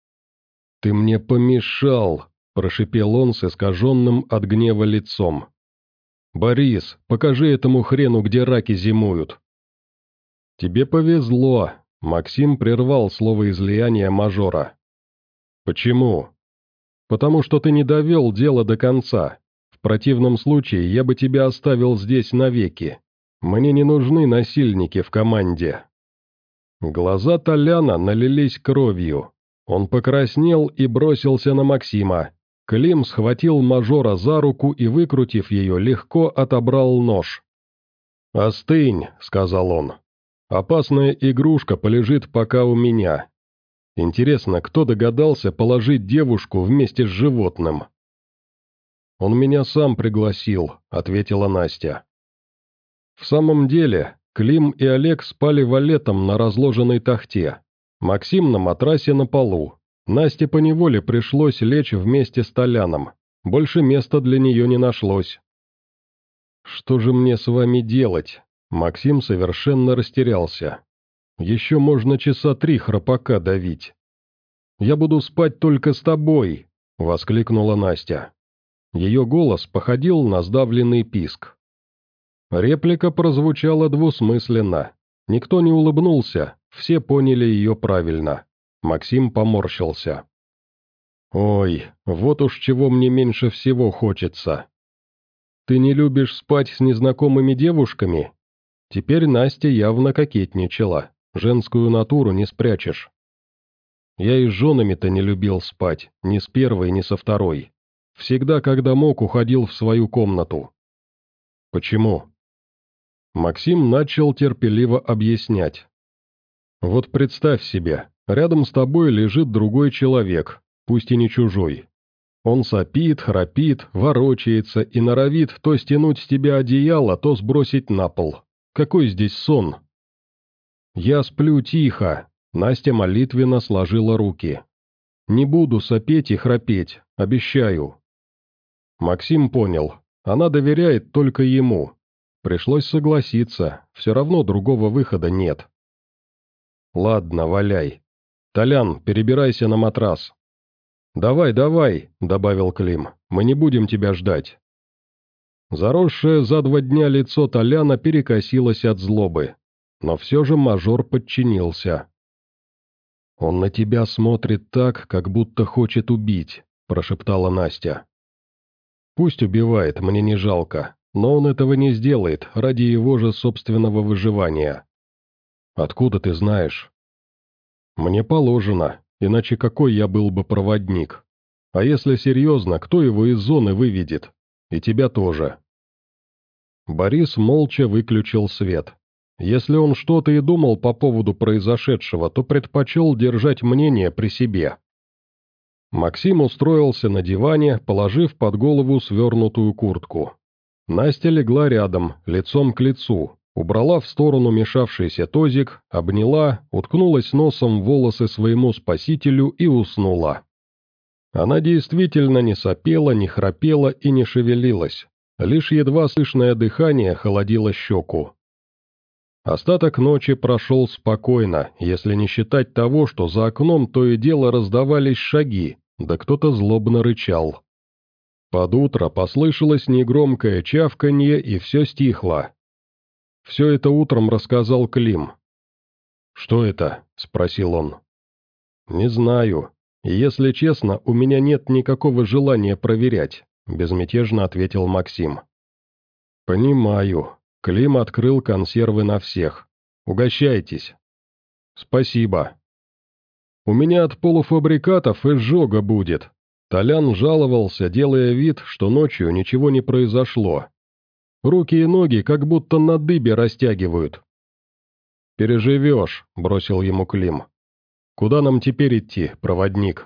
«Ты мне помешал!» – прошипел он с искаженным от гнева лицом. «Борис, покажи этому хрену, где раки зимуют». «Тебе повезло», – Максим прервал словоизлияние мажора. «Почему?» «Потому что ты не довел дело до конца. В противном случае я бы тебя оставил здесь навеки. Мне не нужны насильники в команде». Глаза Толяна налились кровью. Он покраснел и бросился на Максима. Клим схватил мажора за руку и, выкрутив ее, легко отобрал нож. «Остынь», — сказал он. «Опасная игрушка полежит пока у меня. Интересно, кто догадался положить девушку вместе с животным?» «Он меня сам пригласил», — ответила Настя. В самом деле, Клим и Олег спали валетом на разложенной тахте. Максим на матрасе на полу. Насте поневоле пришлось лечь вместе с Толяном. Больше места для нее не нашлось. «Что же мне с вами делать?» Максим совершенно растерялся. «Еще можно часа три храпака давить». «Я буду спать только с тобой», — воскликнула Настя. Ее голос походил на сдавленный писк. Реплика прозвучала двусмысленно. Никто не улыбнулся, все поняли ее правильно. Максим поморщился. «Ой, вот уж чего мне меньше всего хочется. Ты не любишь спать с незнакомыми девушками?» Теперь Настя явно кокетничала, женскую натуру не спрячешь. «Я и с женами-то не любил спать, ни с первой, ни со второй. Всегда, когда мог, уходил в свою комнату». «Почему?» Максим начал терпеливо объяснять. «Вот представь себе, рядом с тобой лежит другой человек, пусть и не чужой. Он сопит, храпит, ворочается и норовит то стянуть с тебя одеяло, то сбросить на пол. Какой здесь сон?» «Я сплю тихо», — Настя молитвенно сложила руки. «Не буду сопеть и храпеть, обещаю». Максим понял, она доверяет только ему. Пришлось согласиться, все равно другого выхода нет. «Ладно, валяй. Толян, перебирайся на матрас». «Давай, давай», — добавил Клим, — «мы не будем тебя ждать». Заросшее за два дня лицо Толяна перекосилось от злобы, но все же мажор подчинился. «Он на тебя смотрит так, как будто хочет убить», — прошептала Настя. «Пусть убивает, мне не жалко. Но он этого не сделает, ради его же собственного выживания». «Откуда ты знаешь?» «Мне положено, иначе какой я был бы проводник? А если серьезно, кто его из зоны выведет? И тебя тоже». Борис молча выключил свет. Если он что-то и думал по поводу произошедшего, то предпочел держать мнение при себе. Максим устроился на диване, положив под голову свернутую куртку. Настя легла рядом, лицом к лицу, убрала в сторону мешавшийся тозик, обняла, уткнулась носом в волосы своему спасителю и уснула. Она действительно не сопела, не храпела и не шевелилась, лишь едва слышное дыхание холодило щеку. Остаток ночи прошел спокойно, если не считать того, что за окном то и дело раздавались шаги, да кто-то злобно рычал. Под утро послышалось негромкое чавканье, и все стихло. Все это утром рассказал Клим. «Что это?» – спросил он. «Не знаю. И если честно, у меня нет никакого желания проверять», – безмятежно ответил Максим. «Понимаю. Клим открыл консервы на всех. Угощайтесь». «Спасибо». «У меня от полуфабрикатов изжога будет». Толян жаловался, делая вид, что ночью ничего не произошло. Руки и ноги как будто на дыбе растягивают. «Переживешь», — бросил ему Клим. «Куда нам теперь идти, проводник?»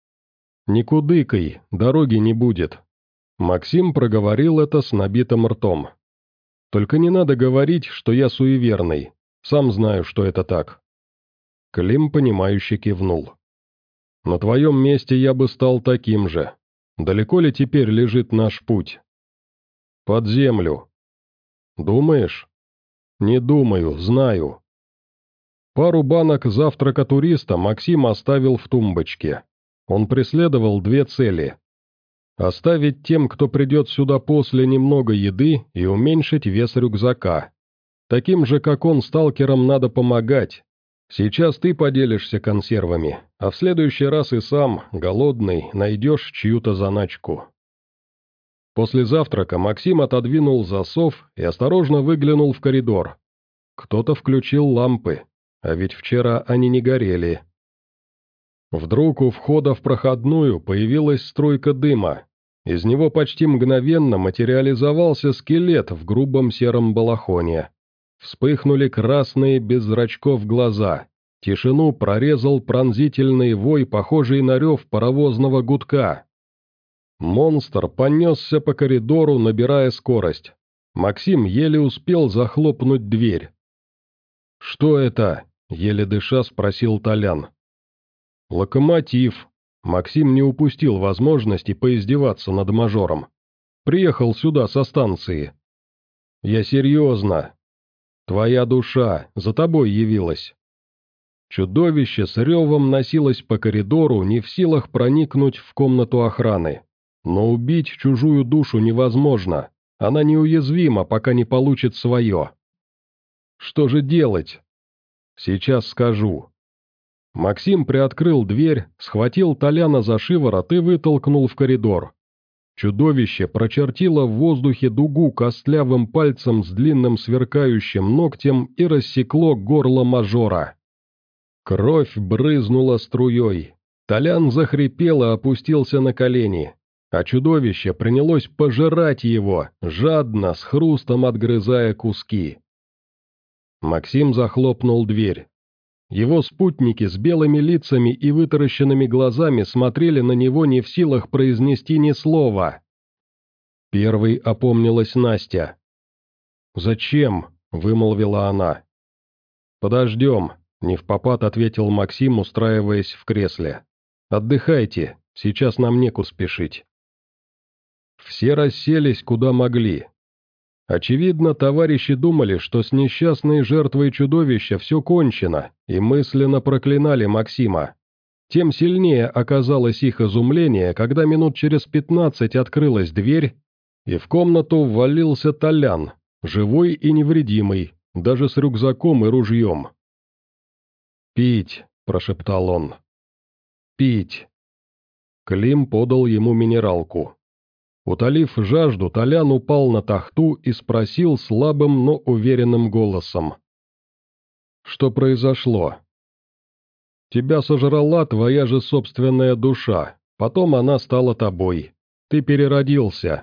«Никудыкой, дороги не будет». Максим проговорил это с набитым ртом. «Только не надо говорить, что я суеверный. Сам знаю, что это так». Клим, понимающе кивнул. «На твоем месте я бы стал таким же. Далеко ли теперь лежит наш путь?» «Под землю». «Думаешь?» «Не думаю, знаю». Пару банок завтрака туриста Максим оставил в тумбочке. Он преследовал две цели. Оставить тем, кто придет сюда после, немного еды и уменьшить вес рюкзака. Таким же, как он, сталкерам надо помогать. Сейчас ты поделишься консервами, а в следующий раз и сам, голодный, найдешь чью-то заначку. После завтрака Максим отодвинул засов и осторожно выглянул в коридор. Кто-то включил лампы, а ведь вчера они не горели. Вдруг у входа в проходную появилась струйка дыма. Из него почти мгновенно материализовался скелет в грубом сером балахоне. Вспыхнули красные без зрачков глаза. Тишину прорезал пронзительный вой, похожий на рев паровозного гудка. Монстр понесся по коридору, набирая скорость. Максим еле успел захлопнуть дверь. «Что это?» — еле дыша спросил Толян. «Локомотив». Максим не упустил возможности поиздеваться над мажором. «Приехал сюда со станции». «Я серьезно. Твоя душа за тобой явилась». Чудовище с ревом носилось по коридору, не в силах проникнуть в комнату охраны. Но убить чужую душу невозможно. Она неуязвима, пока не получит свое. Что же делать? Сейчас скажу. Максим приоткрыл дверь, схватил Толяна за шиворот и вытолкнул в коридор. Чудовище прочертило в воздухе дугу костлявым пальцем с длинным сверкающим ногтем и рассекло горло мажора. Кровь брызнула струей. Толян захрипел и опустился на колени, а чудовище принялось пожирать его, жадно, с хрустом отгрызая куски. Максим захлопнул дверь. Его спутники с белыми лицами и вытаращенными глазами смотрели на него, не в силах произнести ни слова. Первой опомнилась Настя. «Зачем?» — вымолвила она. «Подождем», — невпопад ответил Максим, устраиваясь в кресле. «Отдыхайте, сейчас нам неку спешить». Все расселись куда могли. Очевидно, товарищи думали, что с несчастной жертвой чудовища все кончено, и мысленно проклинали Максима. Тем сильнее оказалось их изумление, когда минут через пятнадцать открылась дверь, и в комнату ввалился Толян, живой и невредимый, даже с рюкзаком и ружьем. «Пить», — прошептал он. «Пить». Клим подал ему минералку. Утолив жажду, Толян упал на тахту и спросил слабым, но уверенным голосом. «Что произошло?» «Тебя сожрала твоя же собственная душа, потом она стала тобой. Ты переродился».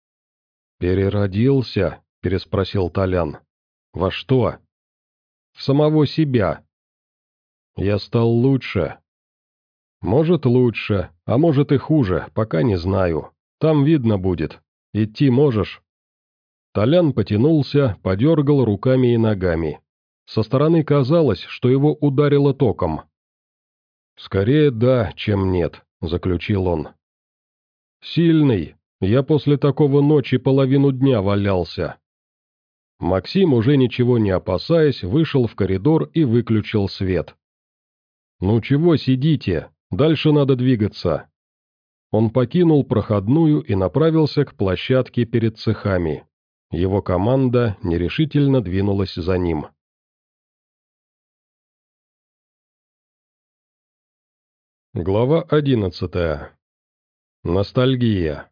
«Переродился?» — переспросил Толян. «Во что?» «В самого себя». «Я стал лучше». Может лучше, а может и хуже, пока не знаю. Там видно будет. Идти можешь?» Толян потянулся, подергал руками и ногами. Со стороны казалось, что его ударило током. «Скорее да, чем нет», — заключил он. «Сильный. Я после такого ночи половину дня валялся». Максим, уже ничего не опасаясь, вышел в коридор и выключил свет. «Ну чего сидите? Дальше надо двигаться». Он покинул проходную и направился к площадке перед цехами. Его команда нерешительно двинулась за ним. Глава одиннадцатая. Ностальгия.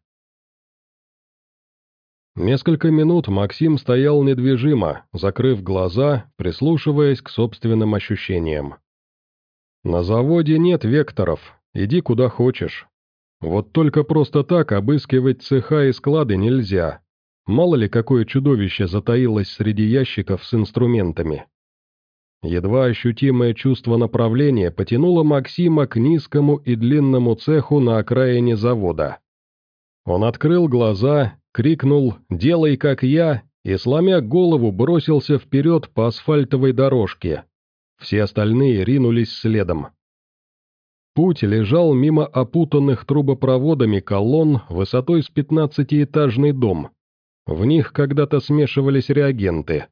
Несколько минут Максим стоял недвижимо, закрыв глаза, прислушиваясь к собственным ощущениям. «На заводе нет векторов, иди куда хочешь. Вот только просто так обыскивать цеха и склады нельзя. Мало ли какое чудовище затаилось среди ящиков с инструментами». Едва ощутимое чувство направления потянуло Максима к низкому и длинному цеху на окраине завода. Он открыл глаза, крикнул «Делай, как я!» и, сломя голову, бросился вперед по асфальтовой дорожке. Все остальные ринулись следом. Путь лежал мимо опутанных трубопроводами колонн высотой с пятнадцатиэтажный дом. В них когда-то смешивались реагенты.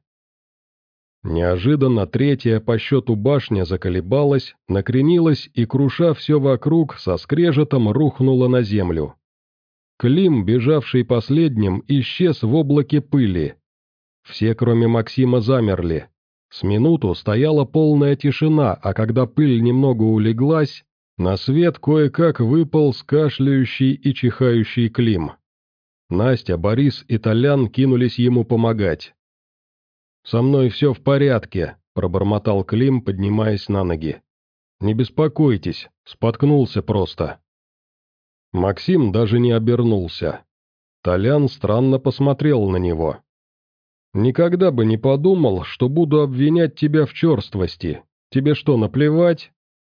Неожиданно третья по счету башня заколебалась, накренилась и, круша все вокруг, со скрежетом рухнула на землю. Клим, бежавший последним, исчез в облаке пыли. Все, кроме Максима, замерли. С минуту стояла полная тишина, а когда пыль немного улеглась, на свет кое-как выполз кашляющий и чихающий Клим. Настя, Борис и Толян кинулись ему помогать. «Со мной все в порядке», — пробормотал Клим, поднимаясь на ноги. «Не беспокойтесь, споткнулся просто». Максим даже не обернулся. Толян странно посмотрел на него. «Никогда бы не подумал, что буду обвинять тебя в черствости. Тебе что, наплевать?»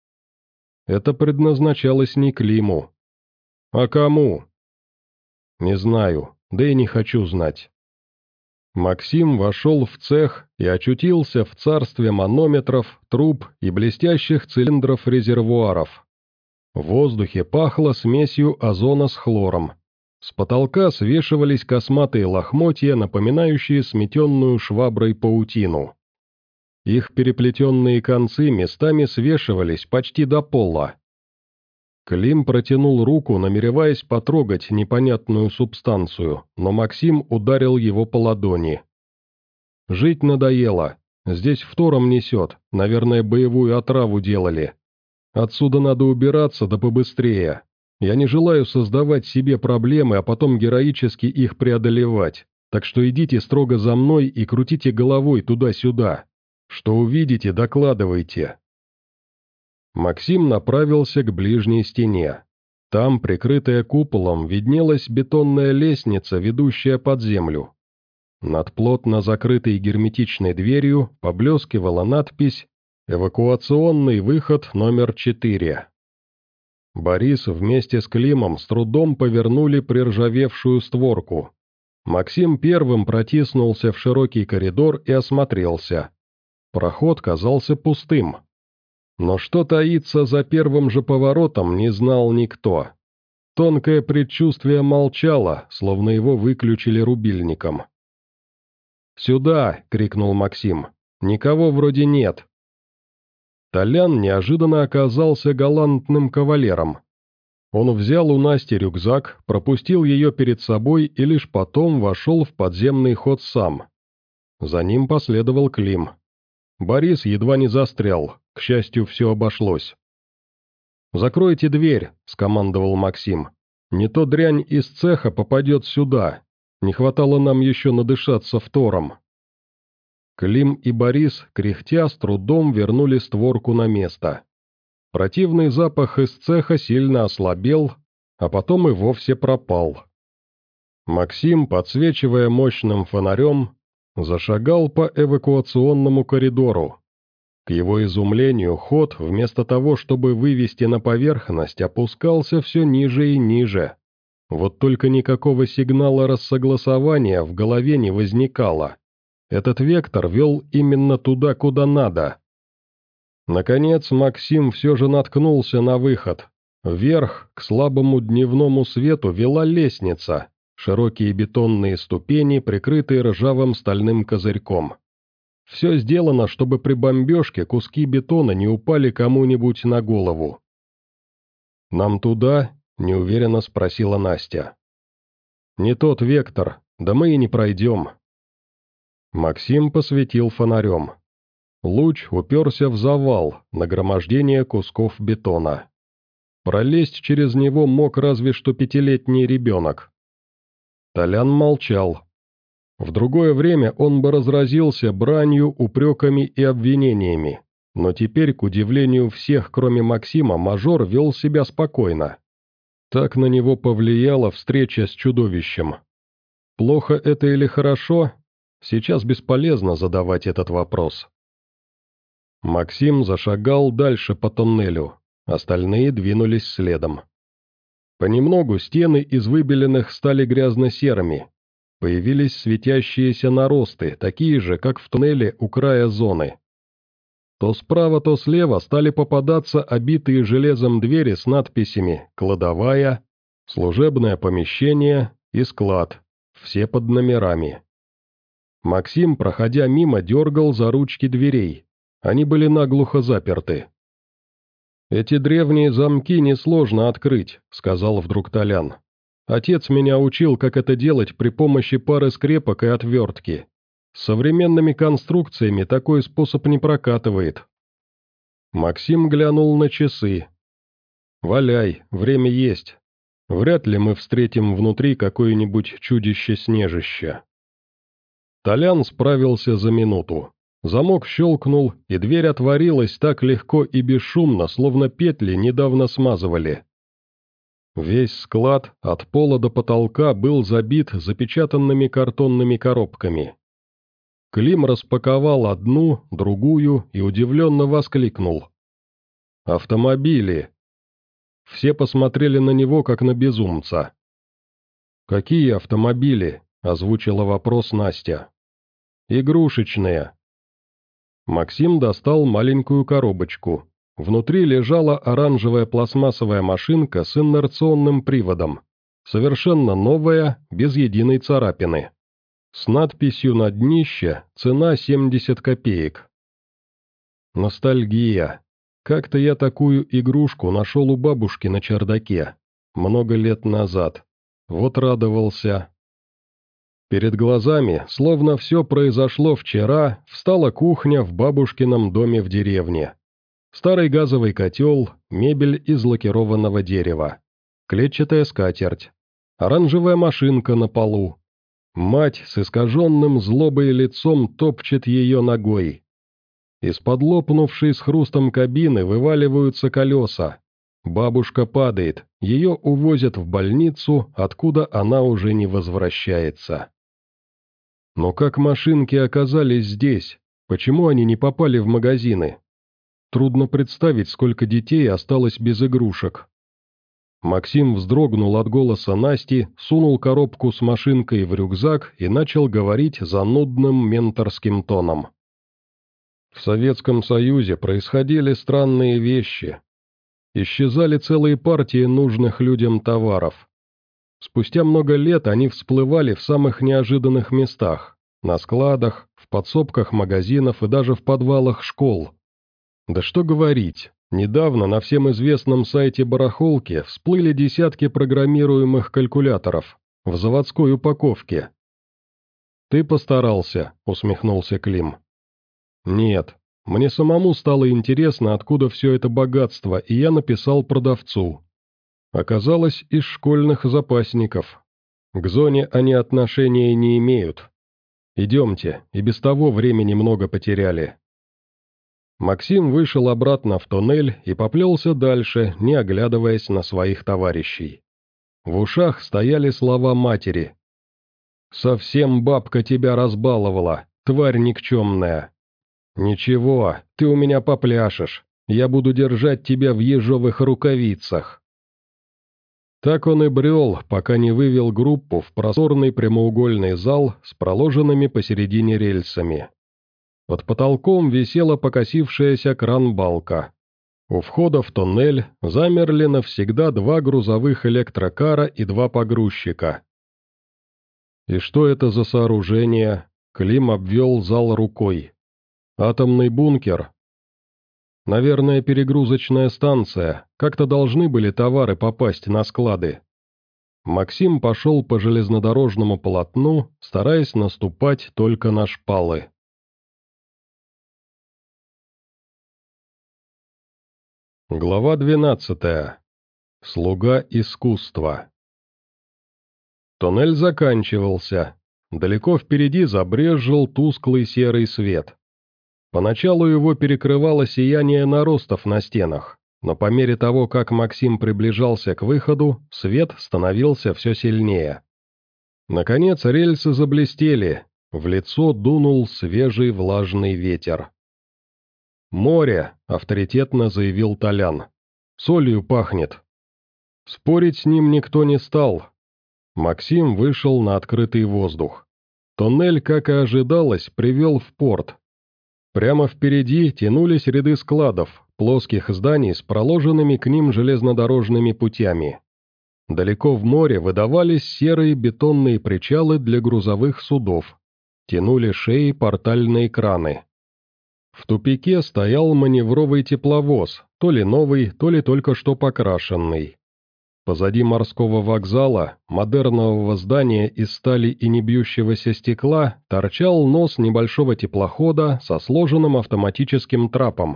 Это предназначалось не Климу. «А кому?» «Не знаю, да и не хочу знать». Максим вошел в цех и очутился в царстве манометров, труб и блестящих цилиндров-резервуаров. В воздухе пахло смесью озона с хлором. С потолка свешивались косматые лохмотья, напоминающие сметенную шваброй паутину. Их переплетенные концы местами свешивались почти до пола. Клим протянул руку, намереваясь потрогать непонятную субстанцию, но Максим ударил его по ладони. «Жить надоело. Здесь фтором несет, наверное, боевую отраву делали. Отсюда надо убираться, да побыстрее. Я не желаю создавать себе проблемы, а потом героически их преодолевать, так что идите строго за мной и крутите головой туда-сюда. Что увидите, докладывайте». Максим направился к ближней стене. Там, прикрытая куполом, виднелась бетонная лестница, ведущая под землю. Над плотно закрытой герметичной дверью поблескивала надпись «Эвакуационный выход номер четыре». Борис вместе с Климом с трудом повернули приржавевшую створку. Максим первым протиснулся в широкий коридор и осмотрелся. Проход казался пустым. Но что таится за первым же поворотом, не знал никто. Тонкое предчувствие молчало, словно его выключили рубильником. «Сюда!» — крикнул Максим. «Никого вроде нет». Толян неожиданно оказался галантным кавалером. Он взял у Насти рюкзак, пропустил ее перед собой и лишь потом вошел в подземный ход сам. За ним последовал Клим. Борис едва не застрял, к счастью, все обошлось. «Закройте дверь», — скомандовал Максим. «Не то дрянь из цеха попадет сюда. Не хватало нам еще надышаться фтором». Клим и Борис, кряхтя, с трудом вернули створку на место. Противный запах из цеха сильно ослабел, а потом и вовсе пропал. Максим, подсвечивая мощным фонарем, зашагал по эвакуационному коридору. К его изумлению, ход, вместо того, чтобы вывести на поверхность, опускался все ниже и ниже. Вот только никакого сигнала рассогласования в голове не возникало. Этот вектор вел именно туда, куда надо. Наконец Максим все же наткнулся на выход. Вверх, к слабому дневному свету, вела лестница, широкие бетонные ступени, прикрытые ржавым стальным козырьком. Все сделано, чтобы при бомбежке куски бетона не упали кому-нибудь на голову. «Нам туда?» – неуверенно спросила Настя. «Не тот вектор, да мы и не пройдем». Максим посветил фонарем. Луч уперся в завал, нагромождение кусков бетона. Пролезть через него мог разве что пятилетний ребенок. Толян молчал. В другое время он бы разразился бранью, упреками и обвинениями, но теперь, к удивлению всех, кроме Максима, мажор вел себя спокойно. Так на него повлияла встреча с чудовищем. Плохо это или хорошо? Сейчас бесполезно задавать этот вопрос. Максим зашагал дальше по тоннелю, остальные двинулись следом. Понемногу стены из выбеленных стали грязно-серыми. Появились светящиеся наросты, такие же, как в туннеле у края зоны. То справа, то слева стали попадаться обитые железом двери с надписями «Кладовая», «Служебное помещение» и «Склад», все под номерами. Максим, проходя мимо, дергал за ручки дверей. Они были наглухо заперты. «Эти древние замки несложно открыть», — сказал вдруг Толян. «Отец меня учил, как это делать при помощи пары скрепок и отвертки. С современными конструкциями такой способ не прокатывает». Максим глянул на часы. «Валяй, время есть. Вряд ли мы встретим внутри какое-нибудь чудище-снежище». Толян справился за минуту. Замок щелкнул, и дверь отворилась так легко и бесшумно, словно петли недавно смазывали. Весь склад, от пола до потолка, был забит запечатанными картонными коробками. Клим распаковал одну, другую и удивленно воскликнул. «Автомобили!» Все посмотрели на него, как на безумца. «Какие автомобили?» – озвучила вопрос Настя. «Игрушечные». Максим достал маленькую коробочку. Внутри лежала оранжевая пластмассовая машинка с инерционным приводом. Совершенно новая, без единой царапины. С надписью на днище «Цена семьдесят копеек». Ностальгия. Как-то я такую игрушку нашел у бабушки на чердаке. Много лет назад. Вот радовался. Перед глазами, словно все произошло вчера, встала кухня в бабушкином доме в деревне. Старый газовый котел, мебель из лакированного дерева, клетчатая скатерть, оранжевая машинка на полу. Мать с искаженным злобой лицом топчет ее ногой. Из-под лопнувшей с хрустом кабины вываливаются колеса. Бабушка падает, ее увозят в больницу, откуда она уже не возвращается. Но как машинки оказались здесь? Почему они не попали в магазины? Трудно представить, сколько детей осталось без игрушек. Максим вздрогнул от голоса Насти, сунул коробку с машинкой в рюкзак и начал говорить занудным менторским тоном. В Советском Союзе происходили странные вещи. Исчезали целые партии нужных людям товаров. Спустя много лет они всплывали в самых неожиданных местах, на складах, в подсобках магазинов и даже в подвалах школ. Да что говорить, недавно на всем известном сайте барахолки всплыли десятки программируемых калькуляторов в заводской упаковке. «Ты постарался», — усмехнулся Клим. «Нет, мне самому стало интересно, откуда все это богатство, и я написал продавцу. Оказалось, из школьных запасников. К зоне они отношения не имеют. Идемте, и без того времени много потеряли». Максим вышел обратно в туннель и поплелся дальше, не оглядываясь на своих товарищей. В ушах стояли слова матери. «Совсем бабка тебя разбаловала, тварь никчемная». «Ничего, ты у меня попляшешь. Я буду держать тебя в ежовых рукавицах». Так он и брел, пока не вывел группу в просторный прямоугольный зал с проложенными посередине рельсами. Под потолком висела покосившаяся кран-балка. У входа в туннель замерли навсегда два грузовых электрокара и два погрузчика. «И что это за сооружение?» Клим обвел зал рукой. «Атомный бункер?» «Наверное, перегрузочная станция. Как-то должны были товары попасть на склады». Максим пошел по железнодорожному полотну, стараясь наступать только на шпалы. Глава двенадцатая. Слуга искусства. Туннель заканчивался. Далеко впереди забрезжил тусклый серый свет. Поначалу его перекрывало сияние наростов на стенах, но по мере того, как Максим приближался к выходу, свет становился все сильнее. Наконец рельсы заблестели, в лицо дунул свежий влажный ветер. «Море», — авторитетно заявил Толян. «Солью пахнет». Спорить с ним никто не стал. Максим вышел на открытый воздух. Туннель, как и ожидалось, привел в порт. Прямо впереди тянулись ряды складов, плоских зданий с проложенными к ним железнодорожными путями. Далеко в море выдавались серые бетонные причалы для грузовых судов. Тянули шеи портальные краны. В тупике стоял маневровый тепловоз, то ли новый, то ли только что покрашенный. Позади морского вокзала, модернового здания из стали и небьющегося стекла, торчал нос небольшого теплохода со сложенным автоматическим трапом.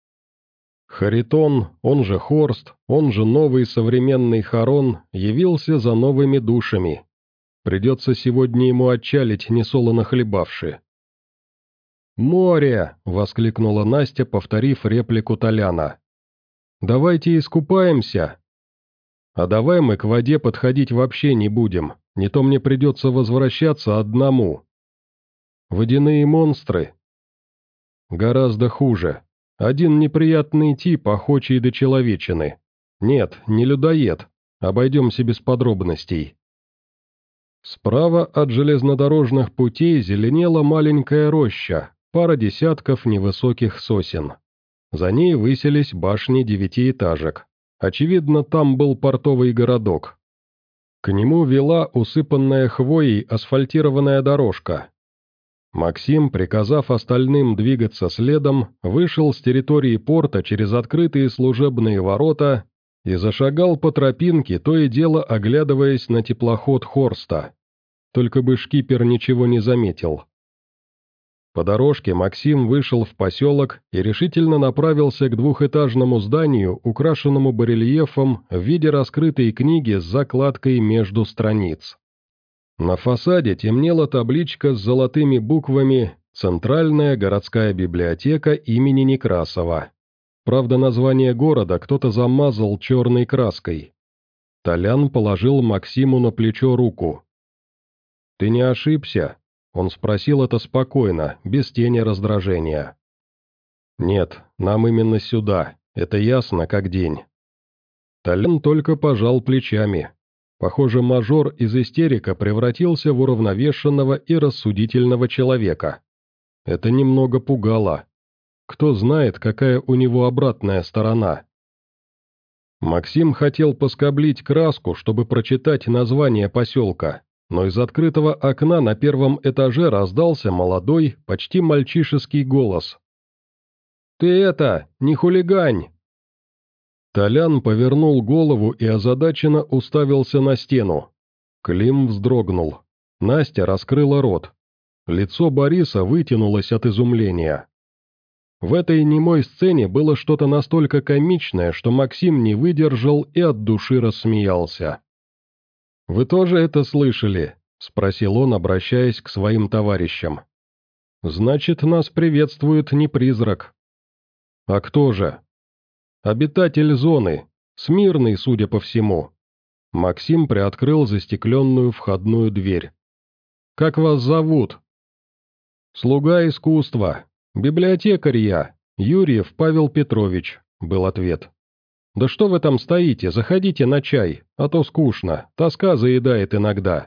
Харитон, он же Хорст, он же новый современный Харон, явился за новыми душами. Придется сегодня ему отчалить, несолоно хлебавши. «Море!» — воскликнула Настя, повторив реплику Толяна. «Давайте искупаемся!» «А давай мы к воде подходить вообще не будем, не то мне придется возвращаться одному». «Водяные монстры?» «Гораздо хуже. Один неприятный тип, охочий до человечины. Нет, не людоед. Обойдемся без подробностей». Справа от железнодорожных путей зеленела маленькая роща, пара десятков невысоких сосен. За ней высились башни девятиэтажек. Очевидно, там был портовый городок. К нему вела усыпанная хвоей асфальтированная дорожка. Максим, приказав остальным двигаться следом, вышел с территории порта через открытые служебные ворота и зашагал по тропинке, то и дело оглядываясь на теплоход Хорста. Только бы шкипер ничего не заметил. По дорожке Максим вышел в поселок и решительно направился к двухэтажному зданию, украшенному барельефом в виде раскрытой книги с закладкой между страниц. На фасаде темнела табличка с золотыми буквами «Центральная городская библиотека имени Некрасова». Правда, название города кто-то замазал черной краской. Толян положил Максиму на плечо руку. «Ты не ошибся?» Он спросил это спокойно, без тени раздражения. «Нет, нам именно сюда, это ясно как день». Толян только пожал плечами. Похоже, мажор из истерика превратился в уравновешенного и рассудительного человека. Это немного пугало. Кто знает, какая у него обратная сторона. Максим хотел поскоблить краску, чтобы прочитать название поселка, но из открытого окна на первом этаже раздался молодой, почти мальчишеский голос. «Ты это, не хулигань!» Толян повернул голову и озадаченно уставился на стену. Клим вздрогнул. Настя раскрыла рот. Лицо Бориса вытянулось от изумления. В этой немой сцене было что-то настолько комичное, что Максим не выдержал и от души рассмеялся. «Вы тоже это слышали?» — спросил он, обращаясь к своим товарищам. «Значит, нас приветствует не призрак». «А кто же?» «Обитатель зоны, смирный, судя по всему». Максим приоткрыл застекленную входную дверь. «Как вас зовут?» «Слуга искусства. «Библиотекарь я, Юрьев Павел Петрович», — был ответ. «Да что вы там стоите, заходите на чай, а то скучно, тоска заедает иногда».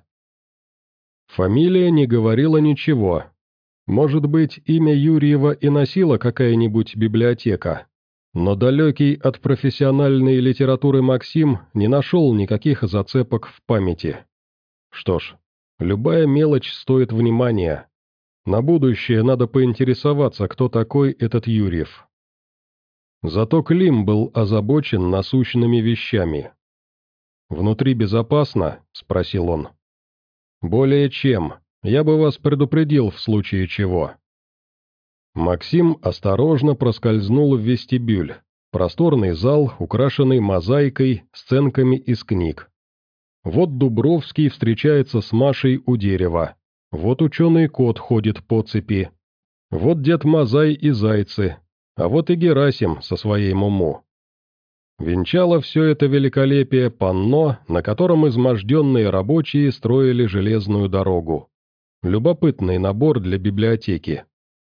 Фамилия не говорила ничего. Может быть, имя Юрьева и носила какая-нибудь библиотека. Но далекий от профессиональной литературы Максим не нашел никаких зацепок в памяти. Что ж, любая мелочь стоит внимания. На будущее надо поинтересоваться, кто такой этот Юрьев. Зато Клим был озабочен насущными вещами. «Внутри безопасно?» – спросил он. «Более чем. Я бы вас предупредил в случае чего». Максим осторожно проскользнул в вестибюль. Просторный зал, украшенный мозаикой, сценками из книг. Вот Дубровский встречается с Машей у дерева. Вот ученый кот ходит по цепи. Вот дед Мазай и зайцы. А вот и Герасим со своей Муму. Венчало все это великолепие панно, на котором изможденные рабочие строили железную дорогу. Любопытный набор для библиотеки.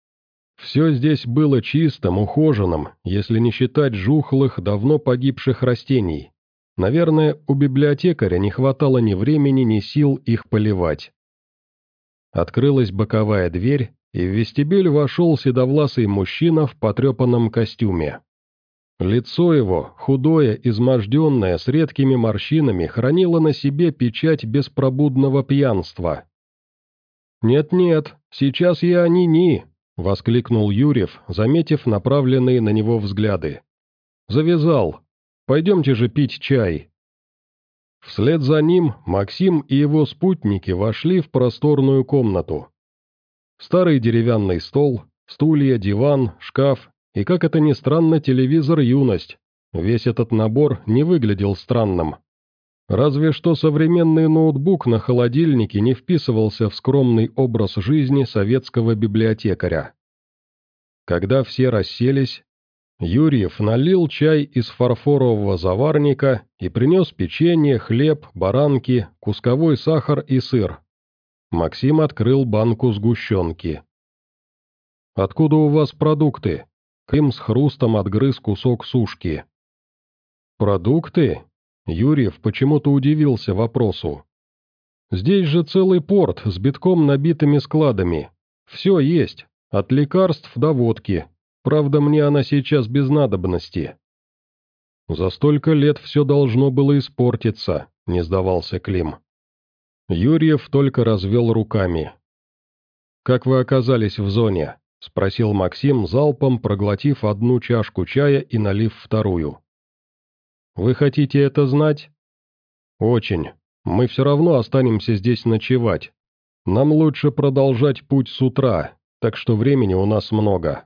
Все здесь было чистым, ухоженным, если не считать жухлых, давно погибших растений. Наверное, у библиотекаря не хватало ни времени, ни сил их поливать. Открылась боковая дверь, и в вестибюль вошел седовласый мужчина в потрепанном костюме. Лицо его, худое, изможденное, с редкими морщинами, хранило на себе печать беспробудного пьянства. «Нет-нет, сейчас я ни-ни», — воскликнул Юрьев, заметив направленные на него взгляды. «Завязал. Пойдемте же пить чай». Вслед за ним Максим и его спутники вошли в просторную комнату. Старый деревянный стол, стулья, диван, шкаф и, как это ни странно, телевизор «Юность». Весь этот набор не выглядел странным. Разве что современный ноутбук на холодильнике не вписывался в скромный образ жизни советского библиотекаря. Когда все расселись, Юрьев налил чай из фарфорового заварника и принес печенье, хлеб, баранки, кусковой сахар и сыр. Максим открыл банку сгущенки. «Откуда у вас продукты?» Клим с хрустом отгрыз кусок сушки. «Продукты?» Юрьев почему-то удивился вопросу. «Здесь же целый порт с битком набитыми складами. Все есть, от лекарств до водки. Правда, мне она сейчас без надобности». «За столько лет все должно было испортиться», — не сдавался Клим. Юрьев только развел руками. «Как вы оказались в зоне?» — спросил Максим, залпом проглотив одну чашку чая и налив вторую. «Вы хотите это знать?» «Очень. Мы все равно останемся здесь ночевать. Нам лучше продолжать путь с утра, так что времени у нас много».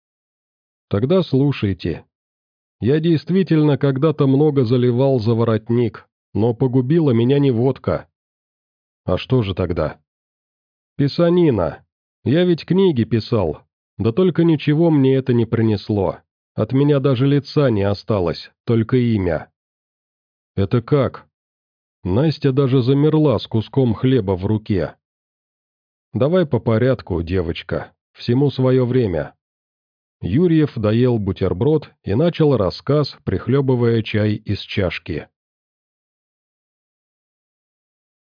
«Тогда слушайте. Я действительно когда-то много заливал за воротник, но погубила меня не водка». «А что же тогда?» «Писанина. Я ведь книги писал, да только ничего мне это не принесло. От меня даже лица не осталось, только имя». «Это как?» Настя даже замерла с куском хлеба в руке. «Давай по порядку, девочка, всему свое время». Юрьев доел бутерброд и начал рассказ, прихлебывая чай из чашки.